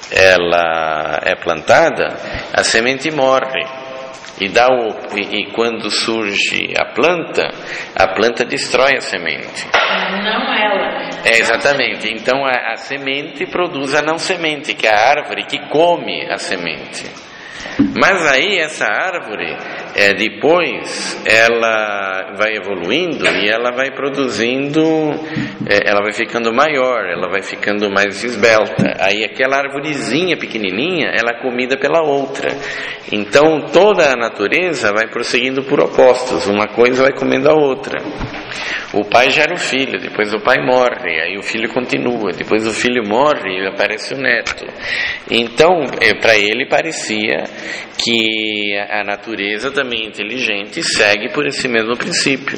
ela é plantada, a semente morre. E, dá o, e, e quando surge a planta, a planta destrói a semente. Não ela. É, exatamente. Então a, a semente produz a não semente, que é a árvore que come a semente. Mas aí essa árvore, é, depois, ela vai evoluindo e ela vai produzindo, é, ela vai ficando maior, ela vai ficando mais esbelta. Aí aquela arvorezinha pequenininha, ela é comida pela outra. Então toda a natureza vai prosseguindo por opostos, uma coisa vai comendo a outra. O pai gera o filho, depois o pai morre, aí o filho continua, depois o filho morre e aparece o neto. Então, é, para ele parecia que a natureza também inteligente segue por esse mesmo princípio.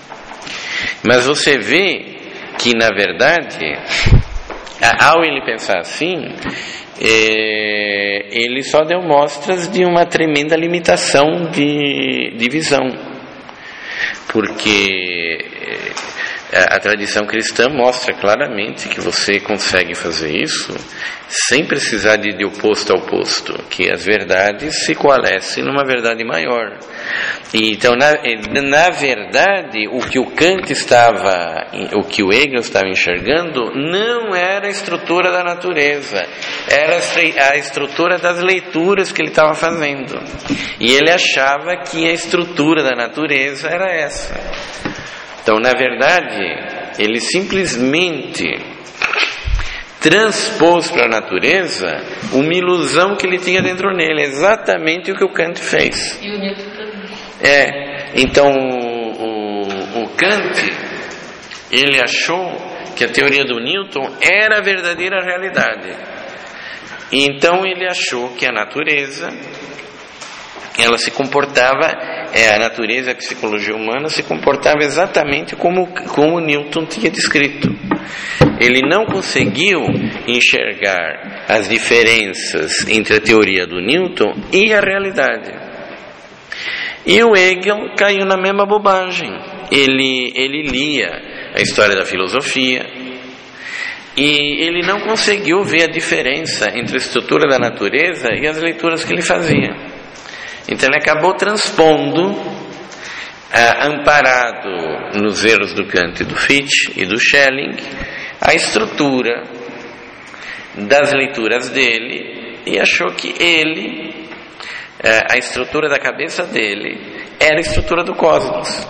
Mas você vê que, na verdade, ao ele pensar assim, é, ele só deu mostras de uma tremenda limitação de, de visão. Porque a, a tradição cristã mostra claramente que você consegue fazer isso sem precisar de, de oposto a oposto, que as verdades se coalescem numa verdade maior. E, então, na, na verdade, o que o Kant estava, o que o Hegel estava enxergando, não era a estrutura da natureza, era a estrutura das leituras que ele estava fazendo. E ele achava que a estrutura da natureza era essa. Então, na verdade, ele simplesmente transpôs para a natureza uma ilusão que ele tinha dentro nele, exatamente o que o Kant fez. E o Newton também. É, então o, o, o Kant, ele achou que a teoria do Newton era a verdadeira realidade. E então ele achou que a natureza, ela se comportava, é, a natureza, a psicologia humana se comportava exatamente como, como Newton tinha descrito. Ele não conseguiu enxergar as diferenças entre a teoria do Newton e a realidade. E o Hegel caiu na mesma bobagem. Ele, ele lia a história da filosofia e ele não conseguiu ver a diferença entre a estrutura da natureza e as leituras que ele fazia. Então ele acabou transpondo, ah, amparado nos erros do Kant e do Fichte e do Schelling, a estrutura das leituras dele, e achou que ele, ah, a estrutura da cabeça dele, era a estrutura do cosmos.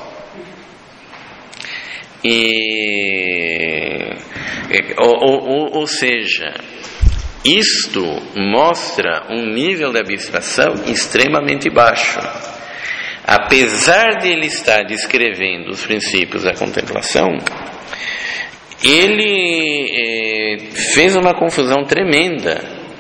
E, ou, ou, ou seja, isto mostra um nível de abstração extremamente baixo. Apesar de ele estar descrevendo os princípios da contemplação, ele eh, fez uma confusão tremenda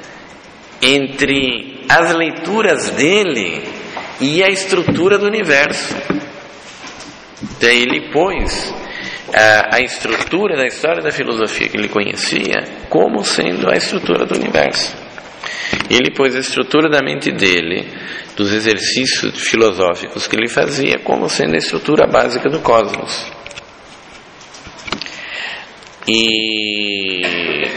entre as leituras dele e a estrutura do universo. Daí ele pôs a, a estrutura da história da filosofia que ele conhecia como sendo a estrutura do universo. Ele pôs a estrutura da mente dele, dos exercícios filosóficos que ele fazia, como sendo a estrutura básica do cosmos. E,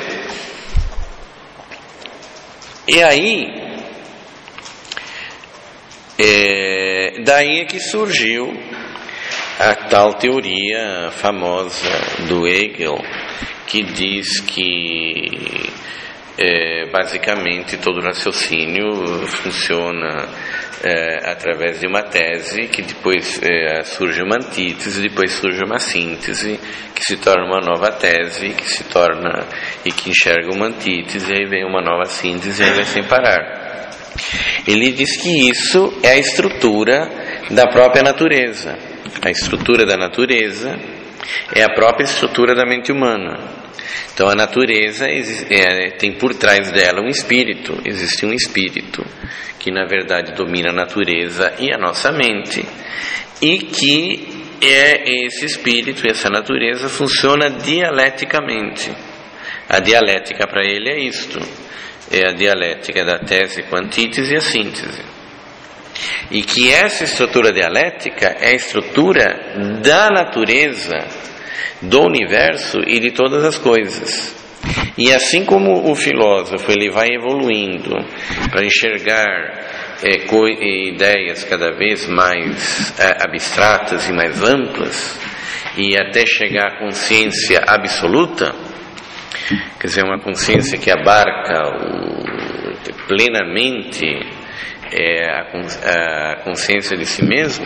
e aí, é, daí é que surgiu a tal teoria famosa do Hegel, que diz que é, basicamente todo raciocínio funciona é, através de uma tese, que depois é, surge uma antítese, depois surge uma síntese, que se torna uma nova tese, que se torna e que enxerga uma antítese, e aí vem uma nova síntese e aí vai sem parar. Ele diz que isso é a estrutura da própria natureza. A estrutura da natureza é a própria estrutura da mente humana. Então a natureza é, tem por trás dela um espírito, existe um espírito que na verdade domina a natureza e a nossa mente, e que é esse espírito, essa natureza funciona dialeticamente. A dialética para ele é isto, é a dialética da tese com a antítese e a síntese. E que essa estrutura dialética é a estrutura da natureza, do universo e de todas as coisas. E assim como o filósofo ele vai evoluindo para enxergar é, co- ideias cada vez mais é, abstratas e mais amplas, e até chegar à consciência absoluta, quer dizer, uma consciência que abarca o, plenamente é, a, a consciência de si mesmo,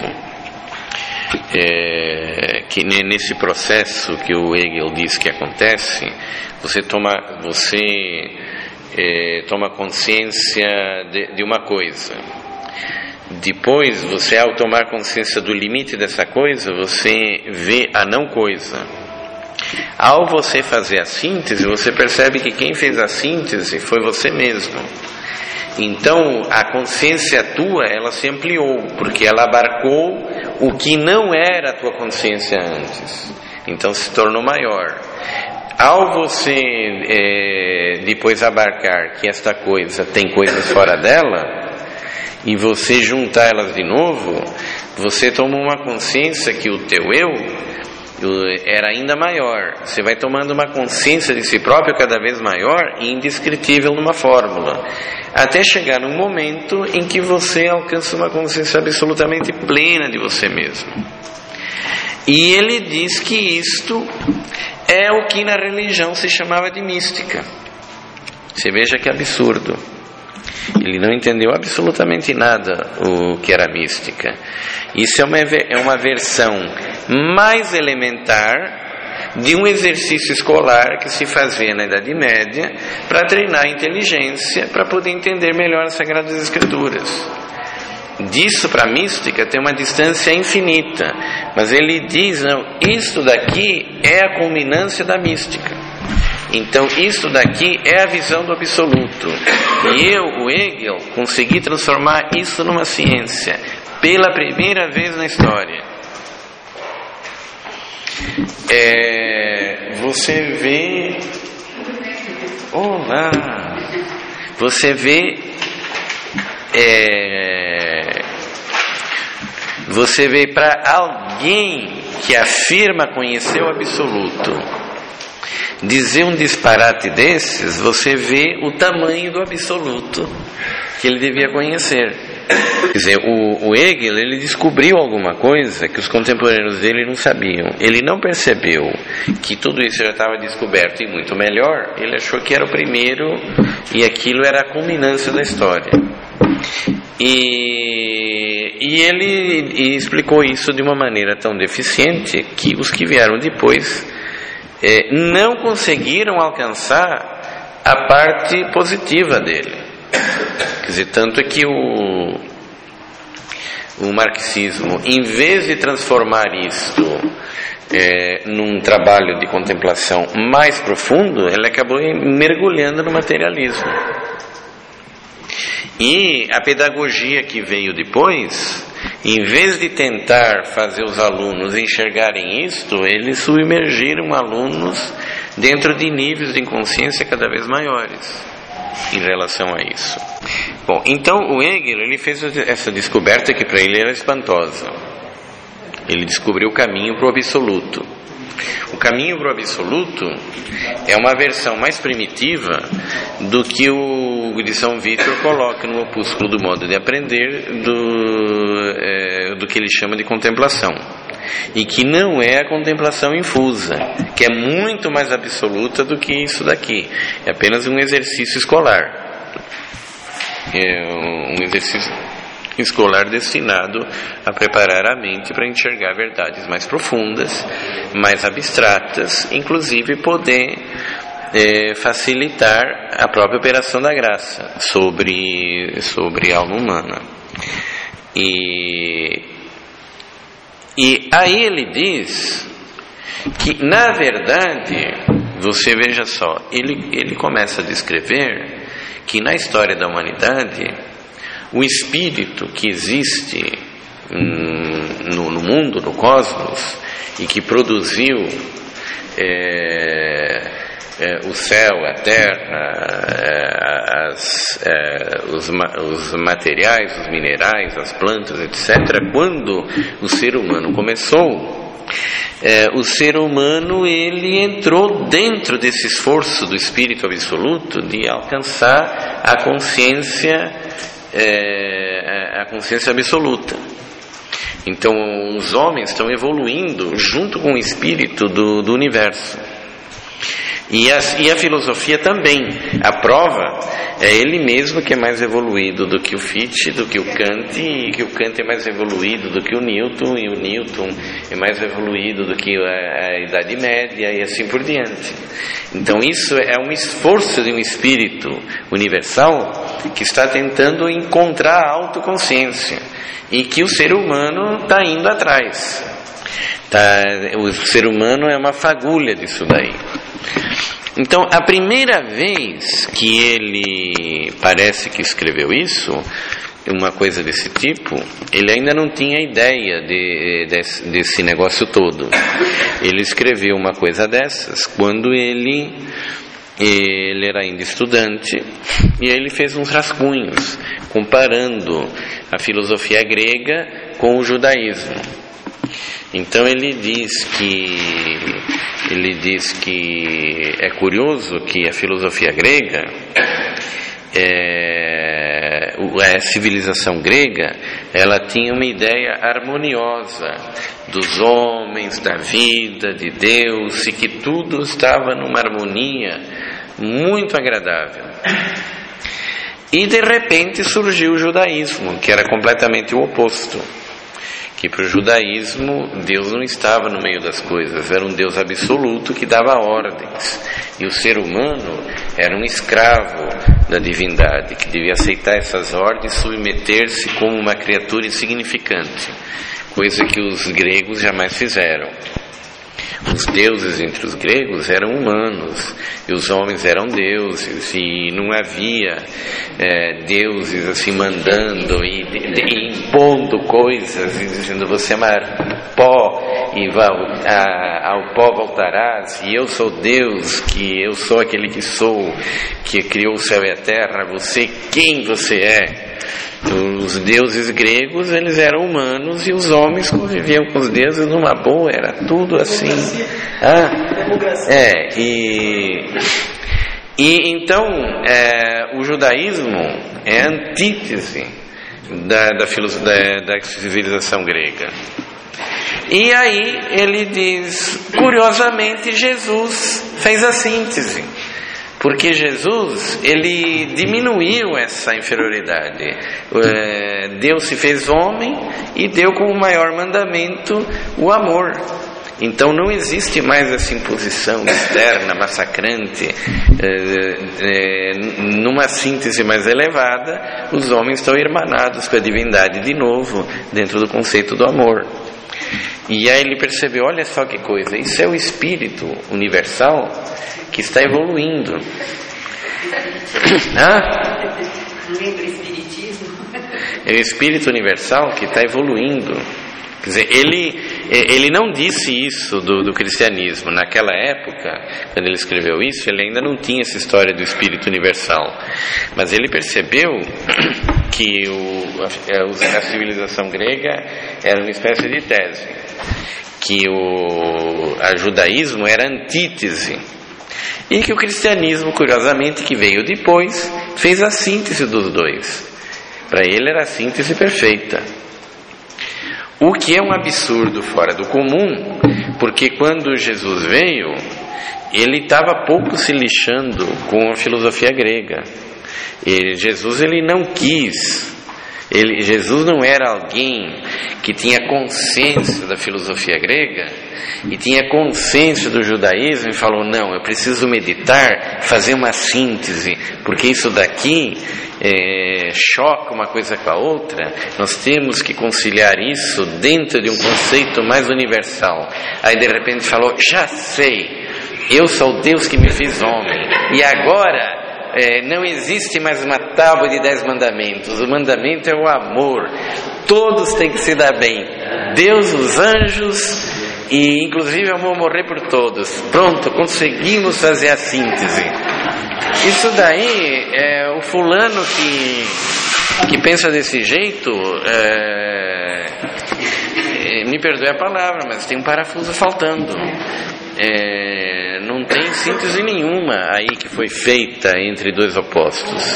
é, que nesse processo que o Hegel diz que acontece, você toma, você, é, toma consciência de, de uma coisa. Depois, você, ao tomar consciência do limite dessa coisa, você vê a não coisa. Ao você fazer a síntese, você percebe que quem fez a síntese foi você mesmo. Então, a consciência tua, ela se ampliou, porque ela abarcou o que não era a tua consciência antes. Então, se tornou maior. Ao você é, depois abarcar que esta coisa tem coisas fora dela, e você juntar elas de novo, você toma uma consciência que o teu eu era ainda maior. Você vai tomando uma consciência de si próprio cada vez maior e indescritível numa fórmula, até chegar num momento em que você alcança uma consciência absolutamente plena de você mesmo. E ele diz que isto é o que na religião se chamava de mística. Você veja que absurdo. Ele não entendeu absolutamente nada o que era mística. Isso é uma, é uma versão mais elementar de um exercício escolar que se fazia na Idade Média para treinar a inteligência, para poder entender melhor as Sagradas Escrituras. Disso para a mística tem uma distância infinita, mas ele diz, não, isto daqui é a culminância da mística. Então isto daqui é a visão do absoluto. E eu, o Hegel, consegui transformar isso numa ciência pela primeira vez na história. É, você vê, olá, você vê, é, você vê para alguém que afirma conhecer o absoluto dizer um disparate desses, você vê o tamanho do absoluto que ele devia conhecer. Quer dizer, o, o Hegel, ele descobriu alguma coisa que os contemporâneos dele não sabiam. Ele não percebeu que tudo isso já estava descoberto e muito melhor. Ele achou que era o primeiro e aquilo era a culminância da história. E, e ele e explicou isso de uma maneira tão deficiente que os que vieram depois é, não conseguiram alcançar a parte positiva dele. Quer dizer, tanto é que o, o marxismo, em vez de transformar isto é, num trabalho de contemplação mais profundo, ele acabou mergulhando no materialismo. E a pedagogia que veio depois, em vez de tentar fazer os alunos enxergarem isto, eles submergiram alunos dentro de níveis de inconsciência cada vez maiores em relação a isso. Bom, então o Hegel, ele fez essa descoberta que para ele era espantosa. Ele descobriu o caminho para o absoluto. O caminho para o absoluto é uma versão mais primitiva do que o de São Vítor coloca no opúsculo do modo de aprender, do, é, do que ele chama de contemplação, e que não é a contemplação infusa, que é muito mais absoluta do que isso daqui. É apenas um exercício escolar, é um exercício escolar destinado a preparar a mente para enxergar verdades mais profundas, mais abstratas, inclusive poder é, facilitar a própria operação da graça sobre, sobre a alma humana. E, e aí ele diz que, na verdade, você veja só, ele, ele começa a descrever que na história da humanidade, o espírito que existe hum, no, no mundo, no cosmos, e que produziu é, é, o céu, a terra, é, as, é, os, os materiais, os minerais, as plantas, etcétera, quando o ser humano começou, é, o ser humano ele entrou dentro desse esforço do espírito absoluto de alcançar a consciência É, a consciência absoluta. Então os homens estão evoluindo junto com o espírito do, do universo, e a, e a filosofia também. A prova é ele mesmo que é mais evoluído do que o Fichte, do que o Kant, e que o Kant é mais evoluído do que o Newton, e o Newton é mais evoluído do que a, a Idade Média, e assim por diante. Então isso é um esforço de um espírito universal que está tentando encontrar a autoconsciência, e que o ser humano está indo atrás. Tá, o ser humano é uma fagulha disso daí. Então, a primeira vez que ele parece que escreveu isso, uma coisa desse tipo, ele ainda não tinha ideia de, desse, desse negócio todo. Ele escreveu uma coisa dessas quando ele, ele era ainda estudante, e ele fez uns rascunhos comparando a filosofia grega com o judaísmo. Então ele diz que ele diz que é curioso que a filosofia grega, é, a civilização grega, ela tinha uma ideia harmoniosa dos homens, da vida, de Deus, e que tudo estava numa harmonia muito agradável. E de repente surgiu o judaísmo, que era completamente o oposto. Que para o judaísmo Deus não estava no meio das coisas, era um Deus absoluto que dava ordens, e o ser humano era um escravo da divindade, que devia aceitar essas ordens, submeter-se como uma criatura insignificante, coisa que os gregos jamais fizeram. Os deuses entre os gregos eram humanos e os homens eram deuses, e não havia é, deuses assim mandando e, e impondo coisas e dizendo: você é pó e vai, a, ao pó voltarás, e eu sou Deus, que eu sou aquele que sou, que criou o céu e a terra, você, quem você é? Os deuses gregos, eles eram humanos, e os homens conviviam com os deuses numa boa, era tudo assim. Ah, é, e, e então é, o judaísmo é a antítese da, da, da, da civilização grega. E aí ele diz, curiosamente, Jesus fez a síntese. Porque Jesus, ele diminuiu essa inferioridade. Deus se fez homem e deu como maior mandamento o amor. Então não existe mais essa imposição externa, massacrante. Numa síntese mais elevada, os homens estão irmanados com a divindade de novo, dentro do conceito do amor. E aí ele percebeu, olha só que coisa, isso é o espírito universal que está evoluindo. Ah? Lembra espiritismo? É o espírito universal que está evoluindo. Quer dizer, ele, ele não disse isso do, do cristianismo. Naquela época, quando ele escreveu isso, ele ainda não tinha essa história do espírito universal. Mas ele percebeu que o, a, a civilização grega era uma espécie de tese, que o a judaísmo era antítese, e que o cristianismo, curiosamente, que veio depois, fez a síntese dos dois. Para ele era a síntese perfeita. O que é um absurdo fora do comum, porque quando Jesus veio, ele estava pouco se lixando com a filosofia grega. Ele, Jesus ele não quis, ele, Jesus não era alguém que tinha consciência da filosofia grega e tinha consciência do judaísmo e falou, não, eu preciso meditar, fazer uma síntese, porque isso daqui é, choca uma coisa com a outra, nós temos que conciliar isso dentro de um conceito mais universal. Aí de repente falou, já sei, eu sou Deus que me fez homem, e agora é, não existe mais uma tábua de dez mandamentos, o mandamento é o amor, todos têm que se dar bem, Deus, os anjos, e inclusive eu vou morrer por todos. Pronto, conseguimos fazer a síntese. Isso daí, é, o fulano que, que pensa desse jeito, é, é, me perdoe a palavra, mas tem um parafuso faltando. É, não tem síntese nenhuma aí que foi feita entre dois opostos.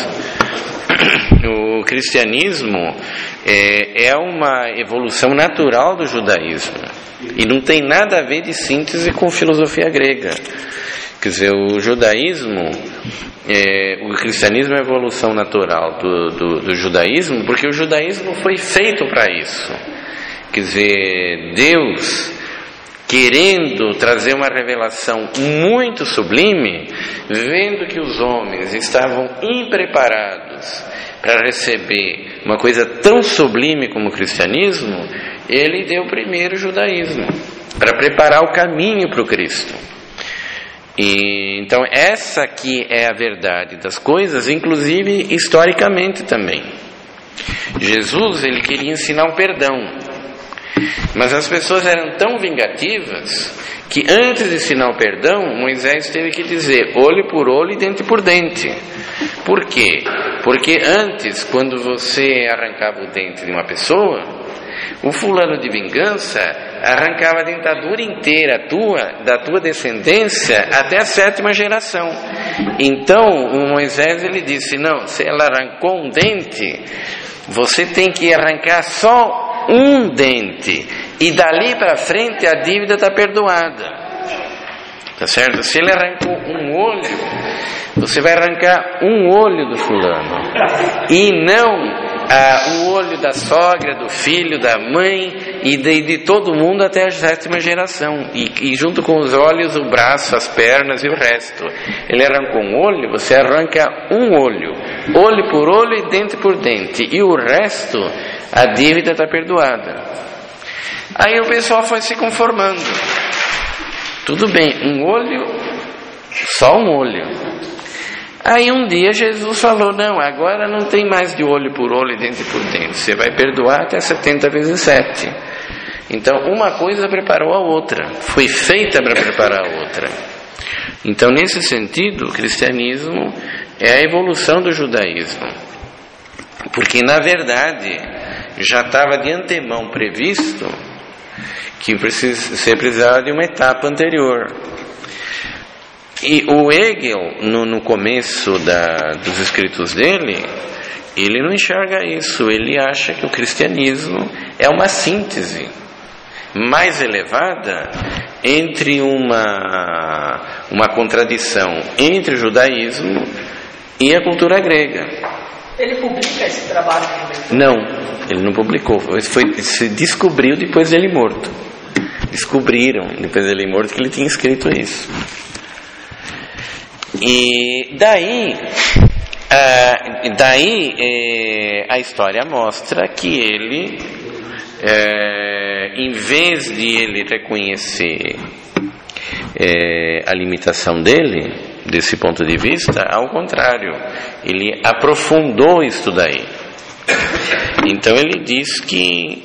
O cristianismo é, é uma evolução natural do judaísmo e não tem nada a ver de síntese com filosofia grega. Quer dizer, o judaísmo, é, o cristianismo é a evolução natural do, do, do judaísmo, porque o judaísmo foi feito para isso. Quer dizer, Deus, querendo trazer uma revelação muito sublime, vendo que os homens estavam impreparados para receber uma coisa tão sublime como o cristianismo, ele deu primeiro o judaísmo, para preparar o caminho para o Cristo. E, então essa aqui é a verdade das coisas, inclusive historicamente também. Jesus, ele queria ensinar o perdão, mas as pessoas eram tão vingativas que antes de ensinar o perdão, Moisés teve que dizer olho por olho e dente por dente. Por quê? Porque antes, quando você arrancava o dente de uma pessoa, O fulano de vingança arrancava a dentadura inteira tua, da tua descendência até a sétima geração. Então o Moisés ele disse: não, se ela arrancou um dente, você tem que arrancar só um dente, e dali para frente a dívida está perdoada. Tá certo? Se ele arrancou um olho, você vai arrancar um olho do fulano, e não ah, o olho da sogra, do filho, da mãe e de, de todo mundo até a sétima geração. E, e junto com os olhos, o braço, as pernas e o resto. Ele arrancou um olho, você arranca um olho, olho por olho e dente por dente, e o resto, a dívida está perdoada. Aí o pessoal foi se conformando. Tudo bem, um olho, só um olho. Aí um dia Jesus falou: não, agora não tem mais de olho por olho e dente por dente, você vai perdoar até setenta vezes sete. Então uma coisa preparou a outra, foi feita para preparar a outra. Então nesse sentido o cristianismo é a evolução do judaísmo, porque na verdade já estava de antemão previsto que você precisava de uma etapa anterior. E o Hegel, no, no começo da, dos escritos dele, ele não enxerga isso. Ele acha que o cristianismo é uma síntese mais elevada entre uma, uma contradição entre o judaísmo e a cultura grega. Ele publica esse trabalho de juventude? Não, ele não publicou. Foi, se descobriu depois dele morto. Descobriram depois dele morto que ele tinha escrito isso. E daí, ah, daí eh, a história mostra que ele, eh, em vez de ele reconhecer eh, a limitação dele, desse ponto de vista, ao contrário, ele aprofundou isso daí. Então ele diz que,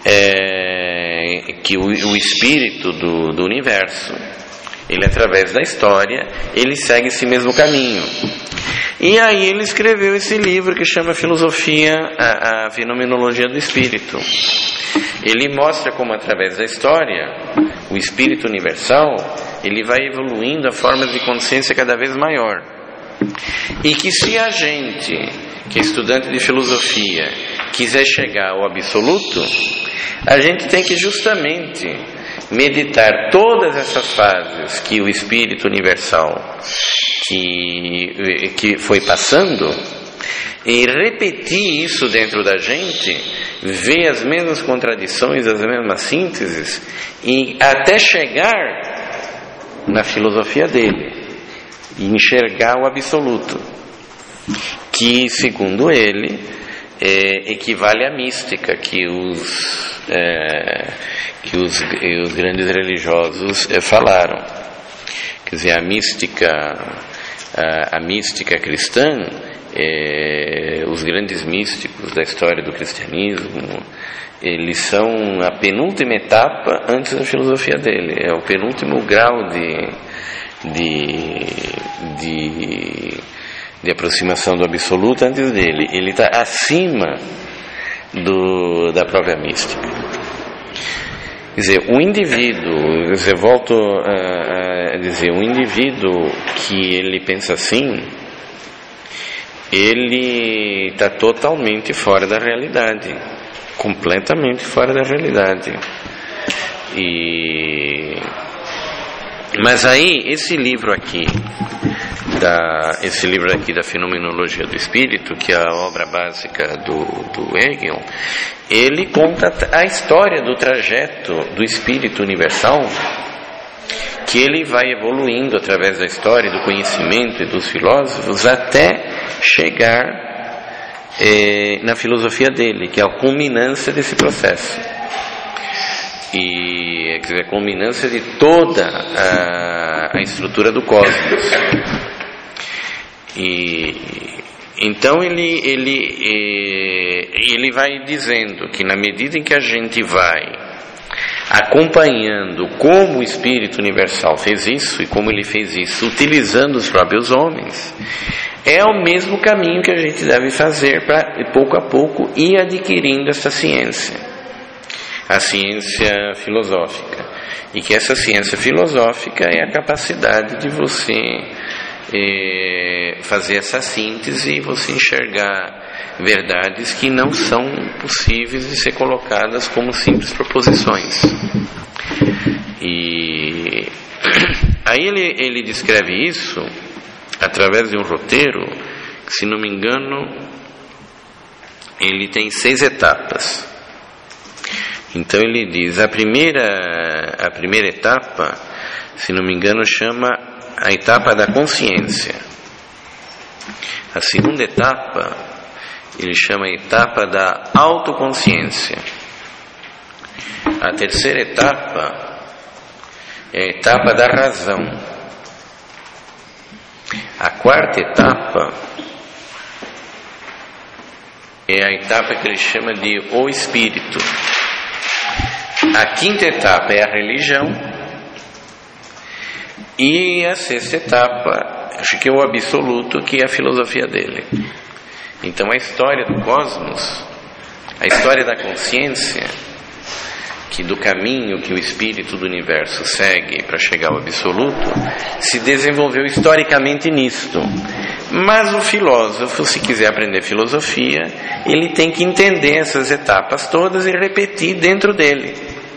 é, que o, o espírito do, do universo, ele através da história, ele segue esse mesmo caminho. E aí ele escreveu esse livro que chama Filosofia, a, a Fenomenologia do Espírito. Ele mostra como através da história, o espírito universal, ele vai evoluindo a formas de consciência cada vez maior. E que se a gente, que é estudante de filosofia, quiser chegar ao absoluto, a gente tem que justamente meditar todas essas fases que o espírito universal que, que foi passando, e repetir isso dentro da gente, ver as mesmas contradições, as mesmas sínteses, e até chegar na filosofia dele e enxergar o absoluto, que segundo ele é, equivale à mística que os é, que os, os grandes religiosos é, falaram. Quer dizer, a mística a, a mística cristã, é, os grandes místicos da história do cristianismo, eles são a penúltima etapa antes da filosofia dele, é o penúltimo grau de, de, de, de aproximação do absoluto antes dele. Ele está acima do, da própria mística. Quer dizer, o indivíduo, quer dizer, volto a, a dizer, um indivíduo que ele pensa assim, ele está totalmente fora da realidade, completamente fora da realidade. E mas aí esse livro aqui da esse livro aqui da Fenomenologia do Espírito, que é a obra básica do, do Hegel, ele conta a história do trajeto do espírito universal, que ele vai evoluindo através da história, do conhecimento e dos filósofos, até chegar eh, na filosofia dele, que é a culminância desse processo. E quer dizer, a culminância de toda a, a estrutura do cosmos. E então ele, ele, ele vai dizendo que na medida em que a gente vai acompanhando como o Espírito Universal fez isso, e como ele fez isso utilizando os próprios homens, é o mesmo caminho que a gente deve fazer para pouco a pouco ir adquirindo essa ciência. a ciência filosófica. E que essa ciência filosófica é a capacidade de você é, fazer essa síntese e você enxergar verdades que não são possíveis de ser colocadas como simples proposições. E aí ele, ele descreve isso através de um roteiro que, se não me engano, ele tem seis etapas. Então ele diz, a primeira, a primeira etapa, se não me engano, chama a etapa da consciência. A segunda etapa, ele chama a etapa da autoconsciência. A terceira etapa é a etapa da razão. A quarta etapa é a etapa que ele chama de o espírito. A quinta etapa é a religião. E a sexta etapa, acho que é o absoluto, que é a filosofia dele. Então a história do cosmos, a história da consciência, que do caminho que o espírito do universo segue para chegar ao absoluto, se desenvolveu historicamente nisto. Mas o filósofo, se quiser aprender filosofia, ele tem que entender essas etapas todas e repetir dentro dele.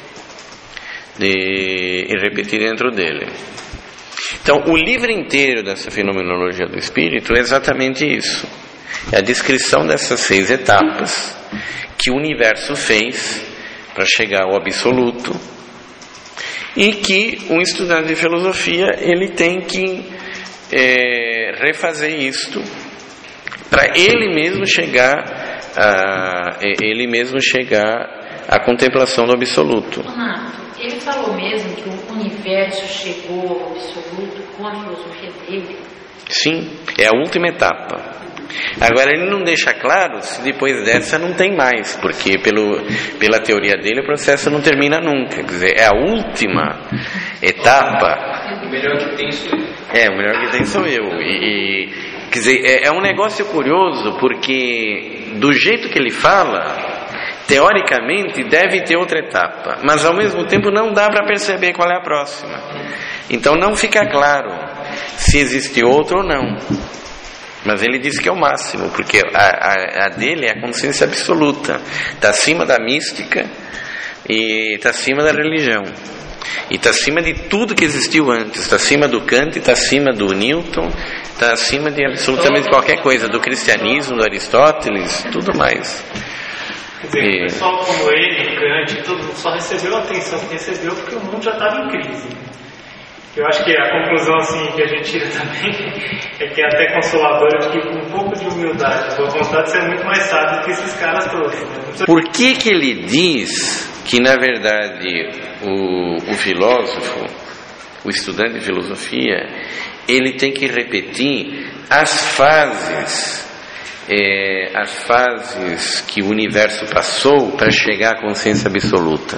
E, e repetir dentro dele. Então, o livro inteiro dessa fenomenologia do espírito é exatamente isso. É a descrição dessas seis etapas que o universo fez para chegar ao absoluto, e que um estudante de filosofia ele tem que é, refazer isto para ele mesmo chegar a ele mesmo chegar à contemplação do absoluto. Renato, ele falou mesmo que o universo chegou ao absoluto com a filosofia dele? Sim, é a última etapa. Agora ele não deixa claro se depois dessa não tem mais, porque pelo, pela teoria dele o processo não termina nunca. Quer dizer, é a última etapa. O melhor que tem sou eu. É, o melhor que tem sou eu. E, e, quer dizer, é, é um negócio curioso, porque do jeito que ele fala, teoricamente deve ter outra etapa, mas ao mesmo tempo não dá para perceber qual é a próxima. Então não fica claro se existe outro ou não. Mas ele diz que é o máximo, porque a, a, a dele é a consciência absoluta, está acima da mística e está acima da religião, e está acima de tudo que existiu antes, está acima do Kant, está acima do Newton, está acima de absolutamente qualquer coisa, do cristianismo, do Aristóteles, tudo mais. Quer dizer, e... o pessoal como ele, Kant, todo mundo só recebeu a atenção que recebeu porque o mundo já estava em crise. Eu acho que a conclusão assim, que a gente tira também é que é até consoladora de que com um pouco de humildade, boa vontade, você é muito mais sábio que esses caras todos. Né? Por que que ele diz que, na verdade, o, o filósofo, o estudante de filosofia, ele tem que repetir as fases, é, as fases que o universo passou para chegar à consciência absoluta?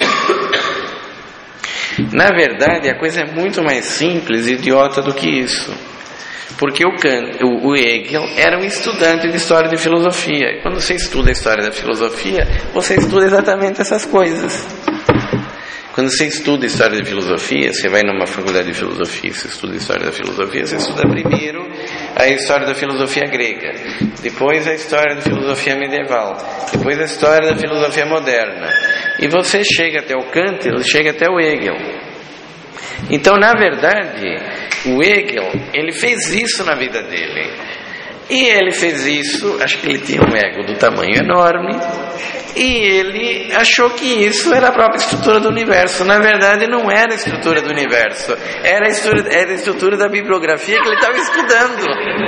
Na verdade, a coisa é muito mais simples e idiota do que isso. Porque o, Kant, o, o Hegel era um estudante de história de filosofia. Quando você estuda a história da filosofia, você estuda exatamente essas coisas. Quando você estuda história de filosofia, você vai numa faculdade de filosofia, você estuda história da filosofia, você estuda primeiro a história da filosofia grega, depois a história da filosofia medieval, depois a história da filosofia moderna. E você chega até o Kant, chega até o Hegel. Então, na verdade, o Hegel, ele fez isso na vida dele. E ele fez isso, acho que ele tinha um ego do tamanho enorme, e ele achou que isso era a própria estrutura do universo. Na verdade, não era a estrutura do universo, era a estrutura, era a estrutura da bibliografia que ele estava estudando.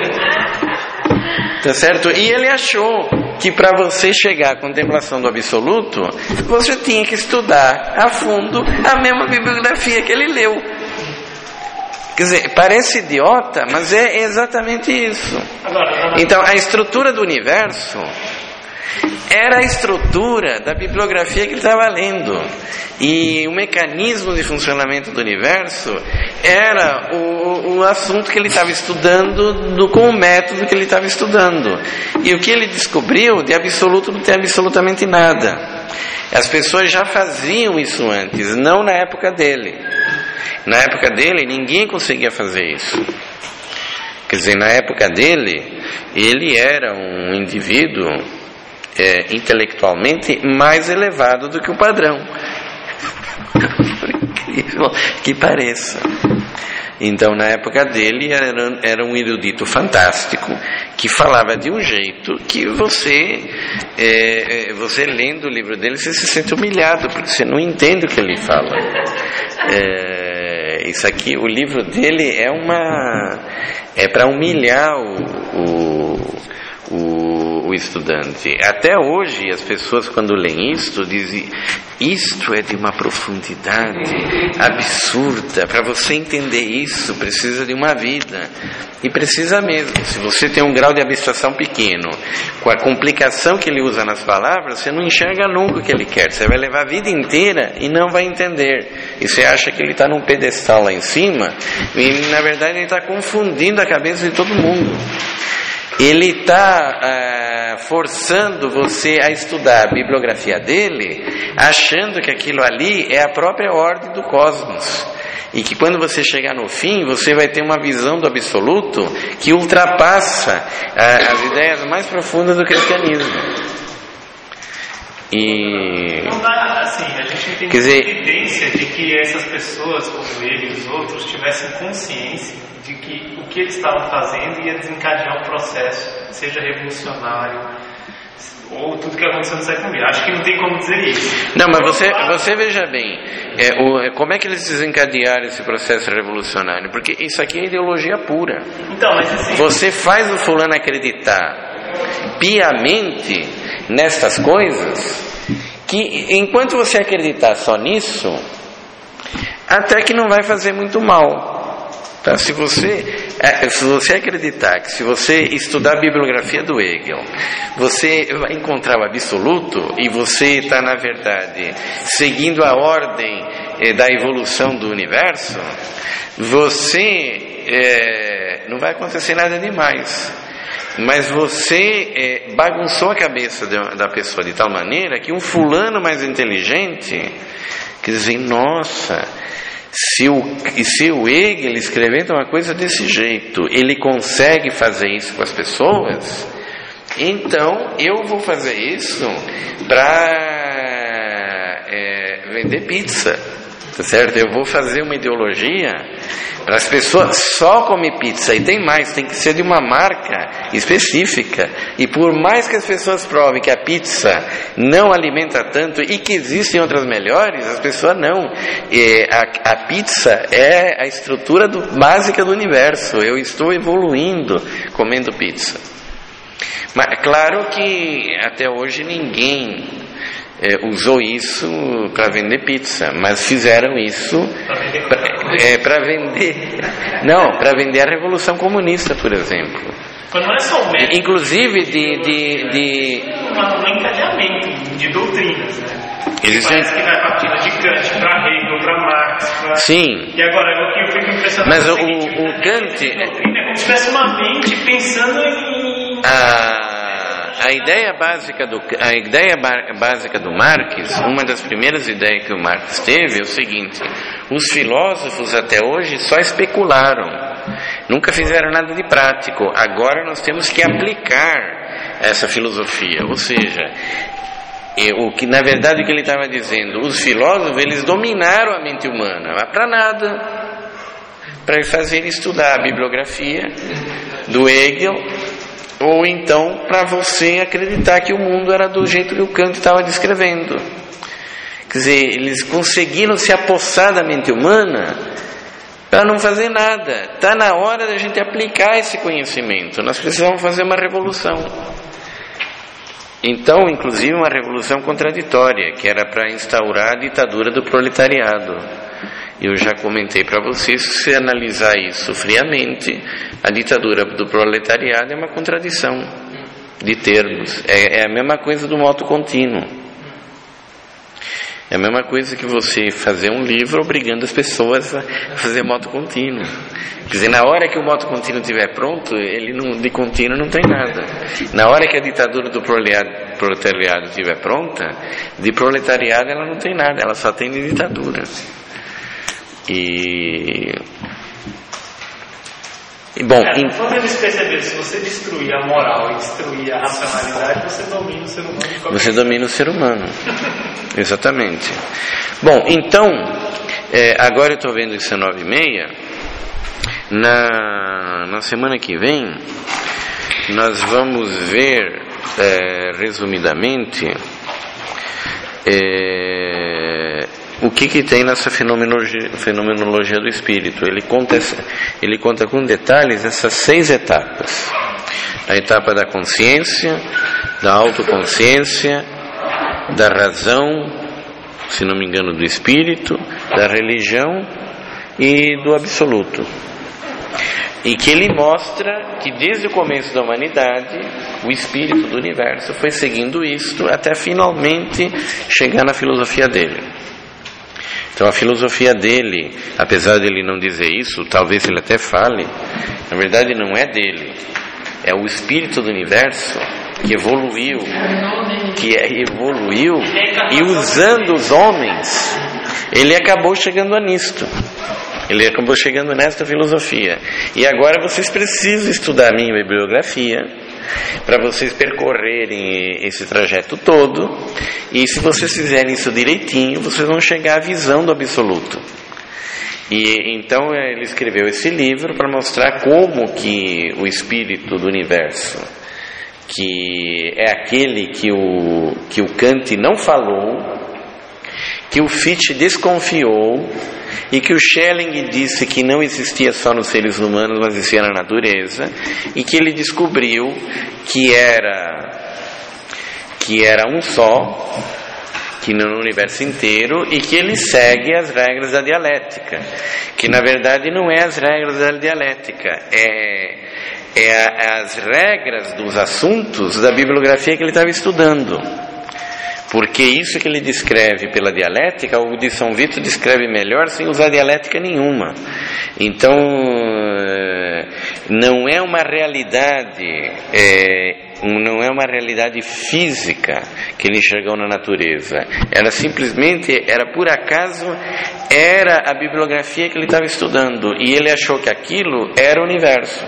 Tá certo? E ele achou que para você chegar à contemplação do absoluto, você tinha que estudar a fundo a mesma bibliografia que ele leu. Quer dizer, parece idiota, mas é exatamente isso. Então, a estrutura do universo Era a estrutura da bibliografia que ele estava lendo. E o mecanismo de funcionamento do universo era o, o assunto que ele estava estudando do, com o método que ele estava estudando. E o que ele descobriu de absoluto não tem absolutamente nada. As pessoas já faziam isso antes, não na época dele. Na época dele ninguém conseguia fazer isso. Quer dizer, na época dele, ele era um indivíduo é, intelectualmente mais elevado do que o padrão. Por incrível que pareça. Então, na época dele, era, era um erudito fantástico que falava de um jeito que você, é, você lendo o livro dele, você se sente humilhado, porque você não entende o que ele fala. É, isso aqui, o livro dele é uma é para humilhar o, o, o, o estudante. Até hoje as pessoas, quando leem isto, dizem: isto é de uma profundidade absurda. Para você entender isso precisa de uma vida, e precisa mesmo. Se você tem um grau de abstração pequeno, com a complicação que ele usa nas palavras, você não enxerga nunca o que ele quer. Você vai levar a vida inteira e não vai entender, e você acha que ele está num pedestal lá em cima, e na verdade ele está confundindo a cabeça de todo mundo. Ele está ah, forçando você a estudar a bibliografia dele, achando que aquilo ali é a própria ordem do cosmos, e que quando você chegar no fim, você vai ter uma visão do absoluto que ultrapassa ah, as ideias mais profundas do cristianismo. E não dá, assim, a gente não tem quer dizer, evidência de que essas pessoas, como ele e os outros, tivessem consciência de que o que eles estavam fazendo ia desencadear um processo, seja revolucionário ou tudo que aconteceu no século vinte. Acho que não tem como dizer isso. Não, mas você, você veja bem, é, o, como é que eles desencadearam esse processo revolucionário? Porque isso aqui é ideologia pura. Então, mas assim, você faz o fulano acreditar piamente nestas coisas, que enquanto você acreditar só nisso, até que não vai fazer muito mal. Tá? Se você, se você acreditar que se você estudar a bibliografia do Hegel, você vai encontrar o absoluto, e você está, na verdade, seguindo a ordem eh, da evolução do universo, você eh, não vai acontecer nada demais. Mas você é, bagunçou a cabeça de, da pessoa de tal maneira que um fulano mais inteligente quer dizer: nossa, se o, se o Hegel escrevendo uma coisa desse jeito, ele consegue fazer isso com as pessoas, então eu vou fazer isso para é, vender pizza, tá certo? Eu vou fazer uma ideologia para as pessoas só comer pizza. E tem mais, tem que ser de uma marca específica. E por mais que as pessoas provem que a pizza não alimenta tanto e que existem outras melhores, as pessoas não. E a, a pizza é a estrutura do, básica do universo. Eu estou evoluindo comendo pizza. Mas é claro que até hoje ninguém É, usou isso para vender pizza, mas fizeram isso para é, vender, não, para vender a Revolução Comunista, por exemplo. Não é só o método, inclusive de, de, de... um encadeamento de doutrinas, né? Existe... Parece que vai partindo de Kant para Hegel, para Marx, pra... Sim. E agora o que eu fico impressionado mas é o, o seguinte, o, o Kant é como se tivesse uma mente pensando em a A ideia básica do, a ideia básica do Marx, uma das primeiras ideias que o Marx teve é o seguinte: os filósofos até hoje só especularam, nunca fizeram nada de prático. Agora nós temos que aplicar essa filosofia. Ou seja, o que na verdade o que ele estava dizendo, os filósofos eles dominaram a mente humana, mas para nada, para fazer estudar a bibliografia do Hegel, ou então para você acreditar que o mundo era do jeito que o Kant estava descrevendo. Quer dizer, eles conseguiram se apossar da mente humana para não fazer nada. Está na hora da gente aplicar esse conhecimento. Nós precisamos fazer uma revolução. Então, inclusive uma revolução contraditória, que era para instaurar a ditadura do proletariado. Eu já comentei para vocês, se você analisar isso friamente, a ditadura do proletariado é uma contradição de termos. Deus. É, é a mesma coisa do moto contínuo. É a mesma coisa que você fazer um livro obrigando as pessoas a fazer moto contínuo. Quer dizer, na hora que o moto contínuo estiver pronto, ele não, de contínuo não tem nada. Na hora que a ditadura do proletariado estiver pronta, de proletariado ela não tem nada, ela só tem de ditadura. E... E bom, é, em... quando eles perceberam, se você destruir a moral e destruir a racionalidade, você domina o ser humano. Você domina o ser humano. Exatamente. Bom, então, é, agora eu estou vendo isso nove e meia. Na, na semana que vem, nós vamos ver, é, resumidamente, é, o que, que tem nessa fenomenologia, fenomenologia do espírito. Ele conta, ele conta com detalhes essas seis etapas. A etapa da consciência, da autoconsciência, da razão, se não me engano, do espírito, da religião e do absoluto. E que ele mostra que desde o começo da humanidade, o espírito do universo foi seguindo isto até finalmente chegar na filosofia dele. Então a filosofia dele, apesar de ele não dizer isso, talvez ele até fale, na verdade não é dele, é o espírito do universo que evoluiu, que evoluiu e usando os homens, ele acabou chegando a nisto. Ele acabou chegando nesta filosofia. E agora vocês precisam estudar a minha bibliografia para vocês percorrerem esse trajeto todo. E se vocês fizerem isso direitinho, vocês vão chegar à visão do absoluto. E então ele escreveu esse livro para mostrar como que o espírito do universo, que é aquele que o, que o Kant não falou, que o Fichte desconfiou, e que o Schelling disse que não existia só nos seres humanos, mas existia na natureza, e que ele descobriu que era que era um só, que no universo inteiro, e que ele segue as regras da dialética, que na verdade não é as regras da dialética, é, é as regras dos assuntos da bibliografia que ele estava estudando. Porque isso que ele descreve pela dialética, o de São Vito descreve melhor sem usar dialética nenhuma. Então, não é uma realidade, é, não é uma realidade física que ele enxergou na natureza. Era simplesmente, era por acaso, era a bibliografia que ele estava estudando. E ele achou que aquilo era o universo.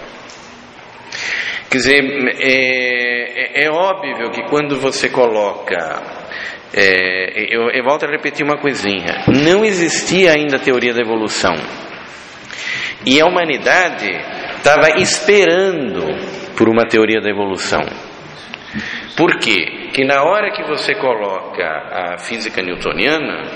Quer dizer, é, é, é óbvio que quando você coloca, é, eu, eu volto a repetir uma coisinha, não existia ainda a teoria da evolução, e a humanidade estava esperando por uma teoria da evolução. Por quê? Que na hora que você coloca a física newtoniana,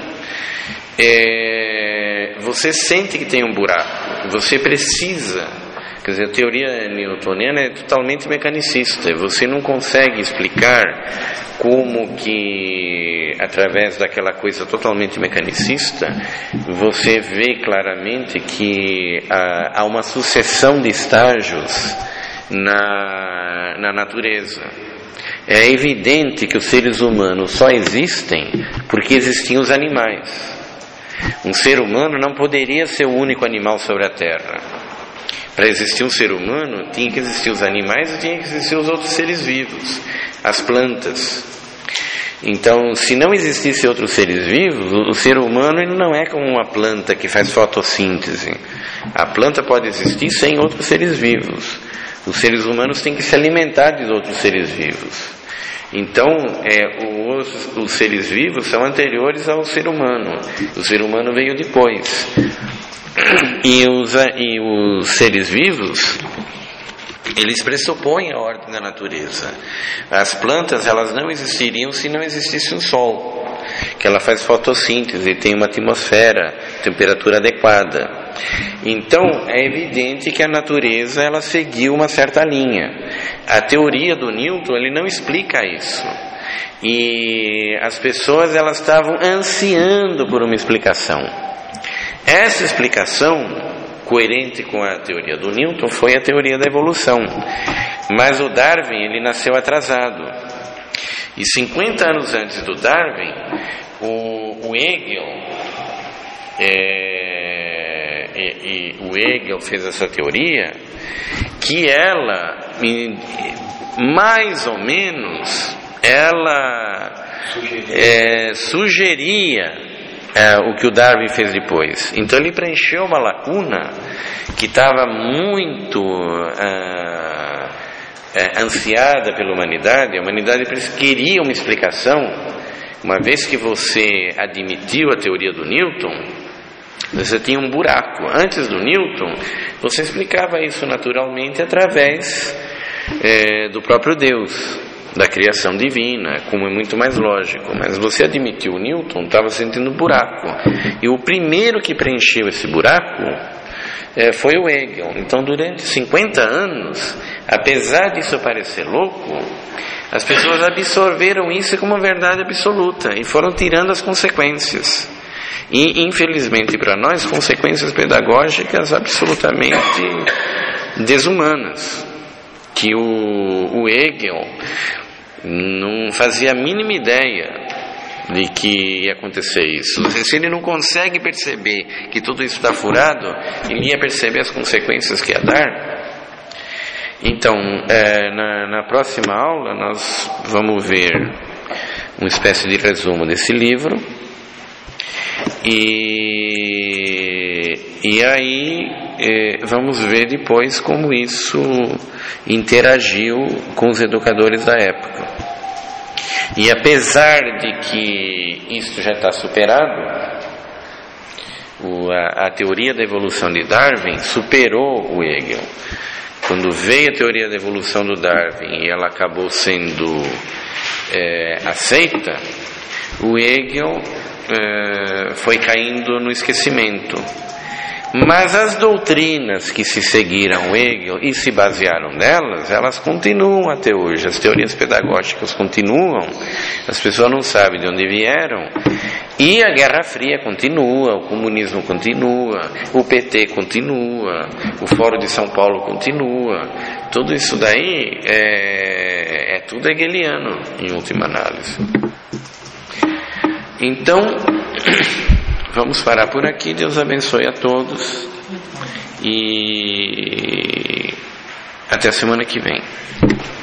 é, você sente que tem um buraco, você precisa. Quer dizer, a teoria newtoniana é totalmente mecanicista. Você não consegue explicar como que, através daquela coisa totalmente mecanicista, você vê claramente que há, há uma sucessão de estágios na, na natureza. É evidente que os seres humanos só existem porque existiam os animais. Um ser humano não poderia ser o único animal sobre a Terra. Para existir um ser humano, tinha que existir os animais e tinha que existir os outros seres vivos, as plantas. Então, se não existisse outros seres vivos, o ser humano ele não é como uma planta que faz fotossíntese. A planta pode existir sem outros seres vivos. Os seres humanos têm que se alimentar de outros seres vivos. Então, é, os, os seres vivos são anteriores ao ser humano. O ser humano veio depois. E os, e os seres vivos, eles pressupõem a ordem da natureza. As plantas, elas não existiriam se não existisse um sol, que ela faz fotossíntese, tem uma atmosfera, temperatura adequada. Então, é evidente que a natureza, ela seguiu uma certa linha. A teoria do Newton, ele não explica isso. E as pessoas, elas estavam ansiando por uma explicação. Essa explicação, coerente com a teoria do Newton, foi a teoria da evolução. Mas o Darwin, ele nasceu atrasado. E cinquenta anos antes do Darwin, o, o Hegel, é, e, e o Hegel fez essa teoria, que ela, mais ou menos, ela é, sugeria é, o que o Darwin fez depois. Então ele preencheu uma lacuna que estava muito é, é, ansiada pela humanidade. A humanidade queria uma explicação. Uma vez que você admitiu a teoria do Newton, você tinha um buraco. Antes do Newton, você explicava isso naturalmente através é, do próprio Deus, da criação divina, como é muito mais lógico. Mas você admitiu o Newton, estava sentindo um buraco. E o primeiro que preencheu esse buraco é, foi o Hegel. Então, durante cinquenta anos, apesar disso parecer louco, as pessoas absorveram isso como verdade absoluta e foram tirando as consequências. E, infelizmente para nós, consequências pedagógicas absolutamente desumanas, que o, o Hegel não fazia a mínima ideia de que ia acontecer isso. Se ele não consegue perceber que tudo isso está furado, ele ia perceber as consequências que ia dar. Então, é, na, na próxima aula nós vamos ver uma espécie de resumo desse livro. E, e aí eh, vamos ver depois como isso interagiu com os educadores da época. E apesar de que isso já está superado, o, a, a teoria da evolução de Darwin superou o Hegel. Quando veio a teoria da evolução do Darwin e ela acabou sendo eh, aceita, o Hegel Uh, foi caindo no esquecimento. Mas as doutrinas que se seguiram Hegel e se basearam nelas, elas continuam até hoje. As teorias pedagógicas continuam. As pessoas não sabem de onde vieram. E a Guerra Fria continua, o comunismo continua, o P T continua, o Fórum de São Paulo continua. Tudo isso daí é, é tudo hegeliano, em última análise. Então, vamos parar por aqui. Deus abençoe a todos e até a semana que vem.